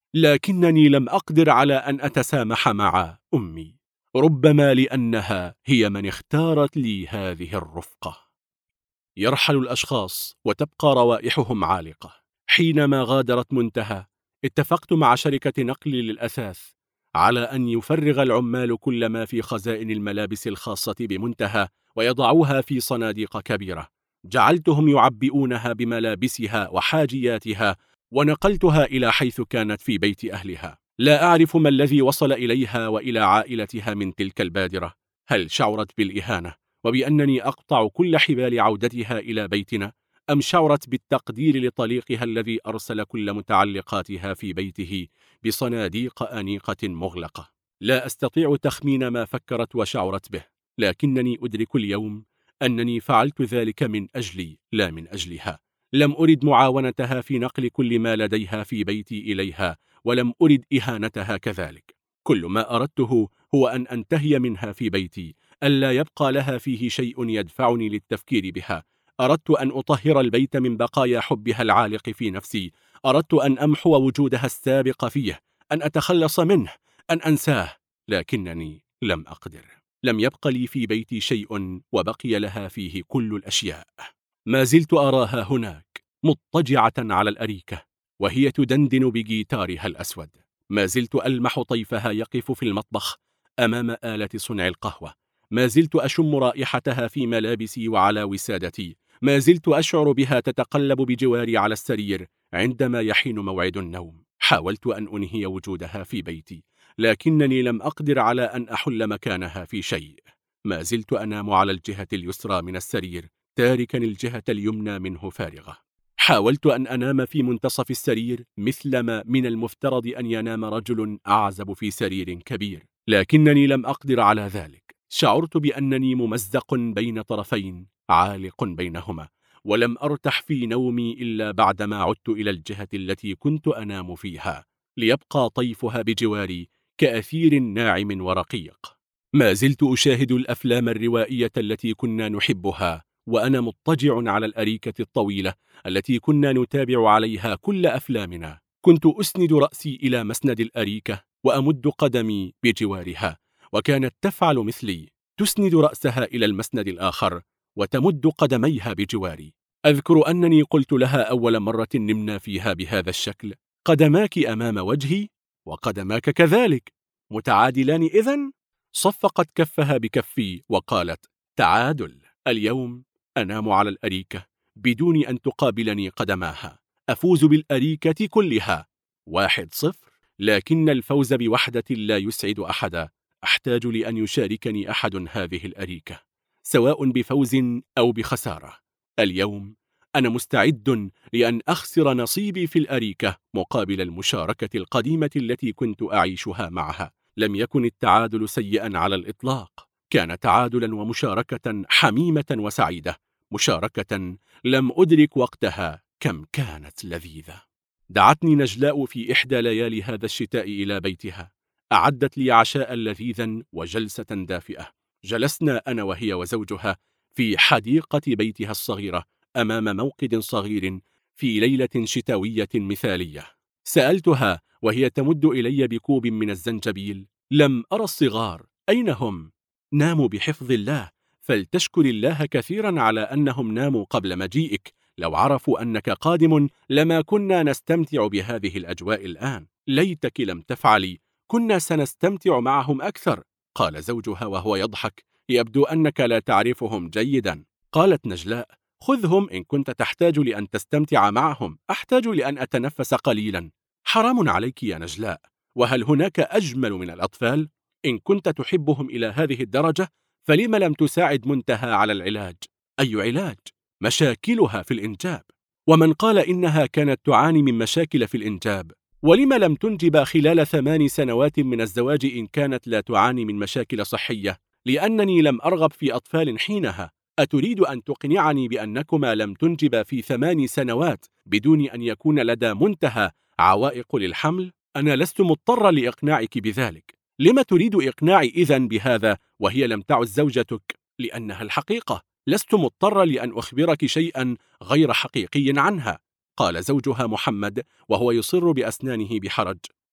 لكنني لم أقدر على أن أتسامح مع أمي، ربما لأنها هي من اختارت لي هذه الرفقة. يرحل الأشخاص وتبقى روائحهم عالقة. حينما غادرت منتهى، اتفقت مع شركة نقل للأثاث على أن يفرغ العمال كل ما في خزائن الملابس الخاصة بمنتهى ويضعوها في صناديق كبيرة. جعلتهم يعبئونها بملابسها وحاجياتها، ونقلتها إلى حيث كانت في بيت أهلها. لا أعرف ما الذي وصل إليها وإلى عائلتها من تلك البادرة. هل شعرت بالإهانة وبأنني أقطع كل حبال عودتها إلى بيتنا، أم شعرت بالتقدير لطليقها الذي أرسل كل متعلقاتها في بيته بصناديق أنيقة مغلقة؟ لا أستطيع تخمين ما فكرت وشعرت به، لكنني أدرك اليوم أنني فعلت ذلك من أجلي لا من أجلها. لم أرد معاونتها في نقل كل ما لديها في بيتي إليها، ولم أرد إهانتها كذلك. كل ما أردته هو أن أنتهي منها في بيتي، ألا يبقى لها فيه شيء يدفعني للتفكير بها. أردت أن أطهر البيت من بقايا حبها العالق في نفسي. أردت أن أمحو وجودها السابق فيه، أن أتخلص منه، أن أنساه، لكنني لم أقدر. لم يبق لي في بيتي شيء وبقي لها فيه كل الأشياء. ما زلت أراها هناك مضطجعة على الأريكة وهي تدندن بجيتارها الأسود. ما زلت ألمح طيفها يقف في المطبخ أمام آلة صنع القهوة. ما زلت أشم رائحتها في ملابسي وعلى وسادتي. ما زلت أشعر بها تتقلب بجواري على السرير عندما يحين موعد النوم. حاولت أن أنهي وجودها في بيتي، لكنني لم أقدر على أن أحل مكانها في شيء. ما زلت أنام على الجهة اليسرى من السرير، تاركا الجهة اليمنى منه فارغة. حاولت أن أنام في منتصف السرير مثلما من المفترض أن ينام رجل أعزب في سرير كبير، لكنني لم أقدر على ذلك. شعرت بأنني ممزق بين طرفين عالق بينهما، ولم أرتح في نومي إلا بعدما عدت إلى الجهة التي كنت أنام فيها، ليبقى طيفها بجواري كأثير ناعم ورقيق. ما زلت أشاهد الأفلام الروائية التي كنا نحبها وأنا مضطجع على الأريكة الطويلة التي كنا نتابع عليها كل أفلامنا. كنت أسند رأسي إلى مسند الأريكة وأمد قدمي بجوارها، وكانت تفعل مثلي، تسند رأسها إلى المسند الآخر وتمد قدميها بجواري. أذكر أنني قلت لها أول مرة نمنا فيها بهذا الشكل: قدماك أمام وجهي وقدماك كذلك، متعادلان إذن؟ صفقت كفها بكفي وقالت: تعادل. اليوم أنام على الأريكة بدون أن تقابلني قدماها. أفوز بالأريكة كلها 1-0. لكن الفوز بوحدة لا يسعد أحدا. أحتاج لأن يشاركني أحد هذه الأريكة، سواء بفوز أو بخسارة. اليوم أنا مستعد لأن أخسر نصيبي في الأريكة مقابل المشاركة القديمة التي كنت أعيشها معها. لم يكن التعادل سيئا على الإطلاق، كان تعادلا ومشاركة حميمة وسعيدة، مشاركة لم أدرك وقتها كم كانت لذيذة. دعتني نجلاء في إحدى ليالي هذا الشتاء إلى بيتها. أعدت لي عشاء لذيذا وجلسة دافئة. جلسنا أنا وهي وزوجها في حديقة بيتها الصغيرة أمام موقد صغير في ليلة شتوية مثالية. سألتها وهي تمد إلي بكوب من الزنجبيل: لم أرى الصغار، أين هم؟ ناموا بحفظ الله، فلتشكر الله كثيرا على أنهم ناموا قبل مجيئك. لو عرفوا أنك قادم لما كنا نستمتع بهذه الأجواء الآن. ليتك لم تفعلي، كنا سنستمتع معهم أكثر. قال زوجها وهو يضحك: يبدو أنك لا تعرفهم جيدا. قالت نجلاء: خذهم إن كنت تحتاج لأن تستمتع معهم، أحتاج لأن أتنفس قليلا. حرام عليك يا نجلاء، وهل هناك أجمل من الأطفال؟ إن كنت تحبهم إلى هذه الدرجة فلم لم تساعد منتهى على العلاج؟ أي علاج؟ مشاكلها في الإنجاب. ومن قال إنها كانت تعاني من مشاكل في الإنجاب؟ ولم لم تنجب خلال 8 سنوات من الزواج إن كانت لا تعاني من مشاكل صحية؟ لأنني لم أرغب في أطفال حينها. أتريد أن تقنعني بأنكما لم تنجبا في 8 سنوات بدون أن يكون لدى منتهى عوائق للحمل؟ أنا لست مضطرا لإقناعك بذلك. لما تريد إقناعي إذن بهذا وهي لم تعد زوجتك؟ لأنها الحقيقة. لست مضطرا لأن أخبرك شيئا غير حقيقي عنها. قال زوجها محمد وهو يصر بأسنانه بحرج: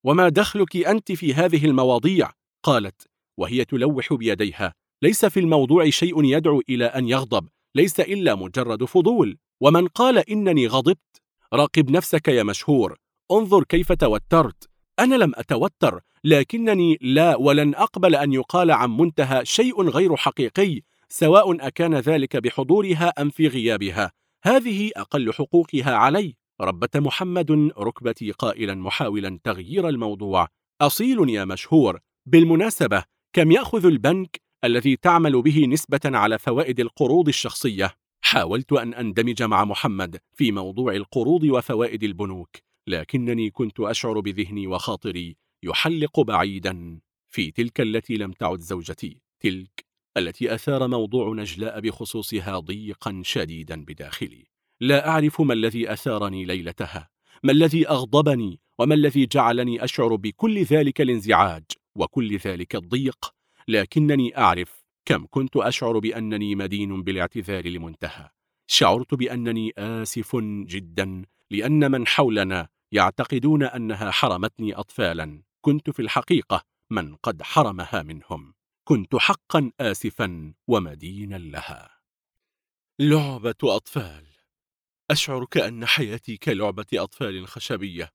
وما دخلك أنت في هذه المواضيع؟ قالت وهي تلوح بيديها. ليس في الموضوع شيء يدعو إلى أن يغضب، ليس إلا مجرد فضول. ومن قال إنني غضبت؟ راقب نفسك يا مشهور، انظر كيف توترت. أنا لم أتوتر، لكنني لا ولن أقبل أن يقال عن منتهى شيء غير حقيقي، سواء أكان ذلك بحضورها أم في غيابها. هذه أقل حقوقها علي. ربت محمد ركبتي قائلا محاولا تغيير الموضوع: أصيل يا مشهور. بالمناسبة، كم يأخذ البنك الذي تعمل به نسبة على فوائد القروض الشخصية؟ حاولت أن أندمج مع محمد في موضوع القروض وفوائد البنوك، لكنني كنت أشعر بذهني وخاطري يحلق بعيدا في تلك التي لم تعد زوجتي، تلك التي أثار موضوع نجلاء بخصوصها ضيقا شديدا بداخلي. لا أعرف ما الذي أثارني ليلتها، ما الذي أغضبني، وما الذي جعلني أشعر بكل ذلك الانزعاج وكل ذلك الضيق، لكنني أعرف كم كنت أشعر بأنني مدين بالاعتذار لمنتهى. شعرت بأنني آسف جدا لأن من حولنا يعتقدون أنها حرمتني أطفالا، كنت في الحقيقة من قد حرمها منهم. كنت حقا آسفا ومدينا لها. لعبة أطفال. أشعر كأن حياتي كلعبة أطفال خشبية،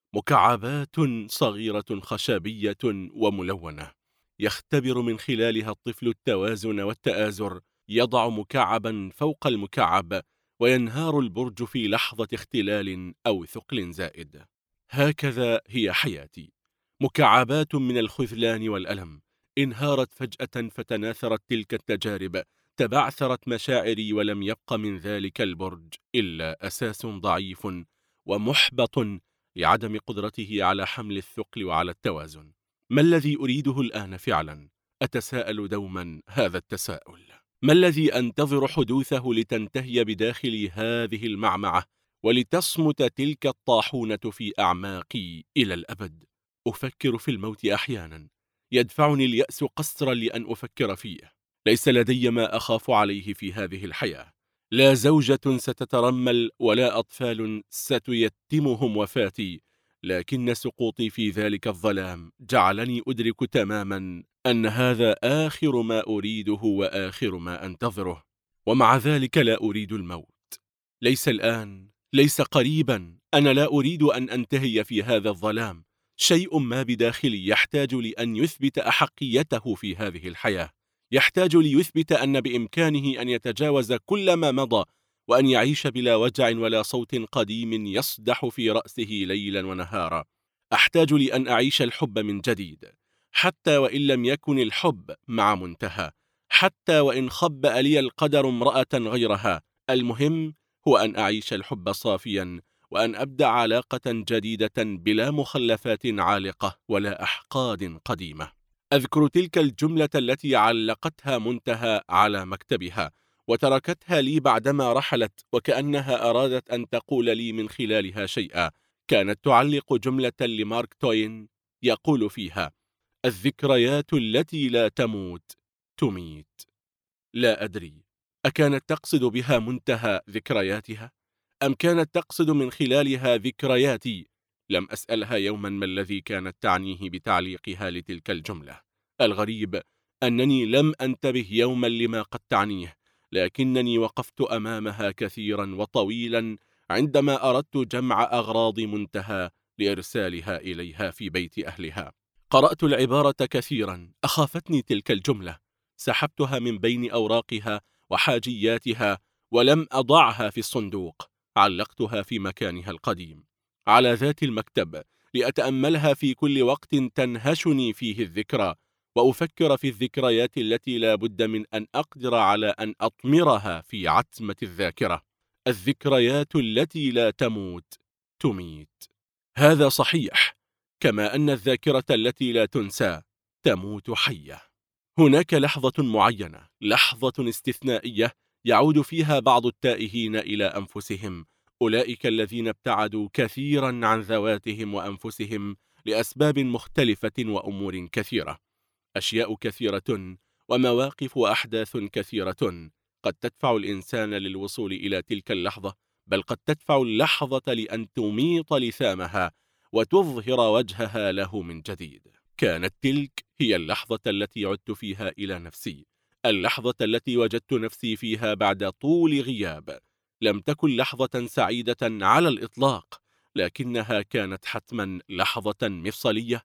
مكعبات صغيرة خشبية وملونة، يختبر من خلالها الطفل التوازن والتآزر، يضع مكعبا فوق المكعب وينهار البرج في لحظة اختلال أو ثقل زائد. هكذا هي حياتي، مكعبات من الخذلان والألم، انهارت فجأة فتناثرت تلك التجارب، تبعثرت مشاعري ولم يبق من ذلك البرج إلا أساس ضعيف ومحبط لعدم قدرته على حمل الثقل وعلى التوازن. ما الذي أريده الآن فعلا؟ أتساءل دوما هذا التساؤل. ما الذي أنتظر حدوثه لتنتهي بداخلي هذه المعمعة ولتصمت تلك الطاحونة في أعماقي إلى الأبد؟ أفكر في الموت أحيانا، يدفعني اليأس قسرا لأن أفكر فيه. ليس لدي ما أخاف عليه في هذه الحياة، لا زوجة ستترمل ولا أطفال ستيتمهم وفاتي، لكن سقوطي في ذلك الظلام جعلني أدرك تماما أن هذا آخر ما أريده وآخر ما أنتظره. ومع ذلك لا أريد الموت، ليس الآن، ليس قريبا. أنا لا أريد أن أنتهي في هذا الظلام. شيء ما بداخلي يحتاج لأن يثبت أحقيته في هذه الحياة، يحتاج ليثبت أن بإمكانه أن يتجاوز كل ما مضى وأن يعيش بلا وجع ولا صوت قديم يصدح في رأسه ليلا ونهارا. أحتاج لأن أعيش الحب من جديد، حتى وإن لم يكن الحب مع منتهى، حتى وإن خبأ لي القدر امرأة غيرها. المهم هو أن أعيش الحب صافيا، وأن أبدأ علاقة جديدة بلا مخلفات عالقة ولا أحقاد قديمة. أذكر تلك الجملة التي علقتها منتهى على مكتبها وتركتها لي بعدما رحلت، وكأنها أرادت أن تقول لي من خلالها شيئا. كانت تعلق جملة لمارك توين يقول فيها: الذكريات التي لا تموت تميت. لا أدري، أكانت تقصد بها منتهى ذكرياتها، أم كانت تقصد من خلالها ذكرياتي؟ لم أسألها يوما ما الذي كانت تعنيه بتعليقها لتلك الجملة. الغريب أنني لم أنتبه يوما لما قد تعنيه، لكنني وقفت أمامها كثيرا وطويلا عندما أردت جمع أغراض منتهى لإرسالها إليها في بيت أهلها. قرأت العبارة كثيرا، أخافتني تلك الجملة، سحبتها من بين أوراقها وحاجياتها ولم أضعها في الصندوق، علقتها في مكانها القديم على ذات المكتب لأتأملها في كل وقت تنهشني فيه الذكرى، وأفكر في الذكريات التي لا بد من أن أقدر على أن أطمرها في عتمة الذاكرة. الذكريات التي لا تموت تميت. هذا صحيح، كما أن الذاكرة التي لا تنسى تموت حية. هناك لحظة معينة، لحظة استثنائية يعود فيها بعض التائهين إلى أنفسهم، أولئك الذين ابتعدوا كثيرا عن ذواتهم وأنفسهم لأسباب مختلفة وأمور كثيرة. أشياء كثيرة ومواقف وأحداث كثيرة قد تدفع الإنسان للوصول إلى تلك اللحظة، بل قد تدفع اللحظة لأن تميط لثامها وتظهر وجهها له من جديد. كانت تلك هي اللحظة التي عدت فيها إلى نفسي، اللحظة التي وجدت نفسي فيها بعد طول غياب. لم تكن لحظة سعيدة على الإطلاق، لكنها كانت حتما لحظة مفصلية،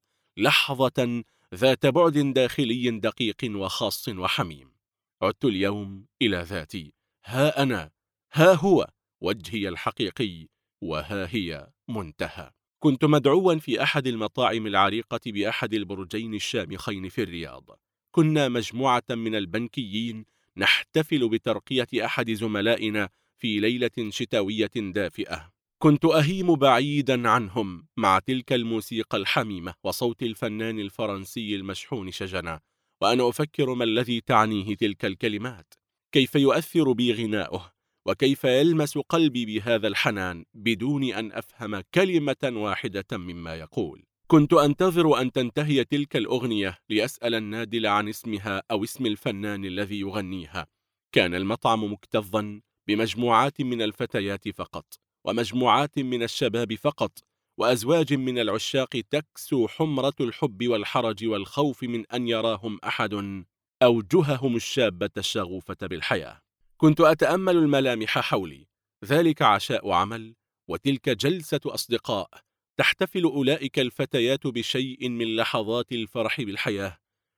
لحظة ذات بعد داخلي دقيق وخاص وحميم. عدت اليوم إلى ذاتي، ها أنا، ها هو وجهي الحقيقي، وها هي منتهى. كنت مدعوا في أحد المطاعم العريقة بأحد البرجين الشامخين في الرياض. كنا مجموعة من البنكيين نحتفل بترقية أحد زملائنا في ليلة شتوية دافئة. كنت أهيم بعيدا عنهم مع تلك الموسيقى الحميمة وصوت الفنان الفرنسي المشحون شجنا، وأنا أفكر ما الذي تعنيه تلك الكلمات، كيف يؤثر بي غناؤه، وكيف يلمس قلبي بهذا الحنان بدون أن أفهم كلمة واحدة مما يقول. كنت أنتظر أن تنتهي تلك الأغنية لأسأل النادل عن اسمها أو اسم الفنان الذي يغنيها. كان المطعم مكتظا بمجموعات من الفتيات فقط، ومجموعات من الشباب فقط، وأزواج من العشاق تكسو حمرة الحب والحرج والخوف من أن يراهم أحد أوجههم الشابة الشغوفة بالحياة. كنت أتأمل الملامح حولي، ذلك عشاء عمل، وتلك جلسة أصدقاء، تحتفل أولئك الفتيات بشيء من لحظات الفرح بالحياة،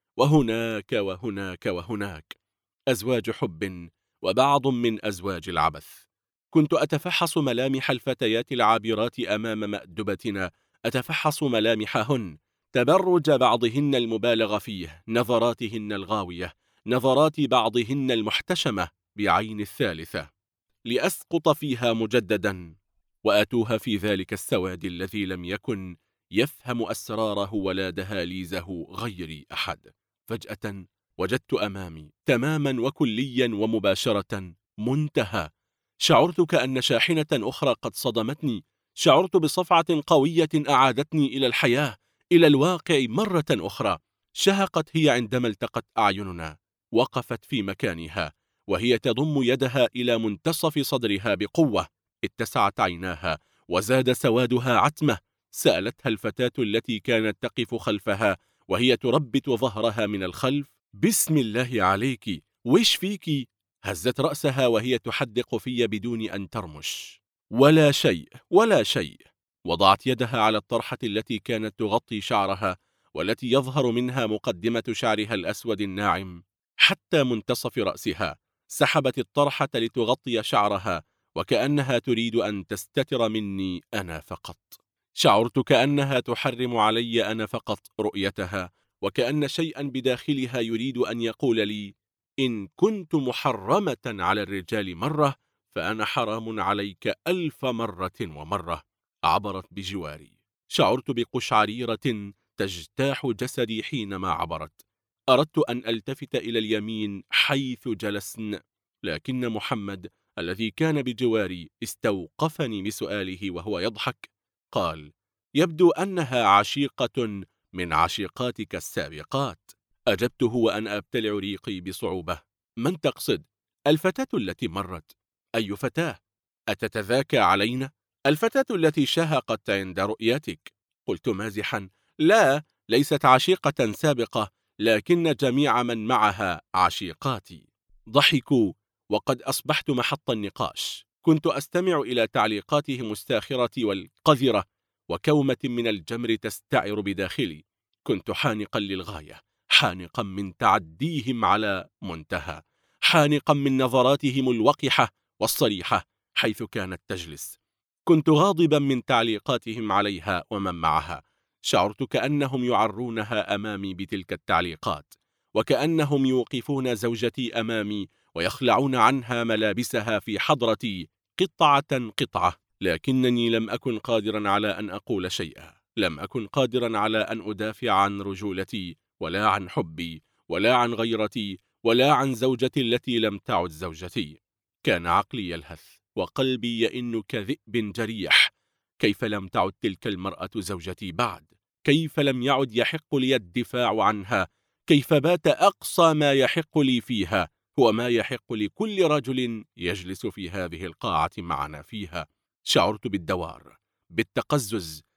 وهناك وهناك وهناك أزواج حب وبعض من أزواج العبث. كنت أتفحص ملامح الفتيات العابرات أمام مأدبتنا، أتفحص ملامحهن، تبرج بعضهن المبالغ فيه، نظراتهن الغاوية، نظرات بعضهن المحتشمة بعين الثالثة، لأسقط فيها مجددا وأتوه في ذلك السواد الذي لم يكن يفهم أسراره ولا دهاليزه غيري أحد. فجأة وجدت أمامي تماما وكليا ومباشرة منتهى. شعرت كأن شاحنة أخرى قد صدمتني، شعرت بصفعة قوية أعادتني إلى الحياة، إلى الواقع مرة أخرى. شهقت هي عندما التقت أعيننا، وقفت في مكانها وهي تضم يدها إلى منتصف صدرها بقوة. اتسعت عيناها وزاد سوادها عتمة. سألتها الفتاة التي كانت تقف خلفها وهي تربت ظهرها من الخلف: بسم الله عليك، وش فيكي؟ هزت رأسها وهي تحدق في بدون أن ترمش. ولا شيء ولا شيء. وضعت يدها على الطرحة التي كانت تغطي شعرها، والتي يظهر منها مقدمة شعرها الأسود الناعم حتى منتصف رأسها. سحبت الطرحة لتغطي شعرها، وكأنها تريد أن تستتر مني أنا فقط. شعرت كأنها تحرم علي أنا فقط رؤيتها، وكأن شيئا بداخلها يريد أن يقول لي: إن كنت محرمة على الرجال مرة، فأنا حرام عليك 1000 مرة ومرة. عبرت بجواري. شعرت بقشعريرة تجتاح جسدي حينما عبرت. أردت أن ألتفت إلى اليمين حيث جلسن، لكن محمد الذي كان بجواري استوقفني بسؤاله وهو يضحك. قال: يبدو أنها عشيقة من عشيقاتك السابقات. أجبته وأنا أبتلع ريقي بصعوبة: من تقصد؟ الفتاة التي مرت. أي فتاة؟ أتتذاكى علينا؟ الفتاة التي شهقت عند رؤيتك. قلت مازحا: لا، ليست عشيقة سابقة، لكن جميع من معها عشيقاتي. ضحكوا، وقد أصبحت محط النقاش. كنت أستمع إلى تعليقاتهم الساخرة والقذرة، وكومة من الجمر تستعر بداخلي. كنت حانقا للغاية، حانقا من تعديهم على منتهى، حانقا من نظراتهم الوقحة والصريحة حيث كانت تجلس. كنت غاضبا من تعليقاتهم عليها ومن معها. شعرت كأنهم يعرونها أمامي بتلك التعليقات، وكأنهم يوقفون زوجتي أمامي ويخلعون عنها ملابسها في حضرتي قطعة قطعة. لكنني لم أكن قادرا على أن أقول شيئا، لم أكن قادرا على أن أدافع عن رجولتي، ولا عن حبي، ولا عن غيرتي، ولا عن زوجتي التي لم تعد زوجتي. كان عقلي يلهث وقلبي يئن كذئب جريح. كيف لم تعد تلك المرأة زوجتي بعد؟ كيف لم يعد يحق لي الدفاع عنها؟ كيف بات أقصى ما يحق لي فيها هو ما يحق لكل رجل يجلس في هذه القاعة معنا فيها؟ شعرت بالدوار، بالتقزز،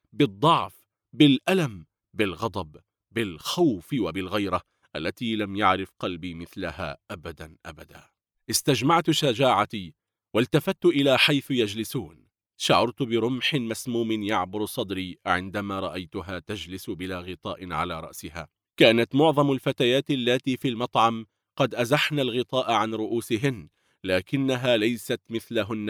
بالضعف، بالألم، بالغضب، بالخوف وبالغيرة التي لم يعرف قلبي مثلها أبدا أبدا. استجمعت شجاعتي والتفت إلى حيث يجلسون. شعرت برمح مسموم يعبر صدري عندما رأيتها تجلس بلا غطاء على رأسها. كانت معظم الفتيات اللاتي في المطعم قد أزحن الغطاء عن رؤوسهن، لكنها ليست مثلهن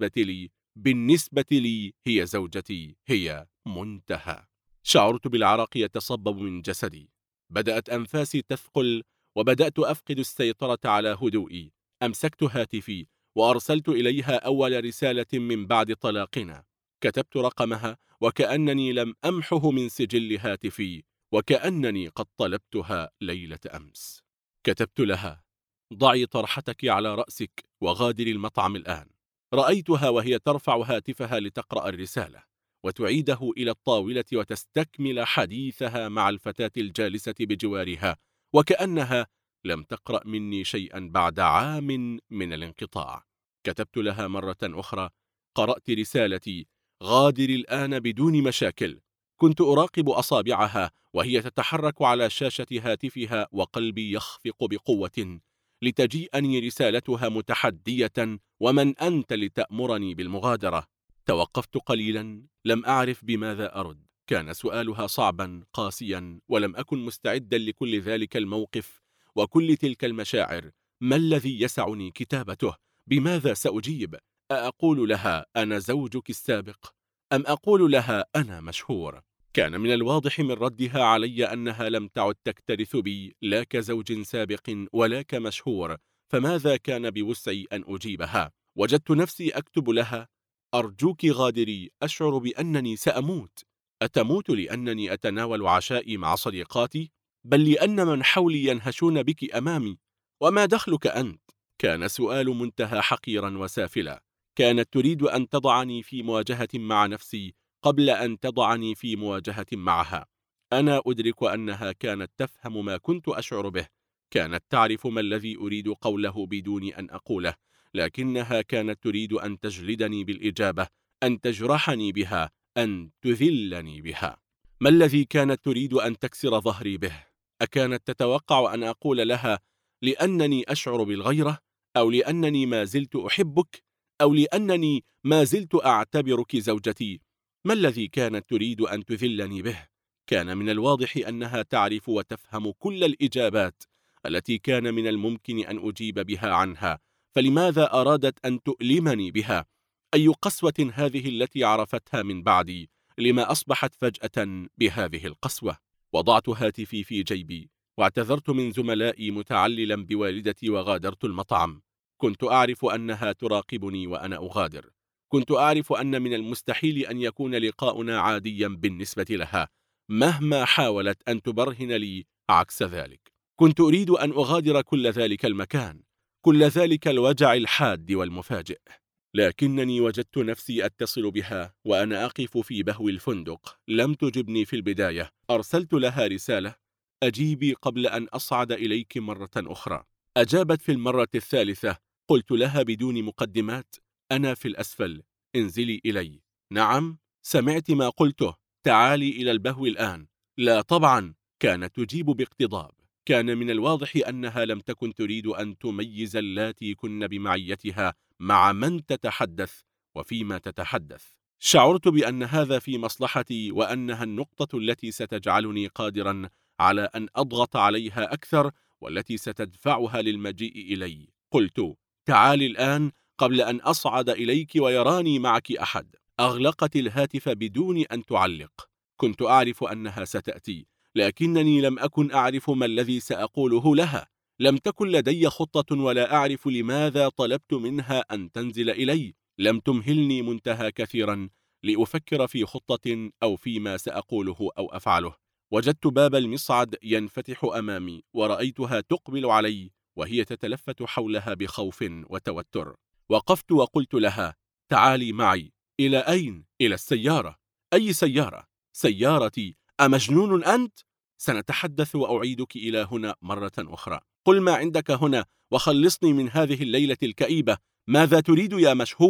بالنسبة لي هي زوجتي، هي منتهى. شعرت بالعرق يتصبب من جسدي، بدأت أنفاسي تثقل وبدأت أفقد السيطرة على هدوئي. أمسكت هاتفي وأرسلت إليها أول رسالة من بعد طلاقنا. كتبت رقمها وكأنني لم أمحه من سجل هاتفي، وكأنني قد طلبتها ليلة أمس. كتبت لها: ضعي طرحتك على رأسك وغادري المطعم الآن. رأيتها وهي ترفع هاتفها لتقرأ الرسالة وتعيده إلى الطاولة وتستكمل حديثها مع الفتاة الجالسة بجوارها، وكأنها لم تقرأ مني شيئا بعد عام من الانقطاع. كتبت لها مرة أخرى: قرأت رسالتي، غادري الآن بدون مشاكل. كنت أراقب أصابعها وهي تتحرك على شاشة هاتفها وقلبي يخفق بقوة لتجيئني رسالتها متحدية: ومن أنت لتأمرني بالمغادرة؟ توقفت قليلا، لم أعرف بماذا أرد. كان سؤالها صعبا قاسيا، ولم أكن مستعدا لكل ذلك الموقف وكل تلك المشاعر. ما الذي يسعني كتابته؟ بماذا سأجيب؟ أقول لها أنا زوجك السابق، أم أقول لها أنا مشهور؟ كان من الواضح من ردها علي أنها لم تعد تكترث بي لا كزوج سابق ولا كمشهور، فماذا كان بوسعي أن أجيبها؟ وجدت نفسي أكتب لها: أرجوك غادري، أشعر بأنني سأموت. أتموت لأنني أتناول عشائي مع صديقاتي؟ بل لأن من حولي ينهشون بك أمامي. وما دخلك أنت؟ كان سؤال منتهى حقيرا وسافلا. كانت تريد أن تضعني في مواجهة مع نفسي قبل أن تضعني في مواجهة معها. أنا أدرك أنها كانت تفهم ما كنت أشعر به، كانت تعرف ما الذي أريد قوله بدون أن أقوله، لكنها كانت تريد أن تجلدني بالإجابة، أن تجرحني بها، أن تذلني بها. ما الذي كانت تريد أن تكسر ظهري به؟ أكانت تتوقع أن أقول لها: لأنني أشعر بالغيرة، أو لأنني ما زلت أحبك، أو لأنني ما زلت أعتبرك زوجتي؟ ما الذي كانت تريد أن تذلني به؟ كان من الواضح أنها تعرف وتفهم كل الإجابات التي كان من الممكن أن أجيب بها عنها، فلماذا أرادت أن تؤلمني بها؟ أي قسوة هذه التي عرفتها من بعدي؟ لما أصبحت فجأة بهذه القسوة؟ وضعت هاتفي في جيبي واعتذرت من زملائي متعللا بوالدتي وغادرت المطعم. كنت أعرف أنها تراقبني وأنا أغادر. كنت أعرف أن من المستحيل أن يكون لقاؤنا عاديا بالنسبة لها، مهما حاولت أن تبرهن لي عكس ذلك. كنت أريد أن أغادر كل ذلك المكان، كل ذلك الوجع الحاد والمفاجئ، لكنني وجدت نفسي أتصل بها وأنا أقف في بهو الفندق. لم تجبني في البداية. أرسلت لها رسالة: أجيبي قبل أن أصعد إليك مرة أخرى. أجابت في المرة الثالثة. قلت لها بدون مقدمات: أنا في الأسفل، انزلي إلي. نعم، سمعت ما قلته، تعالي إلى البهو الآن. لا طبعا، كانت تجيب باقتضاب. كان من الواضح أنها لم تكن تريد أن تميز اللاتي كن بمعيتها مع من تتحدث وفيما تتحدث. شعرت بأن هذا في مصلحتي، وأنها النقطة التي ستجعلني قادرا على أن أضغط عليها أكثر، والتي ستدفعها للمجيء إلي. قلت: تعالي الآن قبل أن أصعد إليك ويراني معك أحد. أغلقت الهاتف بدون أن تعلق. كنت أعرف أنها ستأتي، لكنني لم أكن أعرف ما الذي سأقوله لها. لم تكن لدي خطة، ولا أعرف لماذا طلبت منها أن تنزل إلي. لم تمهلني منتهى كثيرا لأفكر في خطة أو فيما سأقوله أو أفعله. وجدت باب المصعد ينفتح أمامي، ورأيتها تقبل علي وهي تتلفت حولها بخوف وتوتر. وقفت وقلت لها: تعالي معي. إلى أين؟ إلى السيارة. أي سيارة؟ سيارتي. أمجنون أنت؟ سنتحدث وأعيدك إلى هنا مرة أخرى. قل ما عندك هنا وخلصني من هذه الليلة الكئيبة. ماذا تريد يا مشهور؟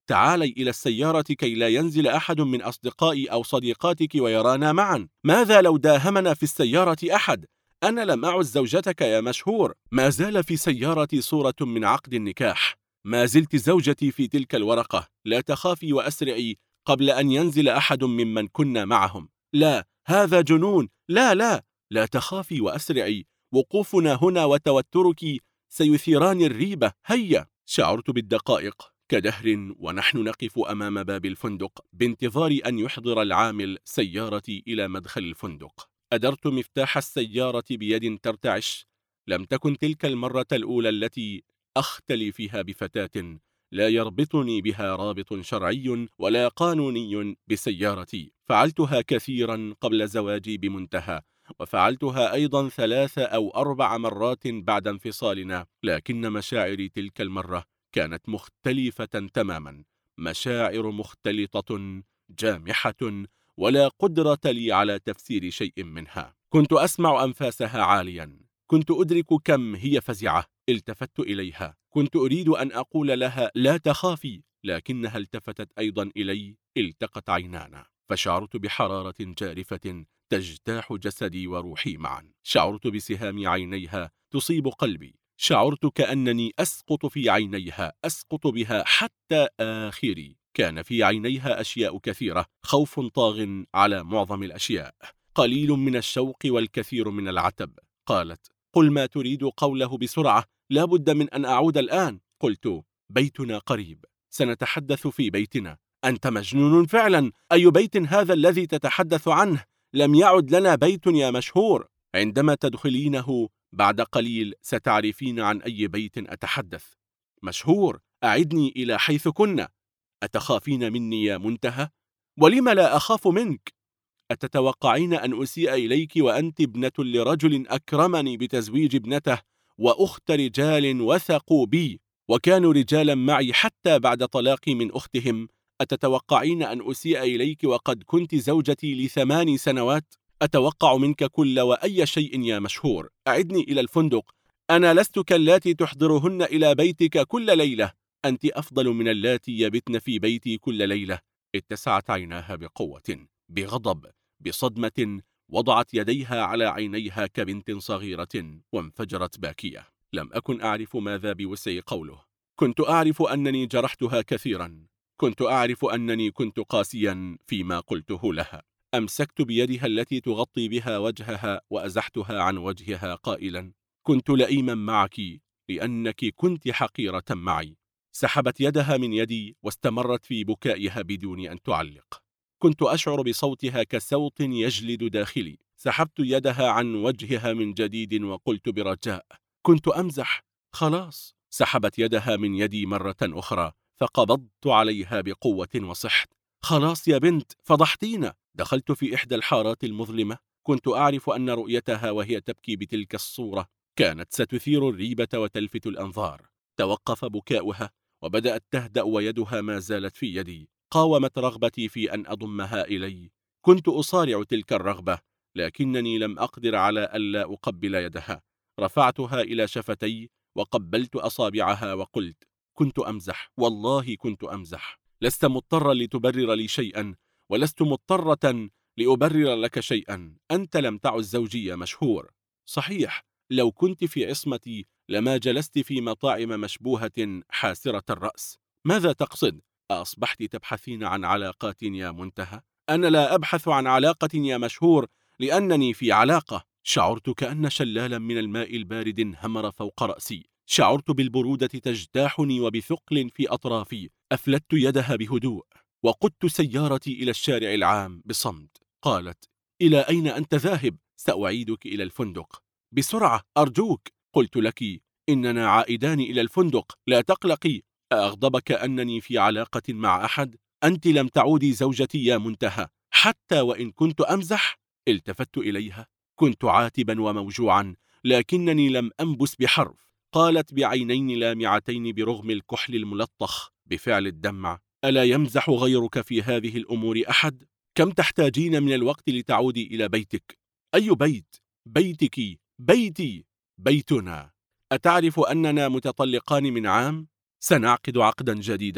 تعالي إلى السيارة كي لا ينزل أحد من أصدقائي أو صديقاتك ويرانا معا. ماذا لو داهمنا في السيارة أحد؟ أنا لم أعد زوجتك يا مشهور. ما زال في سيارتي صورة من عقد النكاح. ما زلت زوجتي في تلك الورقة. لا تخافي وأسرعي قبل أن ينزل أحد ممن كنا معهم. لا، هذا جنون. لا لا، لا تخافي وأسرعي. وقوفنا هنا وتوترك سيثيران الريبة. هيا. شعرت بالدقائق كدهر ونحن نقف أمام باب الفندق بانتظار أن يحضر العامل سيارتي إلى مدخل الفندق. أدرت مفتاح السيارة بيد ترتعش. لم تكن تلك المرة الأولى التي أختلي فيها بفتاة لا يربطني بها رابط شرعي ولا قانوني بسيارتي. فعلتها كثيرا قبل زواجي بمنتهى، وفعلتها أيضا 3 أو 4 مرات بعد انفصالنا، لكن مشاعري تلك المرة كانت مختلفة تماما. مشاعر مختلطة جامحة ولا قدرة لي على تفسير شيء منها. كنت أسمع أنفاسها عاليا. كنت أدرك كم هي فزعة. التفت إليها. كنت أريد أن أقول لها لا تخافي، لكنها التفتت أيضا إلي. التقت عينانا، فشعرت بحرارة جارفة تجتاح جسدي وروحي معا. شعرت بسهام عينيها تصيب قلبي. شعرت كأنني أسقط في عينيها، أسقط بها حتى آخري. كان في عينيها أشياء كثيرة، خوف طاغ على معظم الأشياء، قليل من الشوق والكثير من العتب. قالت: قل ما تريد قوله بسرعة، لا بد من أن أعود الآن. قلت: بيتنا قريب، سنتحدث في بيتنا. أنت مجنون فعلا. أي بيت هذا الذي تتحدث عنه؟ لم يعد لنا بيت يا مشهور. عندما تدخلينه بعد قليل ستعرفين عن أي بيت أتحدث. مشهور، أعدني إلى حيث كنا. أتخافين مني يا منتهى؟ ولم لا أخاف منك؟ أتتوقعين أن أسيء إليك وأنت ابنة لرجل أكرمني بتزويج ابنته وأخت رجال وثقوا بي وكانوا رجالا معي حتى بعد طلاقي من أختهم؟ أتتوقعين أن أسيء إليك وقد كنت زوجتي ل8 سنوات؟ أتوقع منك كل وأي شيء يا مشهور. أعدني إلى الفندق. أنا لست كاللاتي تحضرهن إلى بيتك كل ليلة. أنت أفضل من اللاتي يبتن في بيتي كل ليلة. اتسعت عيناها بقوة، بغضب، بصدمة. وضعت يديها على عينيها كبنت صغيرة وانفجرت باكية. لم أكن أعرف ماذا بوسع قوله. كنت أعرف أنني جرحتها كثيرا. كنت أعرف أنني كنت قاسيا فيما قلته لها. أمسكت بيدها التي تغطي بها وجهها وأزحتها عن وجهها قائلا: كنت لئيما معك لأنك كنت حقيرة معي. سحبت يدها من يدي واستمرت في بكائها بدون أن تعلق. كنت أشعر بصوتها كصوت يجلد داخلي. سحبت يدها عن وجهها من جديد وقلت برجاء: كنت أمزح. خلاص. سحبت يدها من يدي مرة أخرى فقبضت عليها بقوة وصحت: خلاص يا بنت، فضحتينا. دخلت في إحدى الحارات المظلمة. كنت أعرف أن رؤيتها وهي تبكي بتلك الصورة كانت ستثير الريبة وتلفت الأنظار. توقف بكاؤها وبدأت تهدأ ويدها ما زالت في يدي. قاومت رغبتي في أن أضمها إلي. كنت أصارع تلك الرغبة، لكنني لم أقدر على ألا أقبل يدها. رفعتها إلى شفتي وقبلت أصابعها وقلت: كنت أمزح، والله كنت أمزح. لست مضطرا لتبرر لي شيئا، ولست مضطرة لأبرر لك شيئا. أنت لم تعد زوجي يا مشهور. صحيح، لو كنت في عصمتي لما جلست في مطاعم مشبوهة حاسرة الرأس. ماذا تقصد؟ أصبحت تبحثين عن علاقات يا منتهى؟ أنا لا أبحث عن علاقة يا مشهور، لأنني في علاقة. شعرت كأن شلالا من الماء البارد انهمر فوق رأسي. شعرت بالبرودة تجتاحني وبثقل في أطرافي. أفلتت يدها بهدوء وقدت سيارتي إلى الشارع العام بصمت. قالت: إلى أين أنت ذاهب؟ سأعيدك إلى الفندق. بسرعة أرجوك. قلت لك إننا عائدان إلى الفندق، لا تقلقي. أغضبك أنني في علاقة مع أحد؟ أنت لم تعودي زوجتي يا منتهى، حتى وإن كنت أمزح. التفت إليها. كنت عاتبا وموجوعا، لكنني لم أنبس بحرف. قالت بعينين لامعتين برغم الكحل الملطخ بفعل الدمع: ألا يمزح غيرك في هذه الأمور أحد؟ كم تحتاجين من الوقت لتعودي إلى بيتك؟ أي بيت؟ بيتك، بيتي، بيتنا. أتعرف أننا متطلقان من عام؟ سنعقد عقدا جديدا.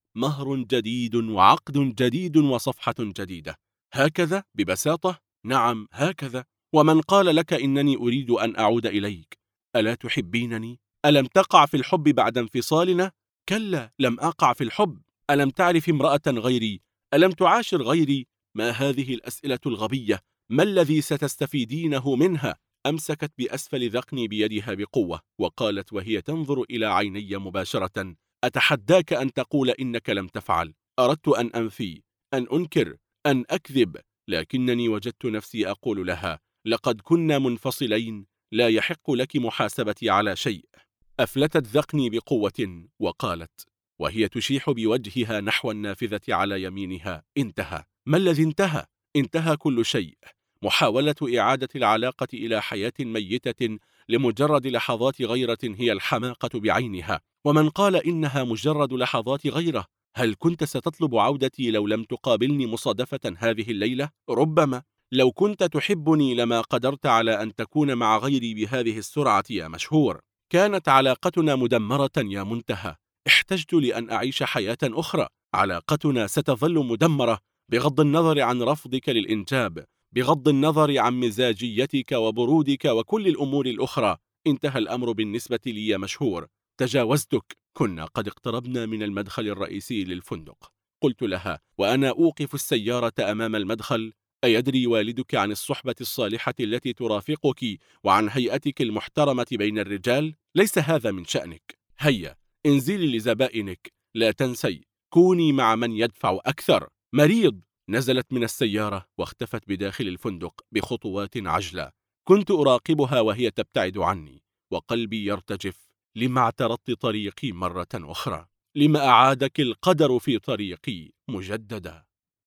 مهر جديد وعقد جديد وصفحة جديدة. هكذا ببساطة؟ نعم هكذا. ومن قال لك إنني أريد أن أعود إليك؟ ألا تحبينني؟ ألم تقع في الحب بعد انفصالنا؟ كلا، لم أقع في الحب. ألم تعرف امرأة غيري؟ ألم تعاشر غيري؟ ما هذه الأسئلة الغبية؟ ما الذي ستستفيدينه منها؟ أمسكت بأسفل ذقني بيدها بقوة وقالت وهي تنظر إلى عيني مباشرة: أتحداك أن تقول إنك لم تفعل. أردت أن أنفي، أن أنكر، أن أكذب، لكنني وجدت نفسي أقول لها: لقد كنا منفصلين، لا يحق لك محاسبتي على شيء. أفلتت ذقني بقوة وقالت وهي تشيح بوجهها نحو النافذة على يمينها: انتهى. ما الذي انتهى؟ انتهى كل شيء. محاولة إعادة العلاقة إلى حياة ميتة لمجرد لحظات غيرة هي الحماقة بعينها. ومن قال إنها مجرد لحظات غيرة؟ هل كنت ستطلب عودتي لو لم تقابلني مصادفة هذه الليلة؟ ربما. لو كنت تحبني لما قدرت على أن تكون مع غيري بهذه السرعة يا مشهور. كانت علاقتنا مدمرة يا منتهى. احتجت لأن أعيش حياة أخرى. علاقتنا ستظل مدمرة بغض النظر عن رفضك للإنجاب، بغض النظر عن مزاجيتك وبرودك وكل الأمور الأخرى. انتهى الأمر بالنسبة لي يا مشهور. تجاوزتك. كنا قد اقتربنا من المدخل الرئيسي للفندق. قلت لها وأنا أوقف السيارة أمام المدخل: أيدري والدك عن الصحبة الصالحة التي ترافقك وعن هيئتك المحترمة بين الرجال؟ ليس هذا من شأنك. هيا انزلي لزبائنك. لا تنسي، كوني مع من يدفع أكثر. مريض. نزلت من السيارة واختفت بداخل الفندق بخطوات عجلة. كنت أراقبها وهي تبتعد عني وقلبي يرتجف. لما اعترضت طريقي مرة أخرى؟ لما أعادك القدر في طريقي مجددا؟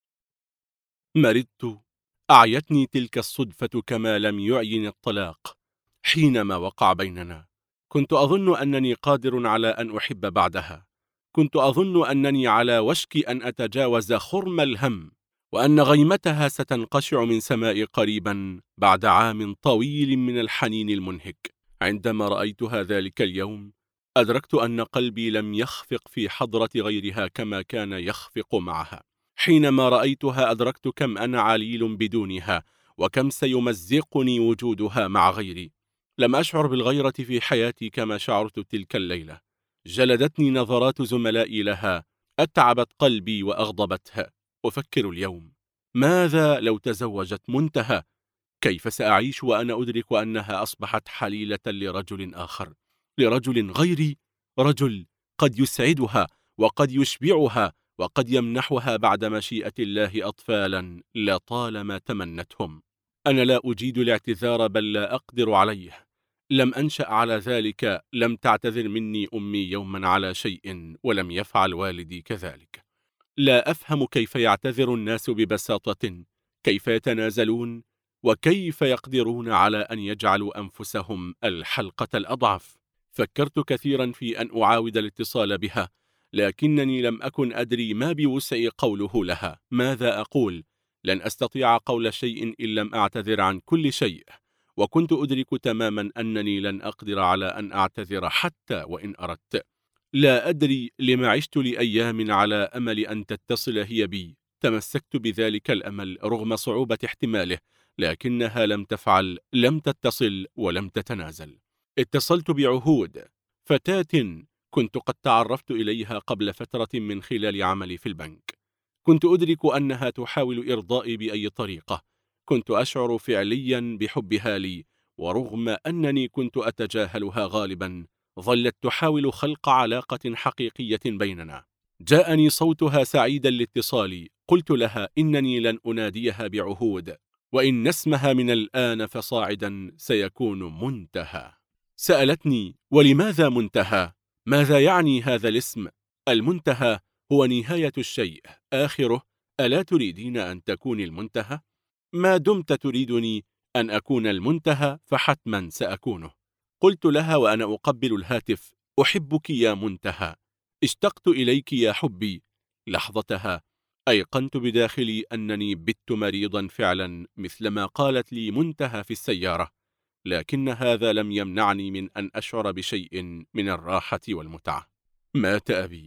مرضت. أعيتني تلك الصدفة كما لم يعين الطلاق حينما وقع بيننا. كنت أظن أنني قادر على أن أحب بعدها. كنت أظن أنني على وشك أن أتجاوز خرم الهم، وأن غيمتها ستنقشع من سمائي قريبا بعد عام طويل من الحنين المنهك. عندما رأيتها ذلك اليوم أدركت أن قلبي لم يخفق في حضرة غيرها كما كان يخفق معها. حينما رأيتها أدركت كم أنا عليل بدونها، وكم سيمزقني وجودها مع غيري. لم أشعر بالغيرة في حياتي كما شعرت تلك الليلة. جلدتني نظرات زملائي لها، أتعبت قلبي وأغضبتها. أفكر اليوم: ماذا لو تزوجت منتهى؟ كيف سأعيش وأنا أدرك أنها أصبحت حليلة لرجل آخر، لرجل غيري، رجل قد يسعدها وقد يشبعها وقد يمنحها بعد مشيئة الله أطفالا لطالما تمنتهم. أنا لا أجيد الاعتذار بل لا أقدر عليه. لم أنشأ على ذلك. لم تعتذر مني أمي يوما على شيء ولم يفعل والدي كذلك. لا أفهم كيف يعتذر الناس ببساطة، كيف يتنازلون، وكيف يقدرون على أن يجعلوا أنفسهم الحلقة الأضعف. فكرت كثيرا في أن أعاود الاتصال بها، لكنني لم أكن أدري ما بوسعي قوله لها. ماذا أقول؟ لن أستطيع قول شيء إن لم أعتذر عن كل شيء، وكنت أدرك تماما أنني لن أقدر على أن أعتذر حتى وإن أردت. لا أدري لما عشت لأيام على أمل أن تتصل هي بي. تمسكت بذلك الأمل رغم صعوبة احتماله، لكنها لم تفعل، لم تتصل ولم تتنازل. اتصلت بعهود، فتاة كنت قد تعرفت إليها قبل فترة من خلال عملي في البنك. كنت أدرك أنها تحاول إرضائي بأي طريقة. كنت أشعر فعليا بحبها لي، ورغم أنني كنت أتجاهلها غالبا ظلت تحاول خلق علاقة حقيقية بيننا. جاءني صوتها سعيدا لاتصالي. قلت لها إنني لن أناديها بعهود، وإن اسمها من الآن فصاعدا سيكون منتهى. سألتني ولماذا منتهى؟ ماذا يعني هذا الاسم؟ المنتهى هو نهاية الشيء، آخره. ألا تريدين أن تكوني المنتهى؟ ما دمت تريدني أن أكون المنتهى فحتما سأكونه. قلت لها وأنا أقبل الهاتف: أحبك يا منتهى، اشتقت إليك يا حبي. لحظتها أيقنت بداخلي أنني بت مريضا فعلا مثلما قالت لي منتهى في السيارة، لكن هذا لم يمنعني من أن أشعر بشيء من الراحة والمتعة. مات أبي.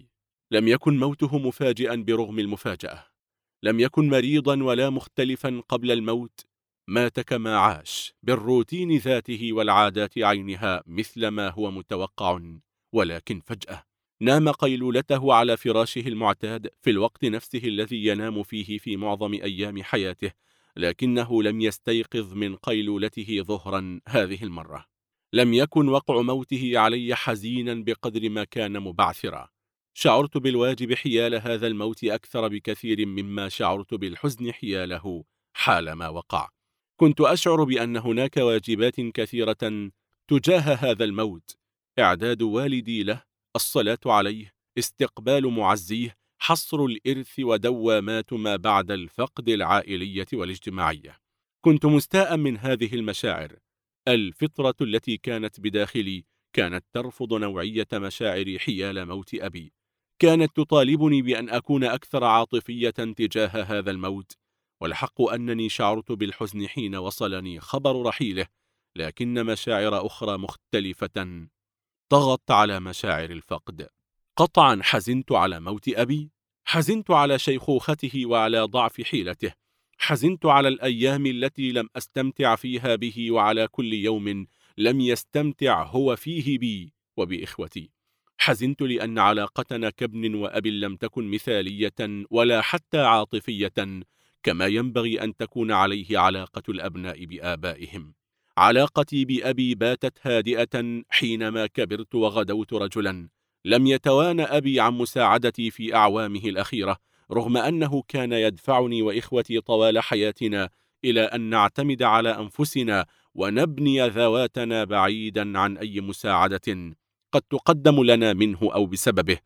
لم يكن موته مفاجئا برغم المفاجأة، لم يكن مريضا ولا مختلفا قبل الموت، مات كما عاش بالروتين ذاته والعادات عينها مثل ما هو متوقع، ولكن فجأة نام قيلولته على فراشه المعتاد في الوقت نفسه الذي ينام فيه في معظم أيام حياته، لكنه لم يستيقظ من قيلولته ظهرا هذه المرة. لم يكن وقع موته علي حزينا بقدر ما كان مبعثرا. شعرت بالواجب حيال هذا الموت أكثر بكثير مما شعرت بالحزن حياله حال ما وقع. كنت أشعر بأن هناك واجبات كثيرة تجاه هذا الموت: إعداد والدي له، الصلاة عليه، استقبال معزيه، حصر الإرث ودوامات ما بعد الفقد العائلية والاجتماعية. كنت مستاء من هذه المشاعر. الفطرة التي كانت بداخلي كانت ترفض نوعية مشاعري حيال موت أبي. كانت تطالبني بأن أكون أكثر عاطفية تجاه هذا الموت، والحق أنني شعرت بالحزن حين وصلني خبر رحيله، لكن مشاعر أخرى مختلفة طغت على مشاعر الفقد. قطعا حزنت على موت أبي، حزنت على شيخوخته وعلى ضعف حيلته، حزنت على الأيام التي لم أستمتع فيها به وعلى كل يوم لم يستمتع هو فيه بي وبإخوتي. حزنت لأن علاقتنا كابن وأب لم تكن مثالية ولا حتى عاطفية كما ينبغي أن تكون عليه علاقة الأبناء بآبائهم. علاقتي بأبي باتت هادئة حينما كبرت وغدوت رجلا. لم يتوانى أبي عن مساعدتي في أعوامه الأخيرة، رغم أنه كان يدفعني وإخوتي طوال حياتنا إلى أن نعتمد على أنفسنا ونبني ذواتنا بعيدا عن أي مساعدة قد تقدم لنا منه أو بسببه.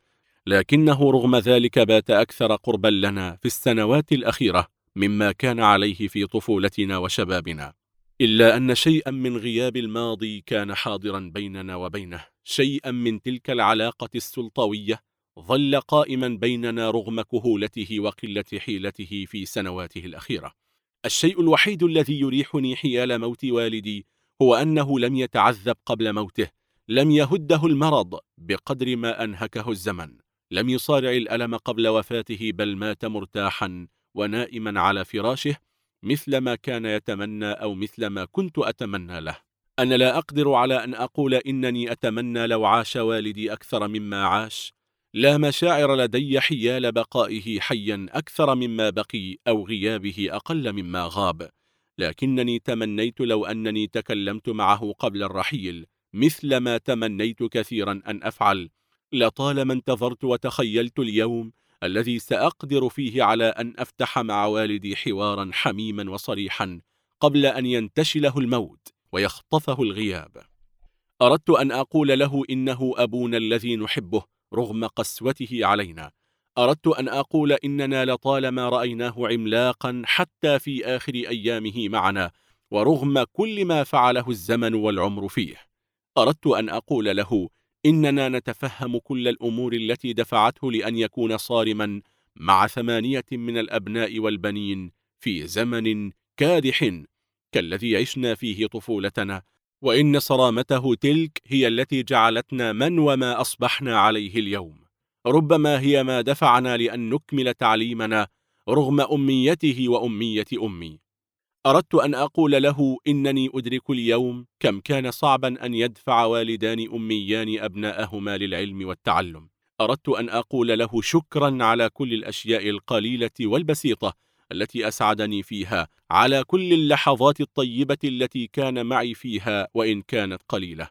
لكنه رغم ذلك بات أكثر قربا لنا في السنوات الأخيرة مما كان عليه في طفولتنا وشبابنا. إلا أن شيئا من غياب الماضي كان حاضرا بيننا وبينه، شيئا من تلك العلاقة السلطوية ظل قائما بيننا رغم كهولته وقلة حيلته في سنواته الأخيرة. الشيء الوحيد الذي يريحني حيال موت والدي هو أنه لم يتعذب قبل موته، لم يهده المرض بقدر ما أنهكه الزمن، لم يصارع الألم قبل وفاته، بل مات مرتاحا ونائما على فراشه مثل ما كان يتمنى أو مثل ما كنت أتمنى له. أنا لا أقدر على أن أقول إنني أتمنى لو عاش والدي أكثر مما عاش. لا مشاعر لدي حيال بقائه حيا أكثر مما بقي أو غيابه أقل مما غاب، لكنني تمنيت لو أنني تكلمت معه قبل الرحيل مثل ما تمنيت كثيرا أن أفعل. لطالما انتظرت وتخيلت اليوم الذي سأقدر فيه على أن أفتح مع والدي حوارا حميما وصريحا قبل أن ينتشله الموت ويخطفه الغياب. أردت أن أقول له إنه أبونا الذي نحبه رغم قسوته علينا. أردت أن أقول إننا لطالما رأيناه عملاقا حتى في آخر أيامه معنا ورغم كل ما فعله الزمن والعمر فيه. أردت أن أقول له إننا نتفهم كل الأمور التي دفعته لأن يكون صارما مع 8 من الأبناء والبنين في زمن كادح كالذي عشنا فيه طفولتنا، وإن صرامته تلك هي التي جعلتنا من وما أصبحنا عليه اليوم. ربما هي ما دفعنا لأن نكمل تعليمنا رغم أميته وأمية أمي. أردت أن أقول له إنني أدرك اليوم كم كان صعبا أن يدفع والدان أميان أبناءهما للعلم والتعلم. أردت أن أقول له شكرا على كل الأشياء القليلة والبسيطة التي أسعدني فيها، على كل اللحظات الطيبة التي كان معي فيها وإن كانت قليلة.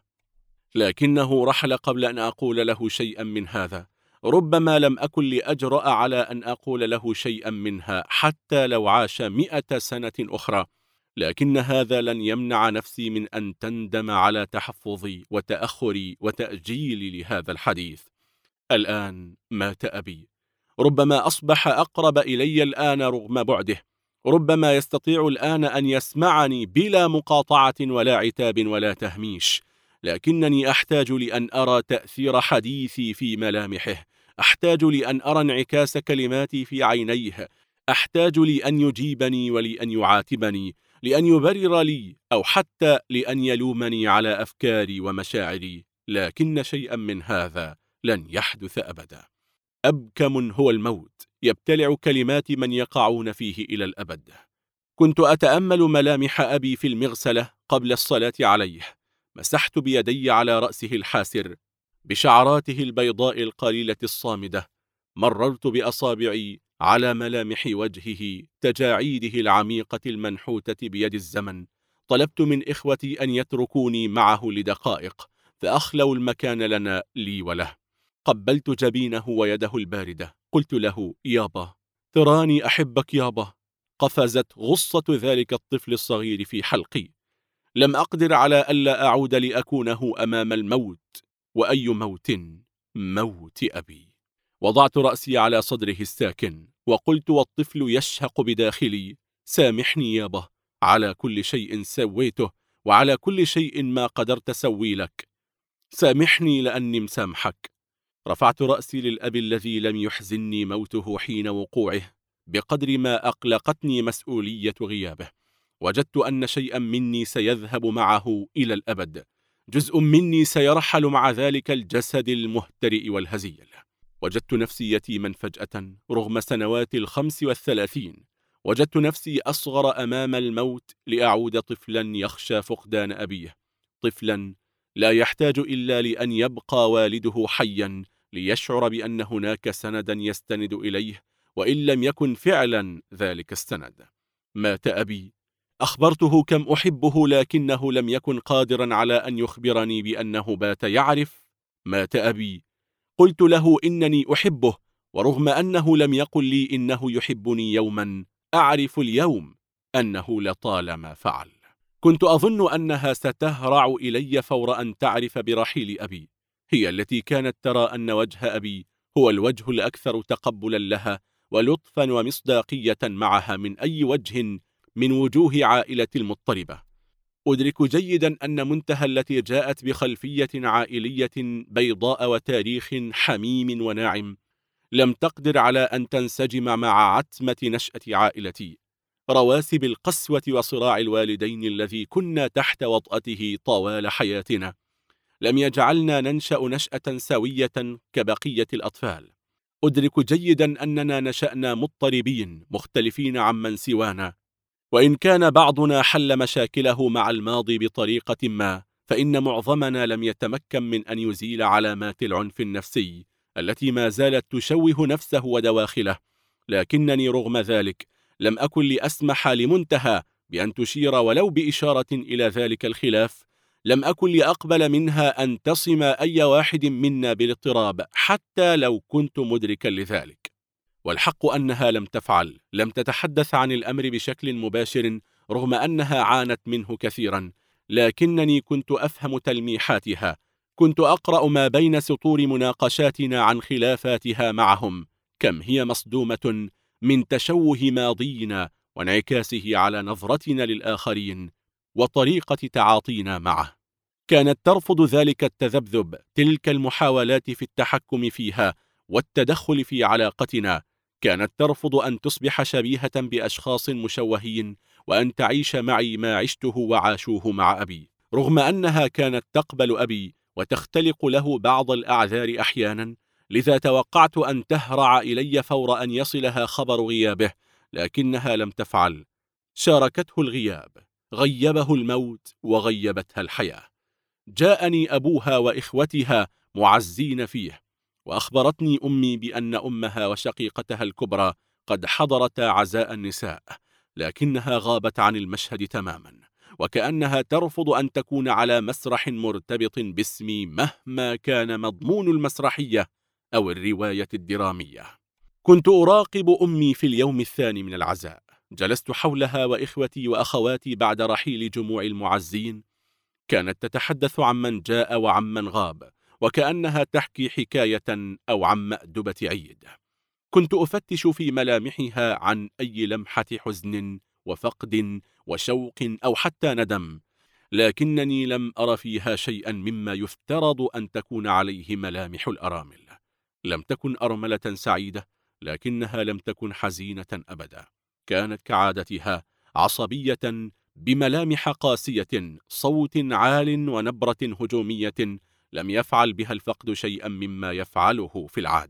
لكنه رحل قبل أن أقول له شيئا من هذا. ربما لم أكن لأجرأ على أن أقول له شيئا منها حتى لو عاش 100 سنة أخرى، لكن هذا لن يمنع نفسي من أن تندم على تحفظي وتأخري وتأجيلي لهذا الحديث. الآن مات أبي. ربما أصبح أقرب إلي الآن رغم بعده. ربما يستطيع الآن أن يسمعني بلا مقاطعة ولا عتاب ولا تهميش، لكنني أحتاج لأن أرى تأثير حديثي في ملامحه، أحتاج لأن أرى انعكاس كلماتي في عينيه، أحتاج لأن يجيبني ولأن يعاتبني، لأن يبرر لي أو حتى لأن يلومني على أفكاري ومشاعري، لكن شيئا من هذا لن يحدث أبدا. أبكم هو الموت يبتلع كلمات من يقعون فيه إلى الأبد. كنت أتأمل ملامح أبي في المغسلة قبل الصلاة عليه. مسحت بيدي على رأسه الحاسر بشعراته البيضاء القليلة الصامدة. مررت بأصابعي على ملامح وجهه، تجاعيده العميقة المنحوتة بيد الزمن. طلبت من إخوتي أن يتركوني معه لدقائق، فأخلوا المكان لنا لي وله. قبلت جبينه ويده الباردة. قلت له: يابا، تراني أحبك يابا. قفزت غصة ذلك الطفل الصغير في حلقي. لم أقدر على ألا أعود لأكونه أمام الموت. وأي موت؟ موت أبي. وضعت رأسي على صدره الساكن وقلت والطفل يشهق بداخلي: سامحني يابا على كل شيء سويته، وعلى كل شيء ما قدرت سوي لك. سامحني لأني مسامحك. رفعت رأسي للأب الذي لم يحزنني موته حين وقوعه بقدر ما أقلقتني مسؤولية غيابه. وجدت أن شيئا مني سيذهب معه إلى الأبد. جزء مني سيرحل مع ذلك الجسد المهترئ والهزيل. وجدت نفسي يتيما فجأة رغم سنوات 35. وجدت نفسي أصغر أمام الموت لأعود طفلا يخشى فقدان أبيه. طفلا لا يحتاج إلا لأن يبقى والده حيا ليشعر بأن هناك سندا يستند إليه، وإن لم يكن فعلا ذلك السند. مات أبي. أخبرته كم أحبه، لكنه لم يكن قادرا على أن يخبرني بأنه بات يعرف. مات أبي. قلت له إنني أحبه، ورغم أنه لم يقل لي إنه يحبني يوما، أعرف اليوم أنه لطالما فعل. كنت أظن أنها ستهرع إلي فور أن تعرف برحيل أبي. هي التي كانت ترى أن وجه أبي هو الوجه الأكثر تقبلا لها ولطفا ومصداقية معها من أي وجه من وجوه عائلة المضطربة. أدرك جيدا أن منتهى التي جاءت بخلفية عائلية بيضاء وتاريخ حميم وناعم لم تقدر على أن تنسجم مع عتمة نشأة عائلتي، رواسب القسوة وصراع الوالدين الذي كنا تحت وطأته طوال حياتنا. لم يجعلنا ننشأ نشأة سوية كبقية الأطفال. أدرك جيدا أننا نشأنا مضطربين مختلفين عمن سوانا، وإن كان بعضنا حل مشاكله مع الماضي بطريقة ما، فإن معظمنا لم يتمكن من أن يزيل علامات العنف النفسي التي ما زالت تشوه نفسه ودواخله. لكنني رغم ذلك لم أكن لأسمح لمنتهى بأن تشير ولو بإشارة إلى ذلك الخلاف. لم أكن لأقبل منها أن تصم أي واحد منا بالاضطراب حتى لو كنت مدركا لذلك. والحق أنها لم تفعل. لم تتحدث عن الأمر بشكل مباشر رغم أنها عانت منه كثيرا، لكنني كنت أفهم تلميحاتها. كنت أقرأ ما بين سطور مناقشاتنا عن خلافاتها معهم. كم هي مصدومة من تشوه ماضينا وانعكاسه على نظرتنا للآخرين وطريقة تعاطينا معه. كانت ترفض ذلك التذبذب، تلك المحاولات في التحكم فيها والتدخل في علاقتنا. كانت ترفض أن تصبح شبيهة بأشخاص مشوهين وأن تعيش معي ما عشته وعاشوه مع أبي. رغم أنها كانت تقبل أبي وتختلق له بعض الأعذار أحيانا، لذا توقعت أن تهرع إلي فور أن يصلها خبر غيابه، لكنها لم تفعل. شاركته الغياب، غيبه الموت وغيبتها الحياة. جاءني أبوها وإخوتها معزين فيه، وأخبرتني أمي بأن أمها وشقيقتها الكبرى قد حضرتا عزاء النساء، لكنها غابت عن المشهد تماما، وكأنها ترفض أن تكون على مسرح مرتبط باسمي مهما كان مضمون المسرحية أو الرواية الدرامية. كنت أراقب أمي في اليوم الثاني من العزاء. جلست حولها وإخوتي وأخواتي بعد رحيل جموع المعزين. كانت تتحدث عمن جاء وعمن غاب، وكأنها تحكي حكاية أو عن مأدبة عيد. كنت أفتش في ملامحها عن أي لمحة حزن وفقد وشوق أو حتى ندم، لكنني لم أر فيها شيئا مما يفترض أن تكون عليه ملامح الأرامل. لم تكن أرملة سعيدة، لكنها لم تكن حزينة أبدا. كانت كعادتها عصبية بملامح قاسية، صوت عال ونبرة هجومية لم يفعل بها الفقد شيئا مما يفعله في العادة.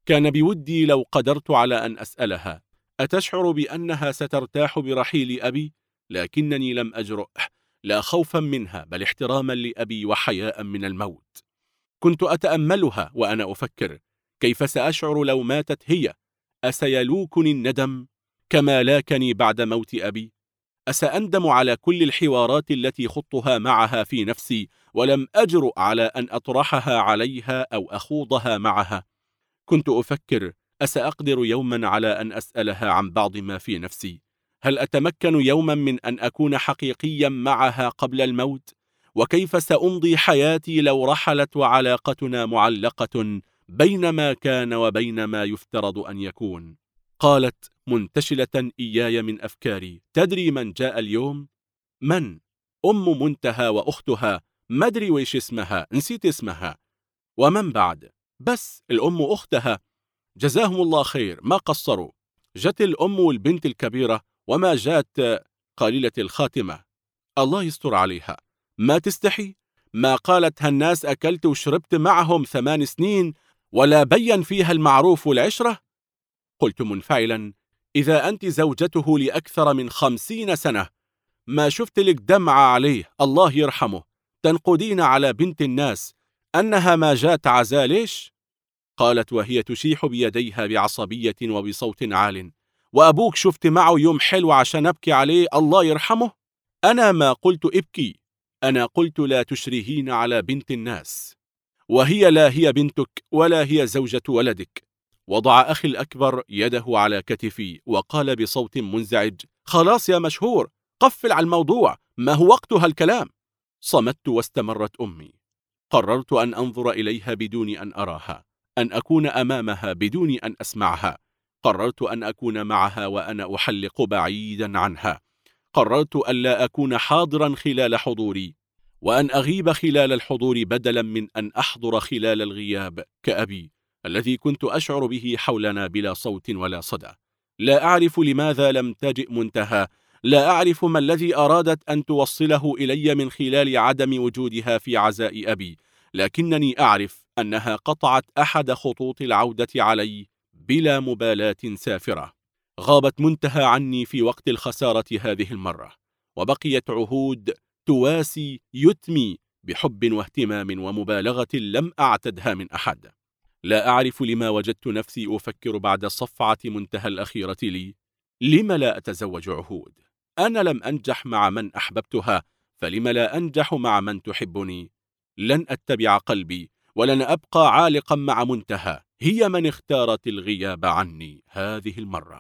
كان بودي لو قدرت على أن أسألها: أتشعر بأنها سترتاح برحيل أبي؟ لكنني لم أجرؤ، لا خوفا منها بل احتراما لأبي وحياء من الموت. كنت أتأملها وأنا أفكر: كيف سأشعر لو ماتت هي؟ أسيلوكني الندم كما لاكني بعد موت أبي؟ أسأندم على كل الحوارات التي خضتها معها في نفسي ولم أجرؤ على أن أطرحها عليها أو أخوضها معها؟ كنت أفكر: أسأقدر يوما على أن أسألها عن بعض ما في نفسي؟ هل أتمكن يوما من أن أكون حقيقيا معها قبل الموت؟ وكيف سأمضي حياتي لو رحلت وعلاقتنا معلقة بين ما كان وبين ما يفترض أن يكون؟ قالت منتشلة إياي من أفكاري: تدري من جاء اليوم؟ من؟ أم منتهى وأختها، ما أدري ويش اسمها، نسيت اسمها. ومن بعد؟ بس الأم أختها، جزاهم الله خير ما قصروا. جت الأم والبنت الكبيرة وما جات قليلة الخاتمة، الله يستر عليها. ما تستحي؟ ما قالت هالناس أكلت وشربت معهم 8 سنين ولا بين فيها المعروف والعشرة؟ قلت منفعلا: إذا أنت زوجته لأكثر من 50 سنة ما شفت لك دمعة عليه، الله يرحمه، تنقدين على بنت الناس أنها ما جات عزا ليش؟ قالت وهي تشيح بيديها بعصبية وبصوت عال: وأبوك شفت معه يوم حلو عشان أبكي عليه، الله يرحمه؟ أنا ما قلت ابكي، أنا قلت لا تشرهين على بنت الناس، وهي لا هي بنتك ولا هي زوجة ولدك. وضع أخي الأكبر يده على كتفي وقال بصوت منزعج: خلاص يا مشهور، قفل على الموضوع، ما هو وقت هالكلام. صمت واستمرت أمي: قررت أن أنظر إليها بدون أن أراها، أن أكون أمامها بدون أن أسمعها. قررت أن أكون معها وأنا أحلق بعيدا عنها. قررت ألا أكون حاضرا خلال حضوري، وأن أغيب خلال الحضور بدلا من أن أحضر خلال الغياب كأبي الذي كنت أشعر به حولنا بلا صوت ولا صدى. لا أعرف لماذا لم تجئ منتهى، لا أعرف ما الذي أرادت أن توصله إلي من خلال عدم وجودها في عزاء أبي، لكنني أعرف أنها قطعت أحد خطوط العودة علي بلا مبالاة سافرة. غابت منتهى عني في وقت الخسارة هذه المرة، وبقيت عهود تواسي يتمي بحب واهتمام ومبالغة لم أعتدها من أحد. لا أعرف لما وجدت نفسي أفكر بعد صفعة منتهى الأخيرة لي: لم لا أتزوج عهود؟ أنا لم أنجح مع من أحببتها، فلم لا أنجح مع من تحبني؟ لن أتبع قلبي ولن أبقى عالقا مع منتهى، هي من اختارت الغياب عني هذه المرة.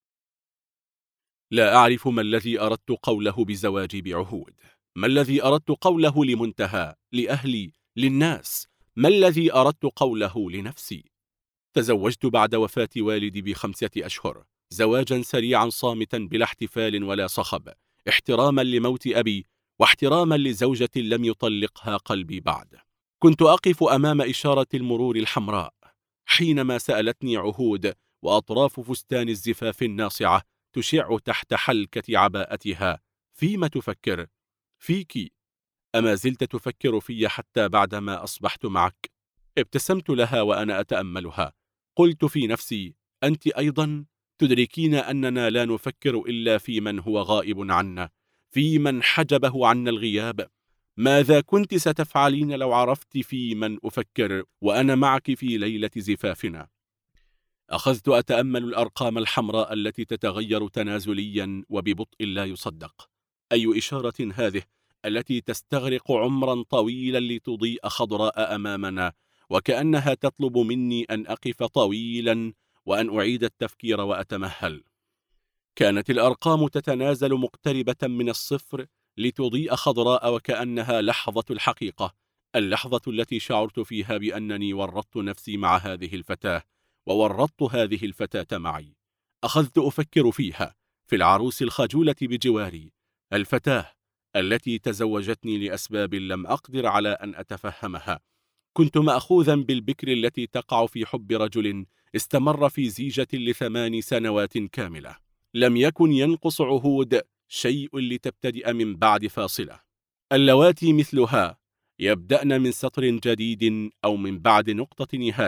لا أعرف ما الذي أردت قوله بزواجي بعهود، ما الذي أردت قوله لمنتهى، لأهلي، للناس، ما الذي أردت قوله لنفسي. تزوجت بعد وفاة والدي ب5 أشهر، زواجا سريعا صامتا بلا احتفال ولا صخب، احتراما لموت أبي واحتراما لزوجة لم يطلقها قلبي بعد. كنت أقف أمام إشارة المرور الحمراء حينما سألتني عهود وأطراف فستان الزفاف الناصعة تشع تحت حلكة عباءتها: فيما تفكر؟ فيك. أما زلت تفكر في حتى بعدما أصبحت معك؟ ابتسمت لها وأنا أتأملها. قلت في نفسي: أنت أيضا تدركين أننا لا نفكر إلا في من هو غائب عنا، في من حجبه عنا الغياب. ماذا كنت ستفعلين لو عرفت في من أفكر وأنا معك في ليلة زفافنا؟ أخذت أتأمل الأرقام الحمراء التي تتغير تنازليا وببطء لا يصدق. أي إشارة هذه التي تستغرق عمرا طويلا لتضيء خضراء أمامنا، وكأنها تطلب مني أن أقف طويلا وأن أعيد التفكير وأتمهل. كانت الأرقام تتنازل مقتربة من الصفر لتضيء خضراء، وكأنها لحظة الحقيقة، اللحظة التي شعرت فيها بأنني ورطت نفسي مع هذه الفتاة وورطت هذه الفتاة معي. أخذت أفكر فيها، في العروس الخجولة بجواري، الفتاة التي تزوجتني لأسباب لم أقدر على أن أتفهمها. كنت مأخوذا بالبكر التي تقع في حب رجل استمر في زيجة ل8 سنوات كاملة. لم يكن ينقص عهود شيء لتبتدئ من بعد فاصلة. اللواتي مثلها يبدأن من سطر جديد أو من بعد نقطة نهاية،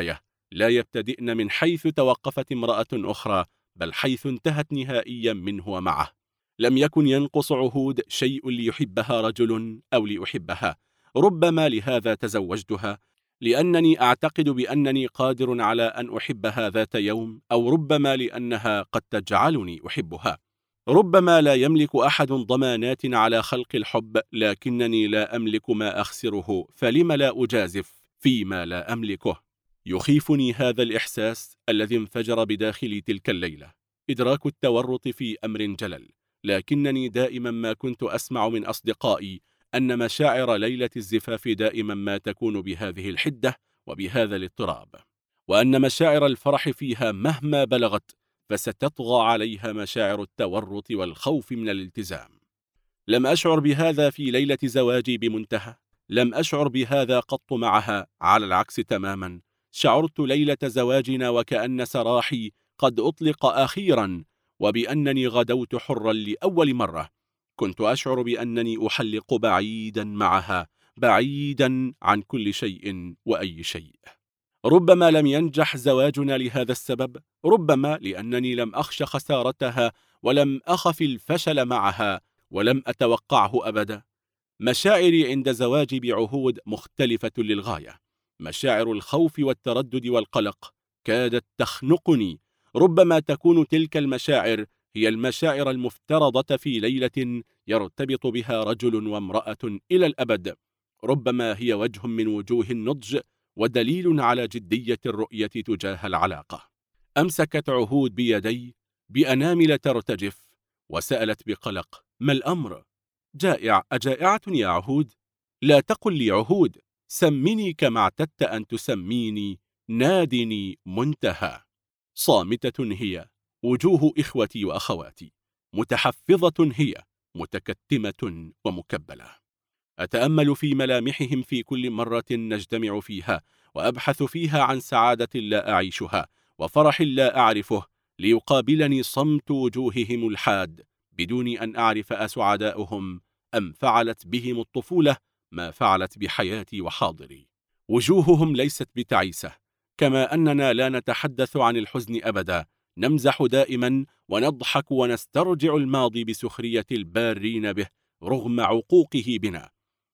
لا يبتدئن من حيث توقفت امرأة أخرى، بل حيث انتهت نهائيا منه ومعه. لم يكن ينقص عهود شيء ليحبها رجل أو لأحبها. ربما لهذا تزوجتها، لأنني أعتقد بأنني قادر على أن أحبها ذات يوم، أو ربما لأنها قد تجعلني أحبها. ربما لا يملك أحد ضمانات على خلق الحب، لكنني لا أملك ما أخسره، فلم لا أجازف فيما لا أملكه؟ يخيفني هذا الإحساس الذي انفجر بداخلي تلك الليلة، إدراك التورط في أمر جلل. لكنني دائما ما كنت أسمع من أصدقائي أن مشاعر ليلة الزفاف دائما ما تكون بهذه الحدة وبهذا الاضطراب، وأن مشاعر الفرح فيها مهما بلغت فستطغى عليها مشاعر التورط والخوف من الالتزام. لم أشعر بهذا في ليلة زواجي بمنتهى، لم أشعر بهذا قط معها، على العكس تماما. شعرت ليلة زواجنا وكأن سراحي قد أطلق أخيرا، وبأنني غدوت حرا لأول مرة. كنت أشعر بأنني أحلق بعيدا معها، بعيدا عن كل شيء وأي شيء. ربما لم ينجح زواجنا لهذا السبب، ربما لأنني لم أخش خسارتها، ولم أخف الفشل معها، ولم أتوقعه أبدا. مشاعري عند زواجي بعهود مختلفة للغاية. مشاعر الخوف والتردد والقلق كادت تخنقني. ربما تكون تلك المشاعر هي المشاعر المفترضة في ليلة يرتبط بها رجل وامرأة إلى الأبد. ربما هي وجه من وجوه النضج، ودليل على جدية الرؤية تجاه العلاقة. أمسكت عهود بيدي بأنامل ترتجف، وسألت بقلق: ما الأمر؟ أجائعة يا عهود؟ لا تقل لي عهود، سمني كما اعتدت أن تسميني، نادني منتهى. صامتة هي، وجوه إخوتي وأخواتي متحفظة هي، متكتمة ومكبلة. أتأمل في ملامحهم في كل مرة نجتمع فيها، وأبحث فيها عن سعادة لا أعيشها وفرح لا أعرفه، ليقابلني صمت وجوههم الحاد، بدون أن أعرف أسعداؤهم أم فعلت بهم الطفولة ما فعلت بحياتي وحاضري. وجوههم ليست بتعيسة، كما أننا لا نتحدث عن الحزن أبدا. نمزح دائما ونضحك ونسترجع الماضي بسخرية البارين به رغم عقوقه بنا.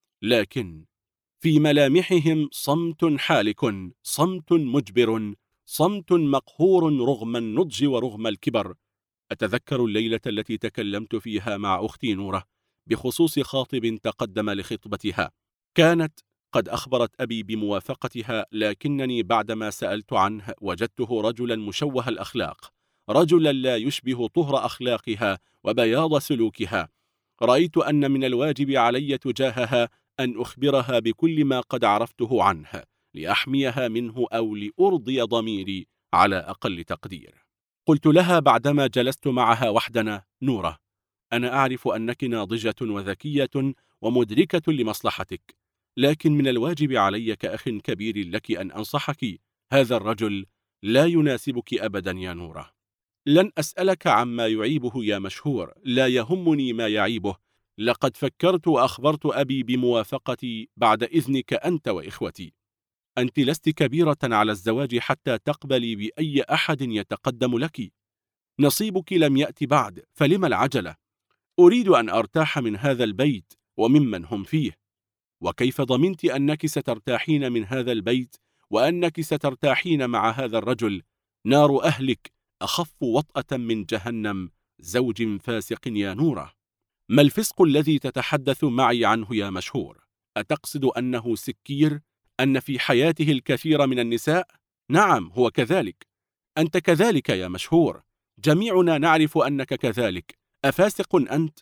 لكن في ملامحهم صمت حالك، صمت مجبر، صمت مقهور رغم النضج ورغم الكبر. أتذكر الليلة التي تكلمت فيها مع أختي نورة بخصوص خاطب تقدم لخطبتها. كانت قد أخبرت أبي بموافقتها، لكنني بعدما سألت عنه وجدته رجلا مشوه الأخلاق، رجلا لا يشبه طهر أخلاقها وبياض سلوكها. رأيت أن من الواجب علي تجاهها أن أخبرها بكل ما قد عرفته عنه، لأحميها منه أو لأرضي ضميري على أقل تقدير. قلت لها بعدما جلست معها وحدنا: نورة، أنا أعرف أنك ناضجة وذكية ومدركة لمصلحتك، لكن من الواجب علي كأخ كبير لك أن أنصحك. هذا الرجل لا يناسبك أبدا يا نورة. لن أسألك عما يعيبه يا مشهور، لا يهمني ما يعيبه. لقد فكرت وأخبرت أبي بموافقتي بعد إذنك أنت وإخوتي. أنت لست كبيرة على الزواج حتى تقبلي بأي أحد يتقدم لك. نصيبك لم يأتي بعد، فلم العجلة؟ أريد أن أرتاح من هذا البيت وممن هم فيه. وكيف ضمنت أنك سترتاحين من هذا البيت وأنك سترتاحين مع هذا الرجل؟ نار أهلك أخف وطأة من جهنم، زوج فاسق يا نورة. ما الفسق الذي تتحدث معي عنه يا مشهور؟ أتقصد أنه سكير؟ أن في حياته الكثير من النساء؟ نعم، هو كذلك. أنت كذلك يا مشهور، جميعنا نعرف أنك كذلك. أفاسق أنت؟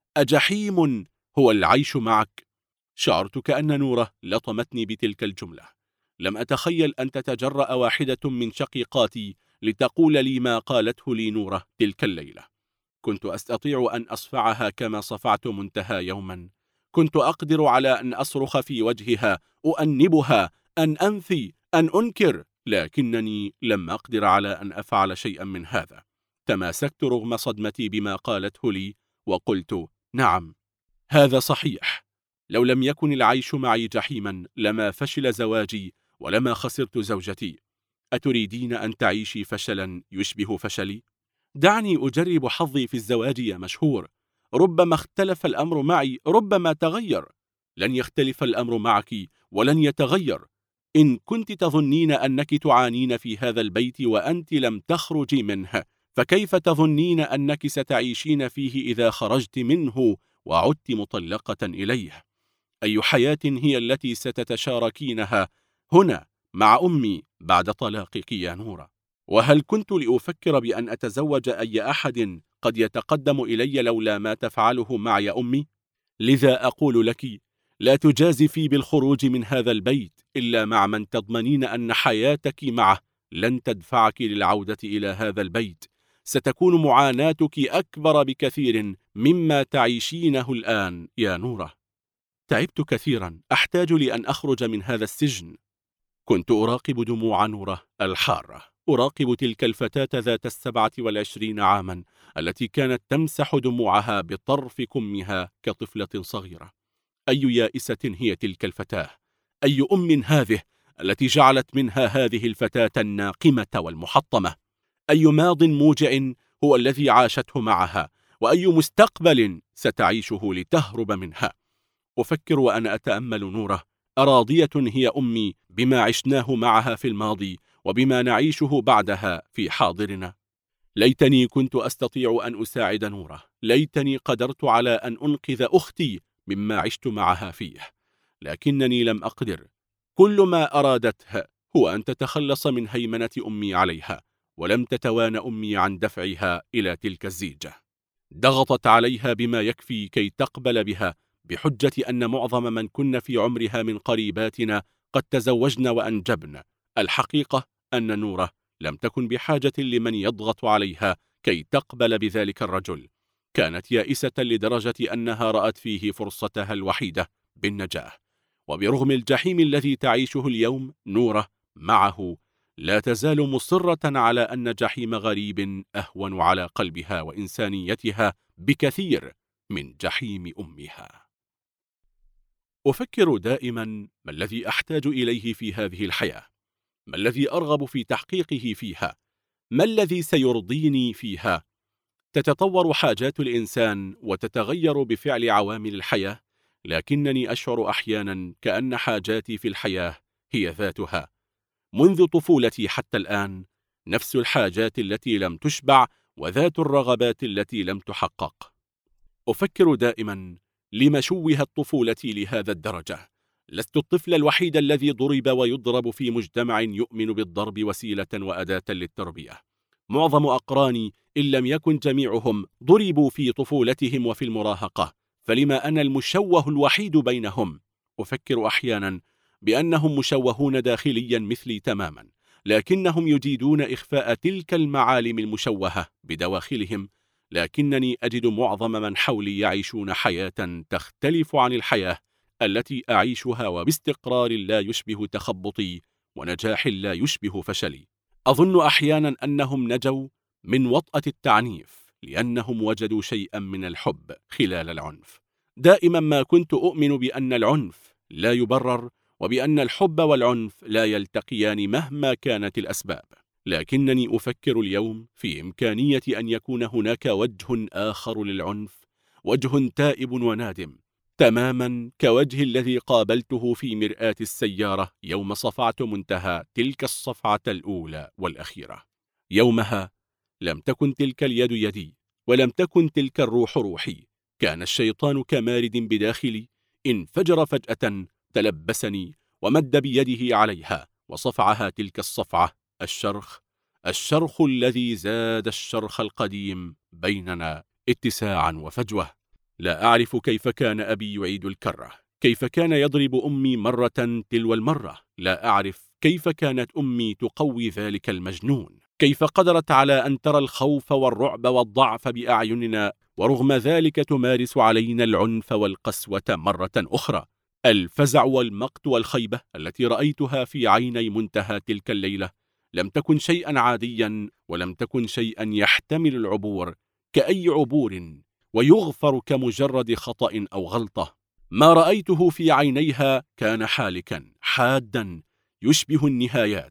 أجحيم هو العيش معك؟ شعرت كأن نورة لطمتني بتلك الجملة. لم أتخيل أن تتجرأ واحدة من شقيقاتي لتقول لي ما قالته لي نورة تلك الليلة. كنت أستطيع أن أصفعها كما صفعت منتهى يوما. كنت أقدر على أن أصرخ في وجهها، أؤنبها، أن أنفي، أن أنكر، لكنني لم أقدر على أن أفعل شيئا من هذا. تماسكت رغم صدمتي بما قالته لي، وقلت: نعم، هذا صحيح. لو لم يكن العيش معي جحيما لما فشل زواجي ولما خسرت زوجتي. أتريدين أن تعيشي فشلا يشبه فشلي؟ دعني أجرب حظي في الزواج يا مشهور. ربما اختلف الأمر معي، ربما تغير. لن يختلف الأمر معك ولن يتغير. إن كنت تظنين أنك تعانين في هذا البيت وأنت لم تخرجي منه، فكيف تظنين أنك ستعيشين فيه إذا خرجت منه وعدت مطلقة إليه؟ أي حياة هي التي ستتشاركينها هنا مع أمي بعد طلاقك يا نورة؟ وهل كنت لأفكر بأن أتزوج أي أحد قد يتقدم إلي لولا ما تفعله معي أمي؟ لذا أقول لك: لا تجازفي بالخروج من هذا البيت إلا مع من تضمنين أن حياتك معه لن تدفعك للعودة إلى هذا البيت. ستكون معاناتك أكبر بكثير مما تعيشينه الآن يا نورة. تعبت كثيرا، أحتاج لأن أخرج من هذا السجن. كنت أراقب دموع نورة الحارة، أراقب تلك الفتاة ذات 27 عاما التي كانت تمسح دموعها بطرف كمها كطفلة صغيرة. أي يائسة هي تلك الفتاة! أي أم هذه التي جعلت منها هذه الفتاة الناقمة والمحطمة! أي ماض موجع هو الذي عاشته معها، وأي مستقبل ستعيشه لتهرب منها. أفكر وأنا أتأمل نورة، أراضية هي أمي بما عشناه معها في الماضي وبما نعيشه بعدها في حاضرنا. ليتني كنت أستطيع أن أساعد نورة، ليتني قدرت على أن أنقذ أختي مما عشت معها فيه، لكنني لم أقدر. كل ما أرادته هو أن تتخلص من هيمنة أمي عليها، ولم تتوان أمي عن دفعها إلى تلك الزيجة. ضغطت عليها بما يكفي كي تقبل بها، بحجة أن معظم من كن في عمرها من قريباتنا قد تزوجن وأنجبن. الحقيقة أن نورة لم تكن بحاجة لمن يضغط عليها كي تقبل بذلك الرجل. كانت يائسة لدرجة أنها رأت فيه فرصتها الوحيدة بالنجاة. وبرغم الجحيم الذي تعيشه اليوم نورة معه، لا تزال مصرة على أن جحيم غريب أهون على قلبها وإنسانيتها بكثير من جحيم أمها. أفكر دائما: ما الذي أحتاج إليه في هذه الحياة؟ ما الذي أرغب في تحقيقه فيها؟ ما الذي سيرضيني فيها؟ تتطور حاجات الإنسان وتتغير بفعل عوامل الحياة، لكنني أشعر أحيانا كأن حاجاتي في الحياة هي ذاتها. منذ طفولتي حتى الآن، نفس الحاجات التي لم تشبع وذات الرغبات التي لم تحقق. أفكر دائما: لم شوهت طفولتي لهذا الدرجة؟ لست الطفل الوحيد الذي ضرب ويضرب في مجتمع يؤمن بالضرب وسيلة وأداة للتربية. معظم أقراني إن لم يكن جميعهم ضربوا في طفولتهم وفي المراهقة، فلما أنا المشوه الوحيد بينهم؟ أفكر أحيانا بأنهم مشوهون داخليا مثلي تماما، لكنهم يجيدون إخفاء تلك المعالم المشوهة بدواخلهم. لكنني أجد معظم من حولي يعيشون حياة تختلف عن الحياة التي أعيشها، وباستقرار لا يشبه تخبطي، ونجاح لا يشبه فشلي. أظن أحيانا أنهم نجوا من وطأة التعنيف لأنهم وجدوا شيئا من الحب خلال العنف. دائما ما كنت أؤمن بأن العنف لا يبرر، وبأن الحب والعنف لا يلتقيان مهما كانت الأسباب. لكنني أفكر اليوم في إمكانية أن يكون هناك وجه آخر للعنف، وجه تائب وندم، تماما كوجه الذي قابلته في مرآة السيارة يوم صفعت منتهى تلك الصفعة الأولى والأخيرة. يومها لم تكن تلك اليد يدي، ولم تكن تلك الروح روحي. كان الشيطان كمارد بداخلي، انفجر فجأة، تلبسني ومد بيده عليها وصفعها تلك الصفعة. الشرخ الذي زاد الشرخ القديم بيننا اتساعا وفجوة. لا أعرف كيف كان أبي يعيد الكرة، كيف كان يضرب أمي مرة تلو المرة. لا أعرف كيف كانت أمي تقوي ذلك المجنون، كيف قدرت على أن ترى الخوف والرعب والضعف بأعيننا، ورغم ذلك تمارس علينا العنف والقسوة مرة أخرى. الفزع والمقت والخيبة التي رأيتها في عيني منتهى تلك الليلة لم تكن شيئا عاديا، ولم تكن شيئا يحتمل العبور كأي عبور ويغفر كمجرد خطأ أو غلطة. ما رأيته في عينيها كان حالكا حادا يشبه النهايات،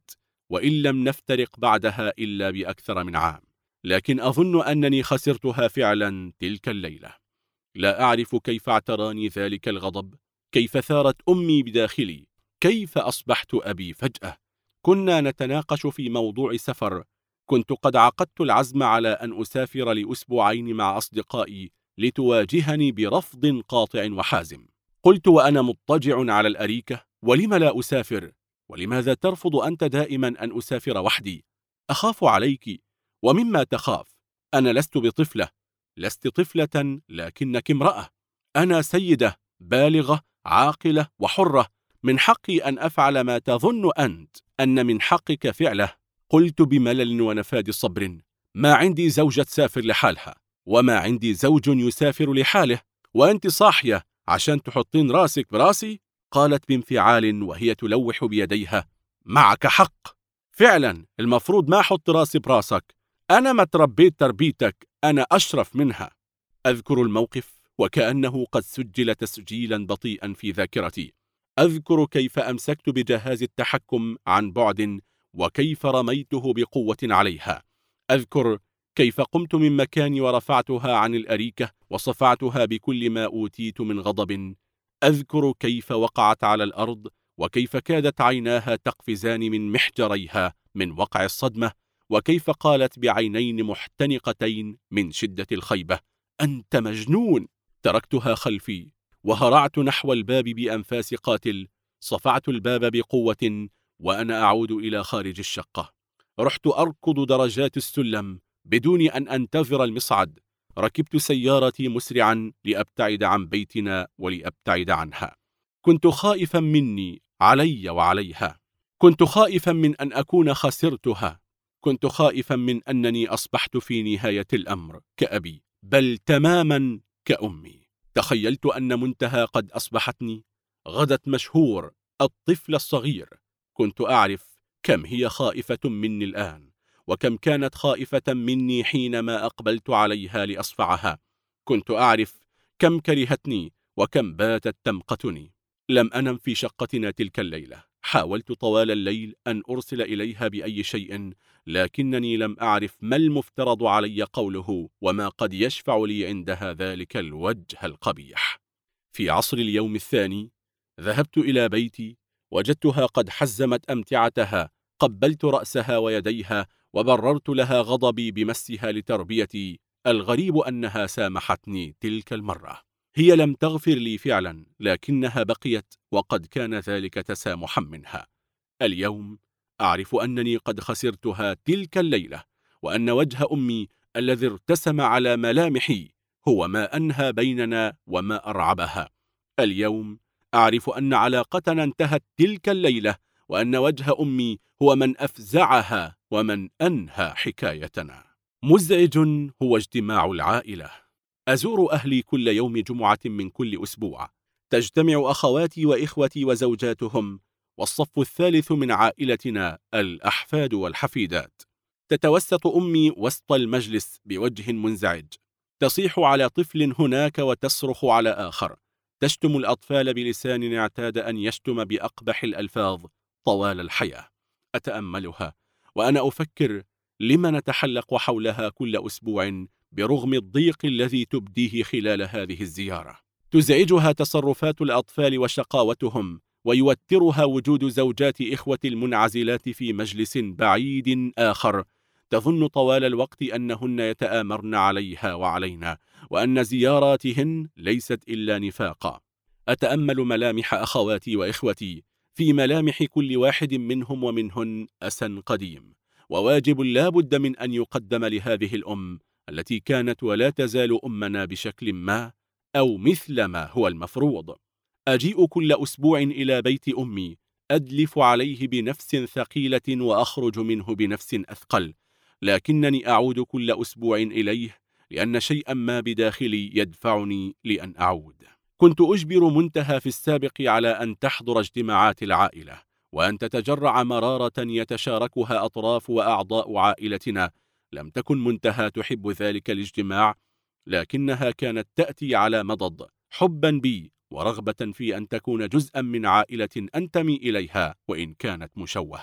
وإن لم نفترق بعدها إلا بأكثر من عام. لكن أظن أنني خسرتها فعلا تلك الليلة. لا أعرف كيف اعتراني ذلك الغضب، كيف ثارت أمي بداخلي، كيف أصبحت أبي فجأة. كنا نتناقش في موضوع سفر. كنت قد عقدت العزم على أن أسافر لأسبوعين مع أصدقائي لتواجهني برفض قاطع وحازم. قلت وأنا مضطجع على الأريكة: ولم لا أسافر؟ ولماذا ترفض أنت دائما أن أسافر وحدي؟ أخاف عليك. ومما تخاف؟ أنا لست بطفلة. لست طفلة لكنك امرأة. أنا سيدة بالغة عاقلة وحرة، من حقي أن أفعل ما تظن أنت أن من حقك فعله. قلت بملل ونفاد صبر: ما عندي زوجة تسافر لحالها، وما عندي زوج يسافر لحاله، وأنت صاحية عشان تحطين راسك براسي؟ قالت بانفعال وهي تلوح بيديها: معك حق، فعلا المفروض ما أحط راسي براسك. أنا ما تربيت تربيتك، أنا أشرف منها. أذكر الموقف وكأنه قد سجل تسجيلا بطيئا في ذاكرتي. أذكر كيف أمسكت بجهاز التحكم عن بعد وكيف رميته بقوة عليها. أذكر كيف قمت من مكاني ورفعتها عن الأريكة وصفعتها بكل ما أوتيت من غضب. أذكر كيف وقعت على الأرض وكيف كادت عيناها تقفزان من محجريها من وقع الصدمة، وكيف قالت بعينين محتنقتين من شدة الخيبة: أنت مجنون. تركتها خلفي وهرعت نحو الباب بأنفاس قاتل. صفعت الباب بقوة وأنا أعود إلى خارج الشقة. رحت أركض درجات السلم بدون أن أنتظر المصعد. ركبت سيارتي مسرعا لأبتعد عن بيتنا ولأبتعد عنها. كنت خائفا مني علي وعليها. كنت خائفا من أن أكون خسرتها. كنت خائفا من أنني أصبحت في نهاية الأمر كأبي، بل تماما كأمي. تخيلت أن منتهى قد أصبحتني، غدت مشهور، الطفل الصغير. كنت أعرف كم هي خائفة مني الآن، وكم كانت خائفة مني حينما أقبلت عليها لأصفعها. كنت أعرف كم كرهتني وكم باتت تمقتني. لم أنم في شقتنا تلك الليلة. حاولت طوال الليل أن أرسل إليها بأي شيء، لكنني لم أعرف ما المفترض علي قوله وما قد يشفع لي عندها ذلك الوجه القبيح. في عصر اليوم الثاني ذهبت إلى بيتي، وجدتها قد حزمت أمتعتها. قبلت رأسها ويديها وبررت لها غضبي بمسها لتربيتي. الغريب أنها سامحتني تلك المرة. هي لم تغفر لي فعلا، لكنها بقيت، وقد كان ذلك تسامحا منها. اليوم أعرف أنني قد خسرتها تلك الليلة، وأن وجه أمي الذي ارتسم على ملامحي هو ما أنهى بيننا وما أرعبها. اليوم أعرف أن علاقتنا انتهت تلك الليلة، وأن وجه أمي هو من أفزعها ومن أنهى حكايتنا. مزعج هو اجتماع العائلة. أزور أهلي كل يوم جمعة من كل أسبوع. تجتمع أخواتي وإخوتي وزوجاتهم، والصف الثالث من عائلتنا الأحفاد والحفيدات. تتوسط أمي وسط المجلس بوجه منزعج، تصيح على طفل هناك وتصرخ على آخر، تشتم الأطفال بلسان اعتاد أن يشتم بأقبح الألفاظ طوال الحياة. أتأملها وأنا أفكر لما نتحلق حولها كل أسبوع برغم الضيق الذي تبديه خلال هذه الزيارة. تزعجها تصرفات الأطفال وشقاوتهم، ويوترها وجود زوجات إخوة المنعزلات في مجلس بعيد آخر، تظن طوال الوقت أنهن يتآمرن عليها وعلينا، وأن زياراتهن ليست إلا نفاقا. أتأمل ملامح أخواتي وإخوتي، في ملامح كل واحد منهم ومنهن أسى قديم، وواجب لا بد من أن يقدم لهذه الأم التي كانت ولا تزال أمنا بشكل ما أو مثل ما هو المفروض. أجيء كل أسبوع إلى بيت أمي، أدلف عليه بنفس ثقيلة وأخرج منه بنفس أثقل، لكنني أعود كل أسبوع إليه لأن شيئا ما بداخلي يدفعني لأن أعود. كنت أجبر منتهى في السابق على أن تحضر اجتماعات العائلة، وأن تتجرع مرارة يتشاركها أطراف وأعضاء عائلتنا. لم تكن منتهى تحب ذلك الاجتماع، لكنها كانت تأتي على مضض، حبا بي ورغبة في أن تكون جزءا من عائلة أنتمي إليها وإن كانت مشوهة.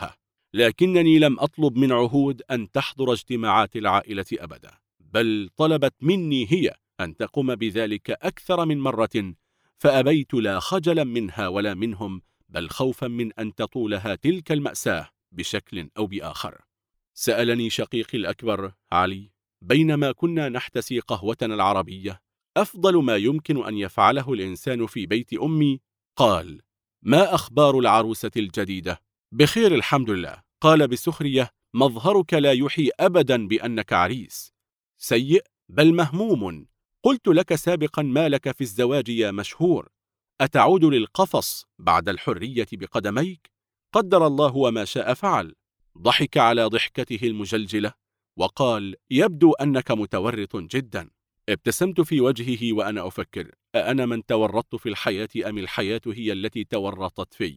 لكنني لم أطلب من عهود أن تحضر اجتماعات العائلة أبدا، بل طلبت مني هي أن تقوم بذلك أكثر من مرة، فأبيت لا خجلا منها ولا منهم، بل خوفا من أن تطولها تلك المأساة بشكل أو بآخر. سألني شقيقي الأكبر علي بينما كنا نحتسي قهوتنا العربية: أفضل ما يمكن أن يفعله الإنسان في بيت أمي؟ قال: ما أخبار العروسة الجديدة؟ بخير الحمد لله. قال بسخرية: مظهرك لا يوحي أبدا بأنك عريس. سيء بل مهموم. قلت لك سابقا ما لك في الزواج يا مشهور، أتعود للقفص بعد الحرية بقدميك؟ قدر الله وما شاء فعل. ضحك على ضحكته المجلجلة وقال: يبدو أنك متورط جدا. ابتسمت في وجهه وأنا أفكر: أأنا من تورطت في الحياة أم الحياة هي التي تورطت في؟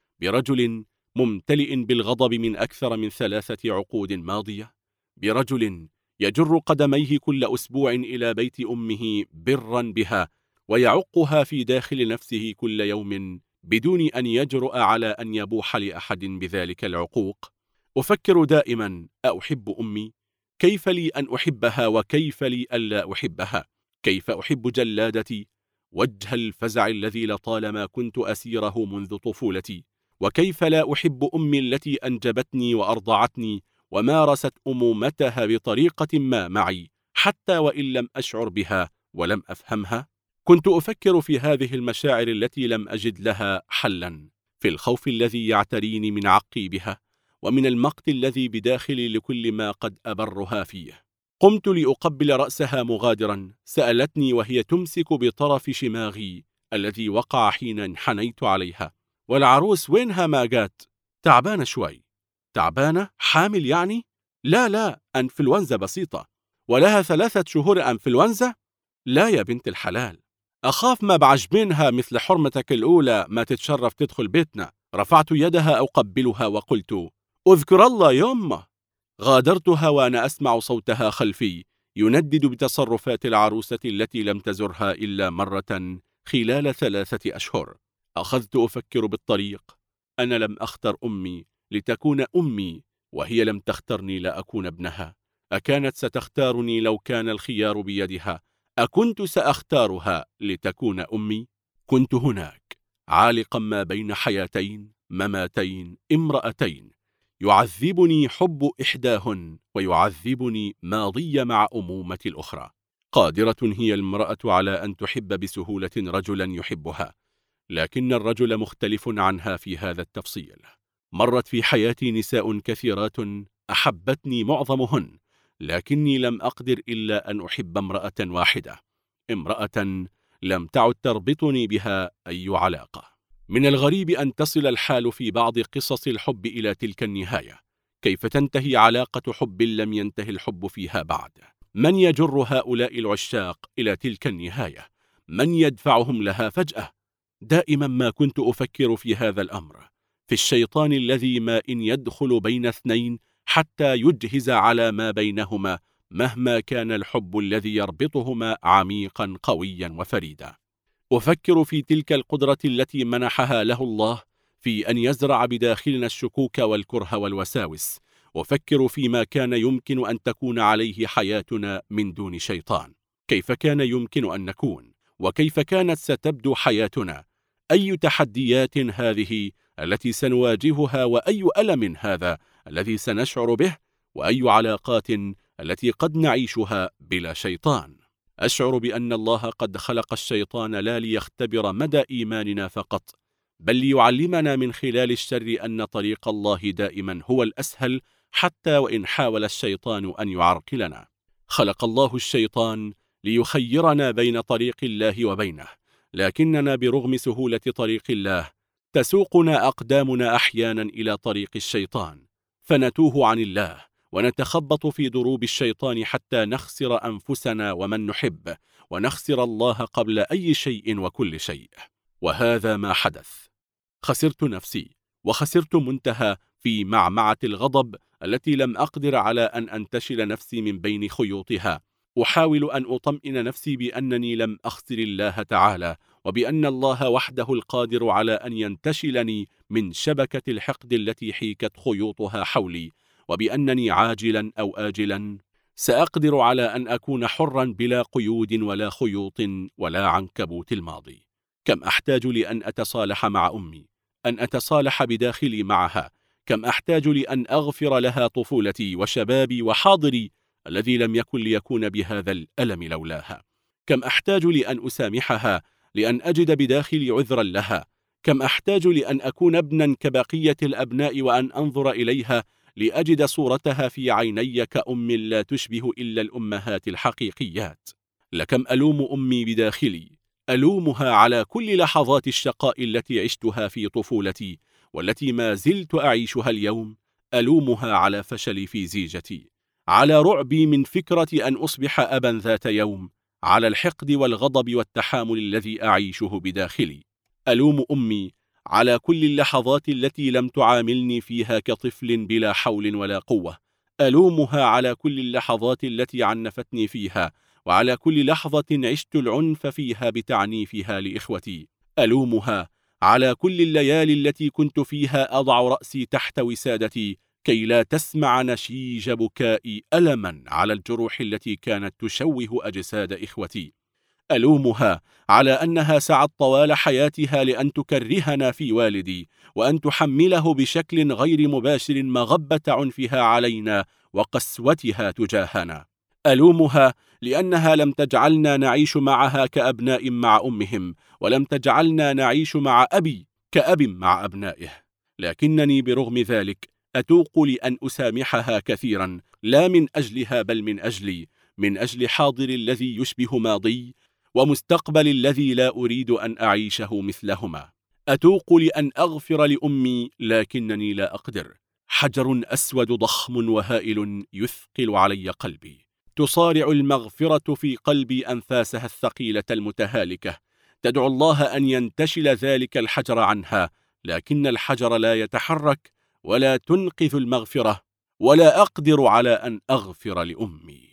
برجل ممتلئ بالغضب من أكثر من 3 عقود ماضية، برجل يجر قدميه كل أسبوع إلى بيت أمه برا بها ويعقها في داخل نفسه كل يوم بدون أن يجرؤ على أن يبوح لأحد بذلك العقوق. أفكر دائما: أحب أمي؟ كيف لي أن أحبها وكيف لي ألا أحبها؟ كيف أحب جلادتي؟ وجه الفزع الذي لطالما كنت أسيره منذ طفولتي. وكيف لا أحب أمي التي أنجبتني وأرضعتني ومارست أمومتها بطريقة ما معي حتى وإن لم أشعر بها ولم أفهمها؟ كنت أفكر في هذه المشاعر التي لم أجد لها حلا، في الخوف الذي يعتريني من عقيبها، ومن المقت الذي بداخلي لكل ما قد أبرها فيه. قمت لأقبل رأسها مغادرا، سألتني وهي تمسك بطرف شماغي الذي وقع حين انحنيت عليها: والعروس وينها ما جات؟ تعبانة شوي. تعبانة؟ حامل يعني؟ لا، أنفلونزا بسيطة. ولها 3 شهور أنفلونزا؟ لا يا بنت الحلال، أخاف ما بعجبينها مثل حرمتك الأولى ما تتشرف تدخل بيتنا. رفعت يدها أقبلها وقلت: أذكر الله يمه. غادرتها وأنا أسمع صوتها خلفي يندد بتصرفات العروسة التي لم تزرها إلا مرة خلال 3 أشهر. أخذت أفكر بالطريق: أنا لم أختر أمي لتكون أمي، وهي لم تخترني لأكون ابنها. أكانت ستختارني لو كان الخيار بيدها؟ أكنت سأختارها لتكون أمي؟ كنت هناك عالقا ما بين حياتين مماتين امرأتين، يعذبني حب إحداهن ويعذبني ماضي مع أمومة الأخرى. قادرة هي المرأة على أن تحب بسهولة رجلا يحبها، لكن الرجل مختلف عنها في هذا التفصيل. مرت في حياتي نساء كثيرات أحبتني معظمهن، لكني لم أقدر إلا أن أحب امرأة واحدة، امرأة لم تعد تربطني بها أي علاقة. من الغريب أن تصل الحال في بعض قصص الحب إلى تلك النهاية. كيف تنتهي علاقة حب لم ينتهي الحب فيها بعد؟ من يجر هؤلاء العشاق إلى تلك النهاية؟ من يدفعهم لها فجأة؟ دائما ما كنت أفكر في هذا الأمر، في الشيطان الذي ما إن يدخل بين اثنين حتى يجهز على ما بينهما، مهما كان الحب الذي يربطهما عميقا قويا وفريدا. أفكر في تلك القدرة التي منحها له الله في أن يزرع بداخلنا الشكوك والكره والوساوس. أفكر فيما كان يمكن أن تكون عليه حياتنا من دون شيطان. كيف كان يمكن أن نكون؟ وكيف كانت ستبدو حياتنا؟ أي تحديات هذه التي سنواجهها؟ وأي ألم هذا الذي سنشعر به؟ وأي علاقات التي قد نعيشها بلا شيطان؟ أشعر بأن الله قد خلق الشيطان لا ليختبر مدى إيماننا فقط، بل ليعلمنا من خلال الشر أن طريق الله دائما هو الأسهل، حتى وإن حاول الشيطان أن يعرقلنا. خلق الله الشيطان ليخيرنا بين طريق الله وبينه، لكننا برغم سهولة طريق الله تسوقنا أقدامنا أحيانا إلى طريق الشيطان، فنتوه عن الله ونتخبط في دروب الشيطان حتى نخسر أنفسنا ومن نحب، ونخسر الله قبل أي شيء وكل شيء. وهذا ما حدث. خسرت نفسي، وخسرت منتهى في معمعة الغضب التي لم أقدر على أن أنتشل نفسي من بين خيوطها. أحاول أن أطمئن نفسي بأنني لم أخسر الله تعالى، وبأن الله وحده القادر على أن ينتشلني من شبكة الحقد التي حيكت خيوطها حولي، وبأنني عاجلا أو آجلا سأقدر على أن أكون حرا بلا قيود ولا خيوط ولا عنكبوت الماضي. كم أحتاج لأن أتصالح مع أمي، أن أتصالح بداخلي معها. كم أحتاج لأن أغفر لها طفولتي وشبابي وحاضري الذي لم يكن ليكون بهذا الألم لولاها. كم أحتاج لأن أسامحها، لأن أجد بداخلي عذرا لها. كم أحتاج لأن أكون ابنا كبقية الأبناء، وأن أنظر إليها لأجد صورتها في عيني كأم لا تشبه إلا الأمهات الحقيقيات. لكم ألوم أمي بداخلي، ألومها على كل لحظات الشقاء التي عشتها في طفولتي والتي ما زلت أعيشها اليوم. ألومها على فشلي في زيجتي، على رعبي من فكرة أن أصبح أبا ذات يوم، على الحقد والغضب والتحامل الذي أعيشه بداخلي. ألوم أمي على كل اللحظات التي لم تعاملني فيها كطفل بلا حول ولا قوة. ألومها على كل اللحظات التي عنفتني فيها، وعلى كل لحظة عشت العنف فيها بتعنيفها لإخوتي. ألومها على كل الليالي التي كنت فيها أضع رأسي تحت وسادتي كي لا تسمع نشيج بكائي ألما على الجروح التي كانت تشوه أجساد إخوتي. ألومها على أنها سعت طوال حياتها لأن تكرهنا في والدي، وأن تحمله بشكل غير مباشر مغبة عنفها علينا وقسوتها تجاهنا. ألومها لأنها لم تجعلنا نعيش معها كأبناء مع أمهم، ولم تجعلنا نعيش مع أبي كأب مع أبنائه. لكنني برغم ذلك أتوق لأن أسامحها كثيرا، لا من أجلها بل من أجلي، من أجل حاضر الذي يشبه ماضي، ومستقبل الذي لا أريد أن أعيشه مثلهما. أتوق لأن أغفر لأمي لكنني لا أقدر. حجر أسود ضخم وهائل يثقل علي قلبي. تصارع المغفرة في قلبي أنفاسها الثقيلة المتهالكة، تدعو الله أن ينتشل ذلك الحجر عنها، لكن الحجر لا يتحرك ولا تنقذ المغفرة، ولا أقدر على أن أغفر لأمي.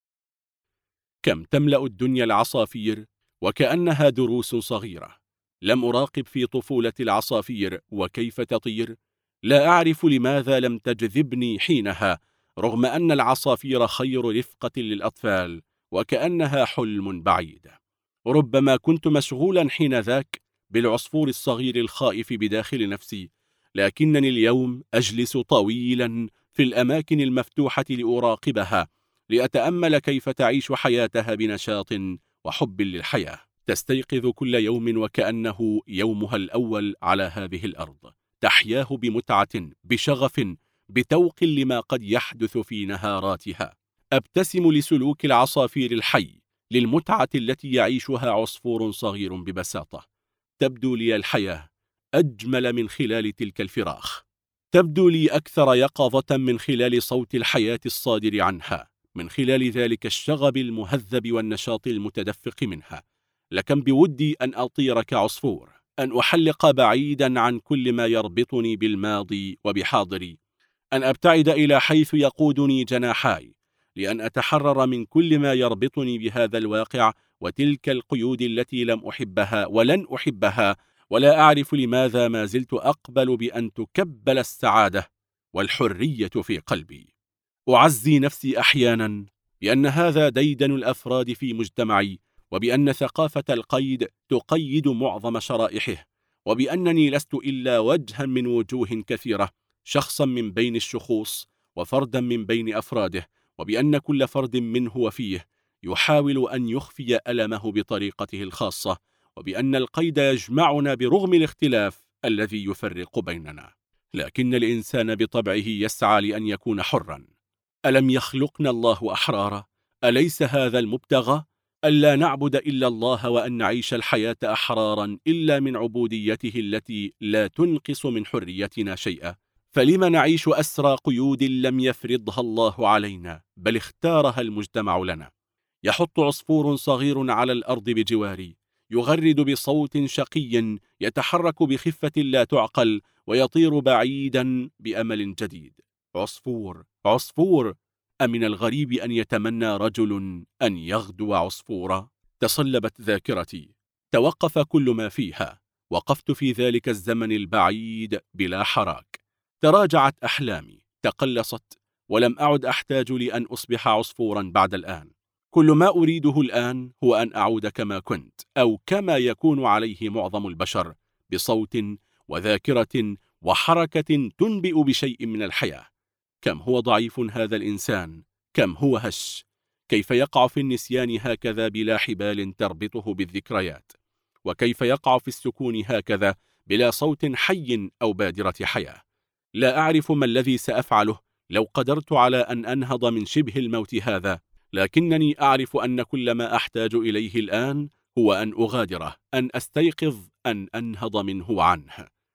كم تملأ الدنيا العصافير وكأنها دروس صغيرة. لم أراقب في طفولة العصافير وكيف تطير. لا أعرف لماذا لم تجذبني حينها، رغم أن العصافير خير رفقة للأطفال، وكأنها حلم بعيد. ربما كنت مشغولا حين ذاك بالعصفور الصغير الخائف بداخل نفسي، لكنني اليوم أجلس طويلا في الأماكن المفتوحة لأراقبها، لأتأمل كيف تعيش حياتها بنشاط وحب للحياة. تستيقظ كل يوم وكأنه يومها الأول على هذه الأرض، تحياه بمتعة، بشغف، بتوق لما قد يحدث في نهاراتها. أبتسم لسلوك العصافير الحي، للمتعة التي يعيشها عصفور صغير ببساطة. تبدو لي الحياة أجمل من خلال تلك الفراخ، تبدو لي أكثر يقظة من خلال صوت الحياة الصادر عنها، من خلال ذلك الشغب المهذب والنشاط المتدفق منها. لكم بودي أن أطير كعصفور، أن أحلق بعيدا عن كل ما يربطني بالماضي وبحاضري، أن أبتعد إلى حيث يقودني جناحاي، لأن أتحرر من كل ما يربطني بهذا الواقع وتلك القيود التي لم أحبها ولن أحبها، ولا أعرف لماذا ما زلت أقبل بأن تكبل السعادة والحرية في قلبي. أعزي نفسي أحيانا بأن هذا ديدن الأفراد في مجتمعي، وبأن ثقافة القيد تقيد معظم شرائحه، وبأنني لست إلا وجها من وجوه كثيرة، شخصا من بين الشخوص وفردا من بين أفراده، وبأن كل فرد منه وفيه يحاول أن يخفي ألمه بطريقته الخاصة، وبأن القيد يجمعنا برغم الاختلاف الذي يفرق بيننا. لكن الإنسان بطبعه يسعى لأن يكون حرا. ألم يخلقنا الله أحرارا؟ أليس هذا المبتغى؟ ألا نعبد إلا الله، وأن نعيش الحياة أحرارا إلا من عبوديته التي لا تنقص من حريتنا شيئا. فلم نعيش أسرى قيود لم يفرضها الله علينا، بل اختارها المجتمع لنا؟ يحط عصفور صغير على الأرض بجواري، يغرد بصوت شقي يتحرك بخفة لا تعقل، ويطير بعيدا بأمل جديد. عصفور، عصفور، أمن الغريب أن يتمنى رجل أن يغدو عصفورا؟ تصلبت ذاكرتي، توقف كل ما فيها. وقفت في ذلك الزمن البعيد بلا حراك. تراجعت أحلامي، تقلصت، ولم أعد أحتاج لأن أصبح عصفورا بعد الآن. كل ما أريده الآن هو أن أعود كما كنت، أو كما يكون عليه معظم البشر، بصوت وذاكرة وحركة تنبئ بشيء من الحياة. كم هو ضعيف هذا الإنسان، كم هو هش، كيف يقع في النسيان هكذا بلا حبال تربطه بالذكريات، وكيف يقع في السكون هكذا بلا صوت حي أو بادرة حياة. لا أعرف ما الذي سأفعله لو قدرت على أن أنهض من شبه الموت هذا، لكنني أعرف أن كل ما أحتاج إليه الآن هو أن أغادره، أن أستيقظ، أن أنهض منه وعنه.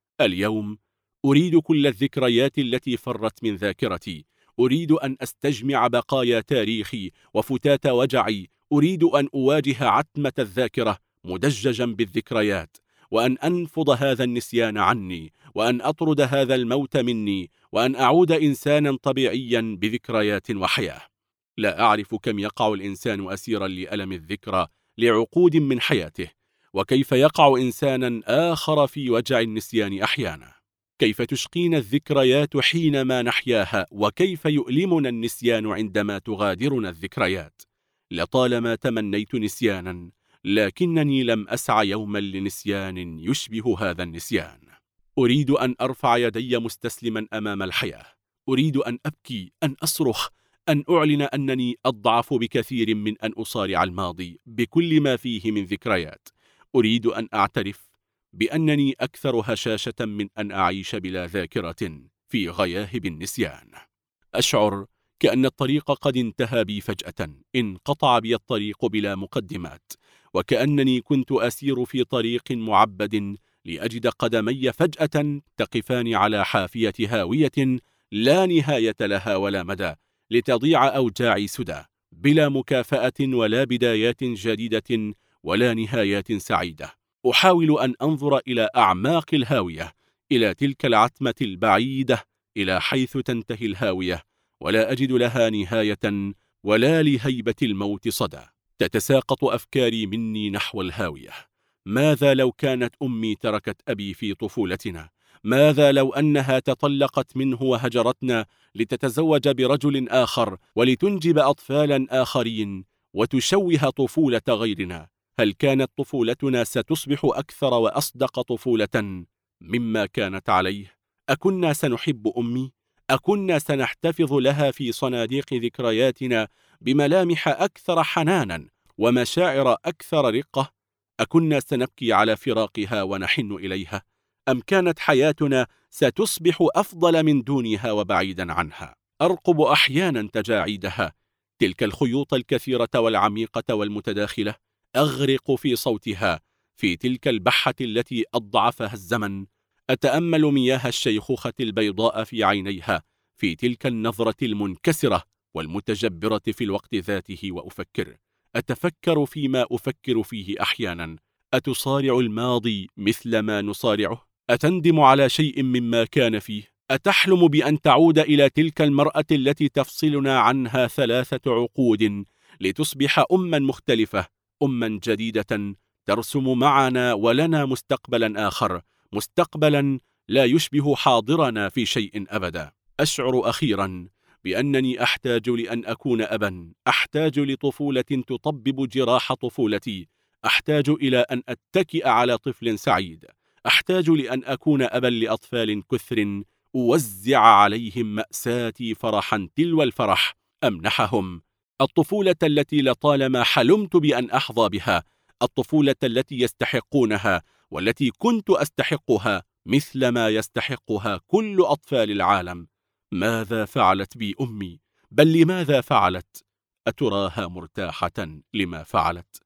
اليوم أريد كل الذكريات التي فرت من ذاكرتي. أريد أن أستجمع بقايا تاريخي وفتات وجعي. أريد أن أواجه عتمة الذاكرة مدججا بالذكريات، وأن أنفض هذا النسيان عني، وأن أطرد هذا الموت مني، وأن أعود إنسانا طبيعيا بذكريات وحياة. لا أعرف كم يقع الإنسان أسيرا لألم الذكرى لعقود من حياته، وكيف يقع إنسانا آخر في وجع النسيان أحيانا. كيف تشقينا الذكريات حينما نحياها، وكيف يؤلمنا النسيان عندما تغادرنا الذكريات. لطالما تمنيت نسيانا، لكنني لم أسعى يوما لنسيان يشبه هذا النسيان. أريد أن أرفع يدي مستسلما أمام الحياة. أريد أن أبكي، أن أصرخ، أن أعلن أنني أضعف بكثير من أن أصارع الماضي بكل ما فيه من ذكريات. أريد أن أعترف بأنني أكثر هشاشة من أن أعيش بلا ذاكرة في غياهب النسيان. أشعر كأن الطريق قد انتهى بي فجأة، انقطع بي الطريق بلا مقدمات، وكأنني كنت أسير في طريق معبد لأجد قدمي فجأة تقفان على حافية هاوية لا نهاية لها ولا مدى، لتضيع أوجاعي سدى، بلا مكافأة ولا بدايات جديدة ولا نهايات سعيدة. أحاول أن أنظر إلى أعماق الهاوية، إلى تلك العتمة البعيدة، إلى حيث تنتهي الهاوية، ولا أجد لها نهاية ولا لهيبة الموت صدى. تتساقط أفكاري مني نحو الهاوية. ماذا لو كانت أمي تركت أبي في طفولتنا؟ ماذا لو أنها تطلقت منه وهجرتنا لتتزوج برجل آخر ولتنجب أطفالا آخرين وتشوه طفولة غيرنا؟ هل كانت طفولتنا ستصبح أكثر وأصدق طفولة مما كانت عليه؟ أكنا سنحب أمي؟ أكنا سنحتفظ لها في صناديق ذكرياتنا بملامح أكثر حنانا ومشاعر أكثر رقة؟ أكنا سنبكي على فراقها ونحن إليها؟ أم كانت حياتنا ستصبح أفضل من دونها وبعيدا عنها؟ أرقب أحيانا تجاعيدها، تلك الخيوط الكثيرة والعميقة والمتداخلة، أغرق في صوتها، في تلك البحة التي أضعفها الزمن. أتأمل مياه الشيخوخة البيضاء في عينيها، في تلك النظرة المنكسرة والمتجبرة في الوقت ذاته، وأفكر، أتفكر فيما أفكر فيه أحيانا. أتصارع الماضي مثل ما نصارعه؟ أتندم على شيء مما كان فيه؟ أتحلم بأن تعود إلى تلك المرأة التي تفصلنا عنها 3 عقود لتصبح أما مختلفة، أما جديدة ترسم معنا ولنا مستقبلا آخر، مستقبلا لا يشبه حاضرنا في شيء أبدا؟ أشعر أخيرا بأنني أحتاج لأن أكون أبا، أحتاج لطفولة تطبب جراح طفولتي، أحتاج إلى أن أتكئ على طفل سعيد، أحتاج لأن أكون أبا لأطفال كثر، أوزع عليهم مأساتي فرحا تلو الفرح، أمنحهم الطفولة التي لطالما حلمت بأن أحظى بها، الطفولة التي يستحقونها والتي كنت أستحقها مثل ما يستحقها كل أطفال العالم. ماذا فعلت بي أمي؟ بل لماذا فعلت؟ أتراها مرتاحة لما فعلت؟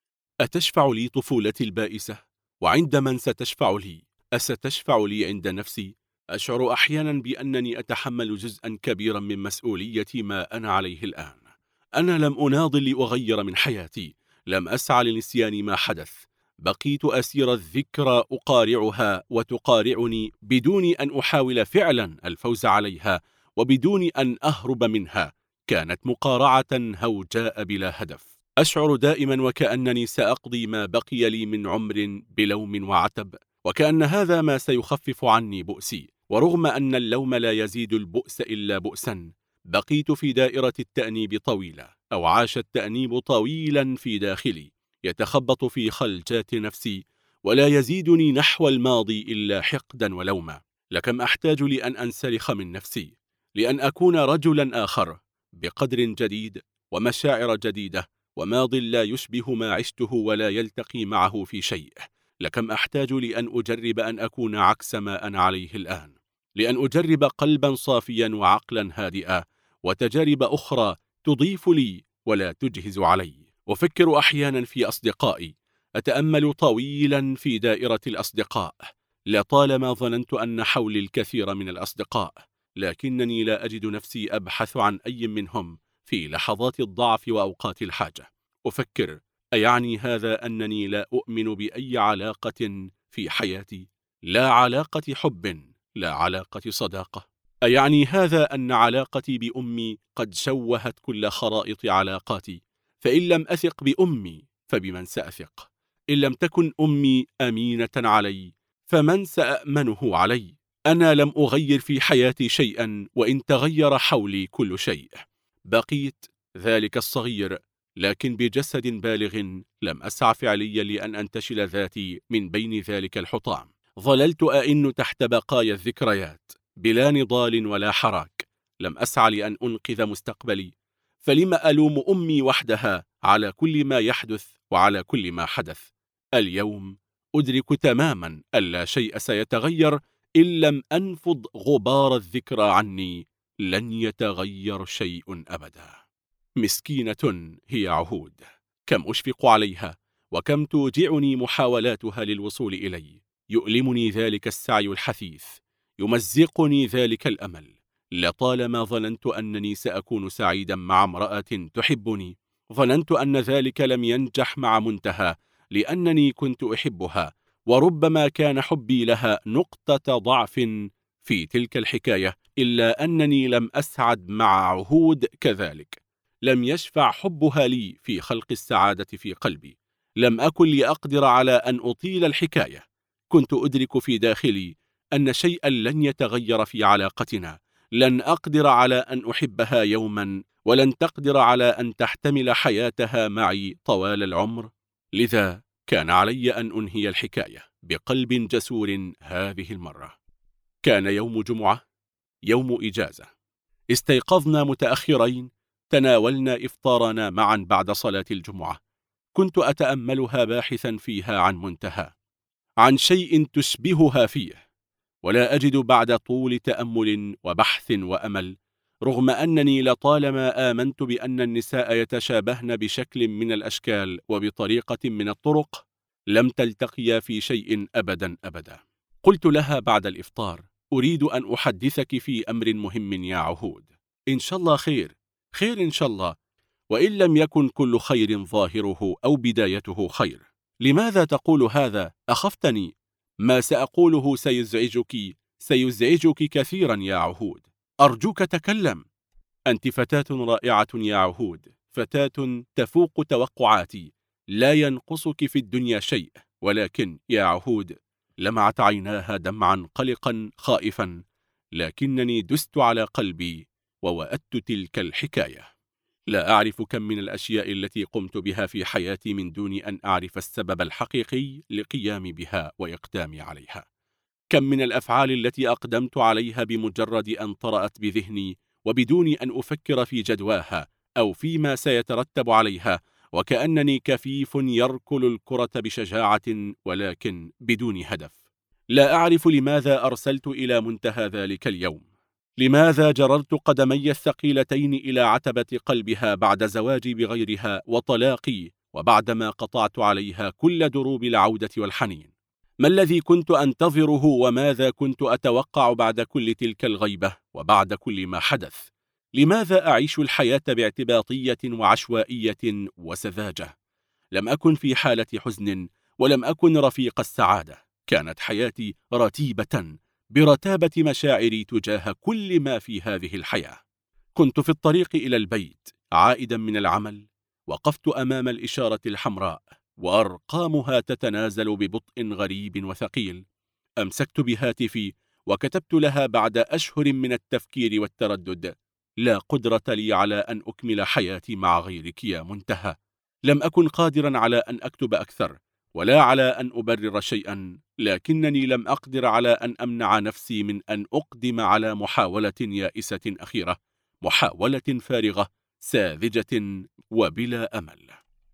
أتشفع لي طفولتي البائسة؟ وعند من ستشفع لي؟ أستشفع لي عند نفسي؟ أشعر أحيانا بأنني أتحمل جزءا كبيرا من مسؤولية ما أنا عليه الآن. أنا لم أناضل لأغير من حياتي، لم أسعى لنسيان ما حدث، بقيت أسير الذكرى أقارعها وتقارعني بدون أن أحاول فعلا الفوز عليها وبدون أن أهرب منها. كانت مقارعة هوجاء بلا هدف. أشعر دائما وكأنني سأقضي ما بقي لي من عمر بلوم وعتب، وكأن هذا ما سيخفف عني بؤسي. ورغم أن اللوم لا يزيد البؤس إلا بؤسا، بقيت في دائرة التأنيب طويلة، أو عاش التأنيب طويلا في داخلي، يتخبط في خلجات نفسي، ولا يزيدني نحو الماضي إلا حقدا ولوما. لكم أحتاج لأن أنسلخ من نفسي، لأن أكون رجلا آخر، بقدر جديد ومشاعر جديدة، وماض لا يشبه ما عشته ولا يلتقي معه في شيء. لكم أحتاج لأن أجرب أن أكون عكس ما أنا عليه الآن، لأن أجرب قلبا صافيا وعقلا هادئا، وتجارب أخرى تضيف لي ولا تجهز علي. أفكر أحيانا في أصدقائي، أتأمل طويلا في دائرة الأصدقاء. لطالما ظننت أن حولي الكثير من الأصدقاء، لكنني لا أجد نفسي أبحث عن أي منهم في لحظات الضعف وأوقات الحاجة. أفكر: أيعني هذا أنني لا أؤمن بأي علاقة في حياتي؟ لا علاقة حب، لا علاقة صداقة. أيعني هذا أن علاقتي بأمي قد شوهت كل خرائط علاقاتي؟ فإن لم أثق بأمي فبمن سأثق؟ إن لم تكن أمي أمينة علي فمن سأأمنه علي؟ أنا لم أغير في حياتي شيئا، وإن تغير حولي كل شيء. بقيت ذلك الصغير، لكن بجسد بالغ. لم أسع فعليا لأن أنتشل ذاتي من بين ذلك الحطام. ظللت أئن تحت بقايا الذكريات بلا نضال ولا حراك. لم أسع لأن أنقذ مستقبلي، فلم ألوم أمي وحدها على كل ما يحدث وعلى كل ما حدث؟ اليوم أدرك تماما أن لا شيء سيتغير إن لم أنفض غبار الذكرى عني. لن يتغير شيء أبدا. مسكينة هي عهود، كم أشفق عليها، وكم توجعني محاولاتها للوصول إلي. يؤلمني ذلك السعي الحثيث، يمزقني ذلك الأمل. لطالما ظننت أنني سأكون سعيدا مع امرأة تحبني. ظننت أن ذلك لم ينجح مع منتهى، لأنني كنت أحبها، وربما كان حبي لها نقطة ضعف في تلك الحكاية. إلا أنني لم أسعد مع عهود كذلك. لم يشفع حبها لي في خلق السعادة في قلبي. لم أكن لأقدر على أن أطيل الحكاية. كنت أدرك في داخلي أن شيئا لن يتغير في علاقتنا. لن أقدر على أن أحبها يوما، ولن تقدر على أن تحتمل حياتها معي طوال العمر. لذا كان علي أن أنهي الحكاية بقلب جسور هذه المرة. كان يوم جمعة، يوم إجازة. استيقظنا متأخرين، تناولنا إفطارنا معا بعد صلاة الجمعة. كنت أتأملها باحثا فيها عن منتهى، عن شيء تشبهها فيه، ولا أجد بعد طول تأمل وبحث وأمل، رغم أنني لطالما آمنت بأن النساء يتشابهن بشكل من الأشكال وبطريقة من الطرق، لم تلتقيا في شيء أبدا أبدا. قلت لها بعد الإفطار: أريد أن أحدثك في أمر مهم يا عهود. إن شاء الله خير، خير إن شاء الله، وإن لم يكن كل خير ظاهره أو بدايته خير. لماذا تقول هذا؟ أخفتني. ما سأقوله سيزعجك كثيرا يا عهود. أرجوك تكلم. أنت فتاة رائعة يا عهود، فتاة تفوق توقعاتي. لا ينقصك في الدنيا شيء. ولكن يا عهود، لمعت عيناها دمعا قلقا خائفا، لكنني دست على قلبي ووأدت تلك الحكاية. لا أعرف كم من الأشياء التي قمت بها في حياتي من دون أن أعرف السبب الحقيقي لقيامي بها وإقدامي عليها. كم من الأفعال التي أقدمت عليها بمجرد أن طرأت بذهني، وبدون أن أفكر في جدواها أو فيما سيترتب عليها، وكأنني كفيف يركل الكرة بشجاعة ولكن بدون هدف. لا أعرف لماذا أرسلت إلى منتهى ذلك اليوم. لماذا جررت قدمي الثقيلتين إلى عتبة قلبها بعد زواجي بغيرها وطلاقي، وبعدما قطعت عليها كل دروب العودة والحنين؟ ما الذي كنت أنتظره، وماذا كنت أتوقع بعد كل تلك الغيبة وبعد كل ما حدث؟ لماذا أعيش الحياة باعتباطية وعشوائية وسذاجة؟ لم أكن في حالة حزن، ولم أكن رفيق السعادة. كانت حياتي رتيبة برتابة مشاعري تجاه كل ما في هذه الحياة. كنت في الطريق إلى البيت عائدا من العمل، وقفت أمام الإشارة الحمراء وأرقامها تتنازل ببطء غريب وثقيل. أمسكت بهاتفي وكتبت لها بعد أشهر من التفكير والتردد: لا قدرة لي على أن أكمل حياتي مع غيرك يا منتهى. لم أكن قادرا على أن أكتب أكثر ولا على أن أبرر شيئا، لكنني لم أقدر على أن أمنع نفسي من أن أقدم على محاولة يائسة أخيرة، محاولة فارغة ساذجة وبلا أمل،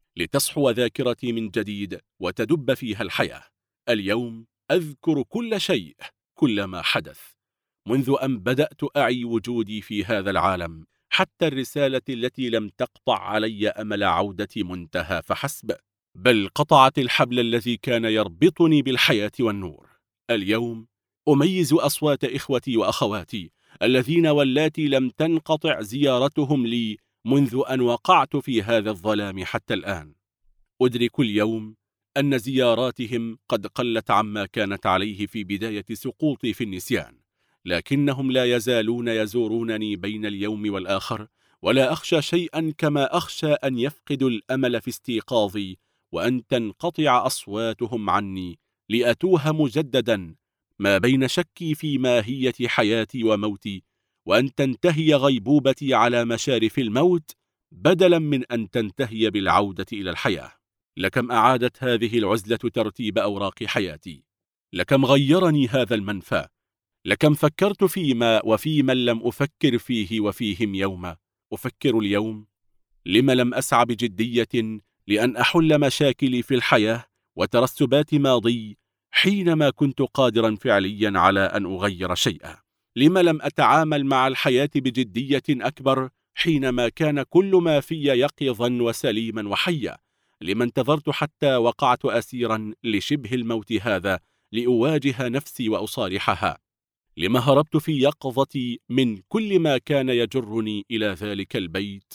لتصحو ذاكرتي من جديد وتدب فيها الحياة. اليوم أذكر كل شيء، كل ما حدث منذ أن بدأت أعي وجودي في هذا العالم، حتى الرسالة التي لم تقطع علي أمل عودة منتهى فحسب، بل قطعت الحبل الذي كان يربطني بالحياة والنور. اليوم أميز أصوات إخوتي وأخواتي الذين واللاتي لم تنقطع زيارتهم لي منذ أن وقعت في هذا الظلام حتى الآن. أدرك اليوم أن زياراتهم قد قلت عما كانت عليه في بداية سقوطي في النسيان، لكنهم لا يزالون يزورونني بين اليوم والآخر، ولا أخشى شيئا كما أخشى أن يفقدوا الأمل في استيقاظي وأن تنقطع أصواتهم عني لأتوه مجددا ما بين شكي في ماهية حياتي وموتي، وأن تنتهي غيبوبتي على مشارف الموت بدلا من أن تنتهي بالعودة إلى الحياة. لكم أعادت هذه العزلة ترتيب أوراق حياتي، لكم غيرني هذا المنفى، لكم فكرت فيما وفي من لم أفكر فيه وفيهم يوما. أفكر اليوم لما لم أسعى بجدية لأن أحل مشاكلي في الحياة وترسبات ماضي حينما كنت قادرا فعليا على أن أغير شيئا. لما لم أتعامل مع الحياة بجدية أكبر حينما كان كل ما في يقظا وسليما وحيا. لما انتظرت حتى وقعت أسيرا لشبه الموت هذا لأواجه نفسي وأصارحها. لما هربت في يقظتي من كل ما كان يجرني إلى ذلك البيت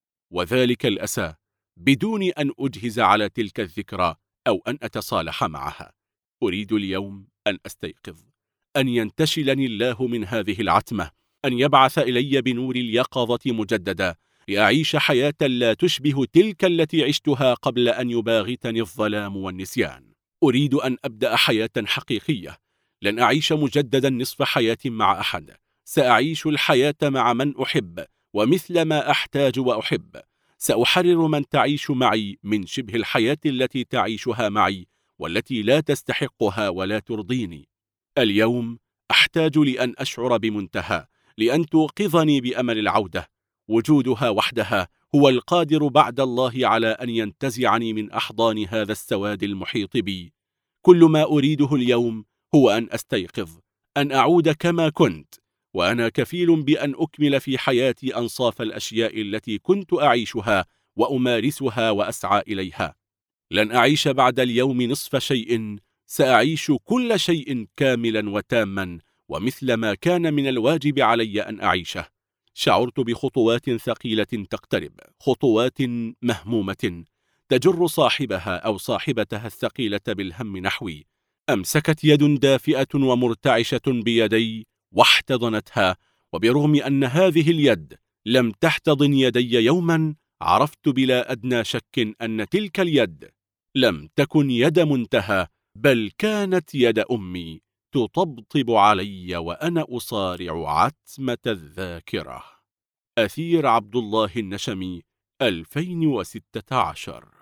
وذلك الأسى بدون أن أجهز على تلك الذكرى أو أن أتصالح معها. أريد اليوم أن أستيقظ، أن ينتشلني الله من هذه العتمة، أن يبعث إلي بنور اليقظة مجددا لأعيش حياة لا تشبه تلك التي عشتها قبل أن يباغتني الظلام والنسيان. أريد أن أبدأ حياة حقيقية، لن أعيش مجددا نصف حياة مع أحد، سأعيش الحياة مع من أحب ومثل ما أحتاج وأحب. سأحرر من تعيش معي من شبه الحياة التي تعيشها معي والتي لا تستحقها ولا ترضيني. اليوم أحتاج لأن أشعر بمنتهى، لأن توقظني بأمل العودة. وجودها وحدها هو القادر بعد الله على أن ينتزعني من أحضان هذا السواد المحيط بي. كل ما أريده اليوم هو أن أستيقظ، أن أعود كما كنت، وأنا كفيل بأن أكمل في حياتي أنصاف الأشياء التي كنت أعيشها وأمارسها وأسعى إليها. لن أعيش بعد اليوم نصف شيء، سأعيش كل شيء كاملا وتاما ومثل ما كان من الواجب علي أن أعيشه. شعرت بخطوات ثقيلة تقترب، خطوات مهمومة تجر صاحبها أو صاحبتها الثقيلة بالهم نحوي. أمسكت يد دافئة ومرتعشة بيدي واحتضنتها، وبرغم أن هذه اليد لم تحتضن يدي يوما، عرفت بلا أدنى شك أن تلك اليد لم تكن يد منتهى، بل كانت يد أمي تطبطب علي وأنا أصارع عتمة الذاكرة. أثير عبد الله النشمي، 2016.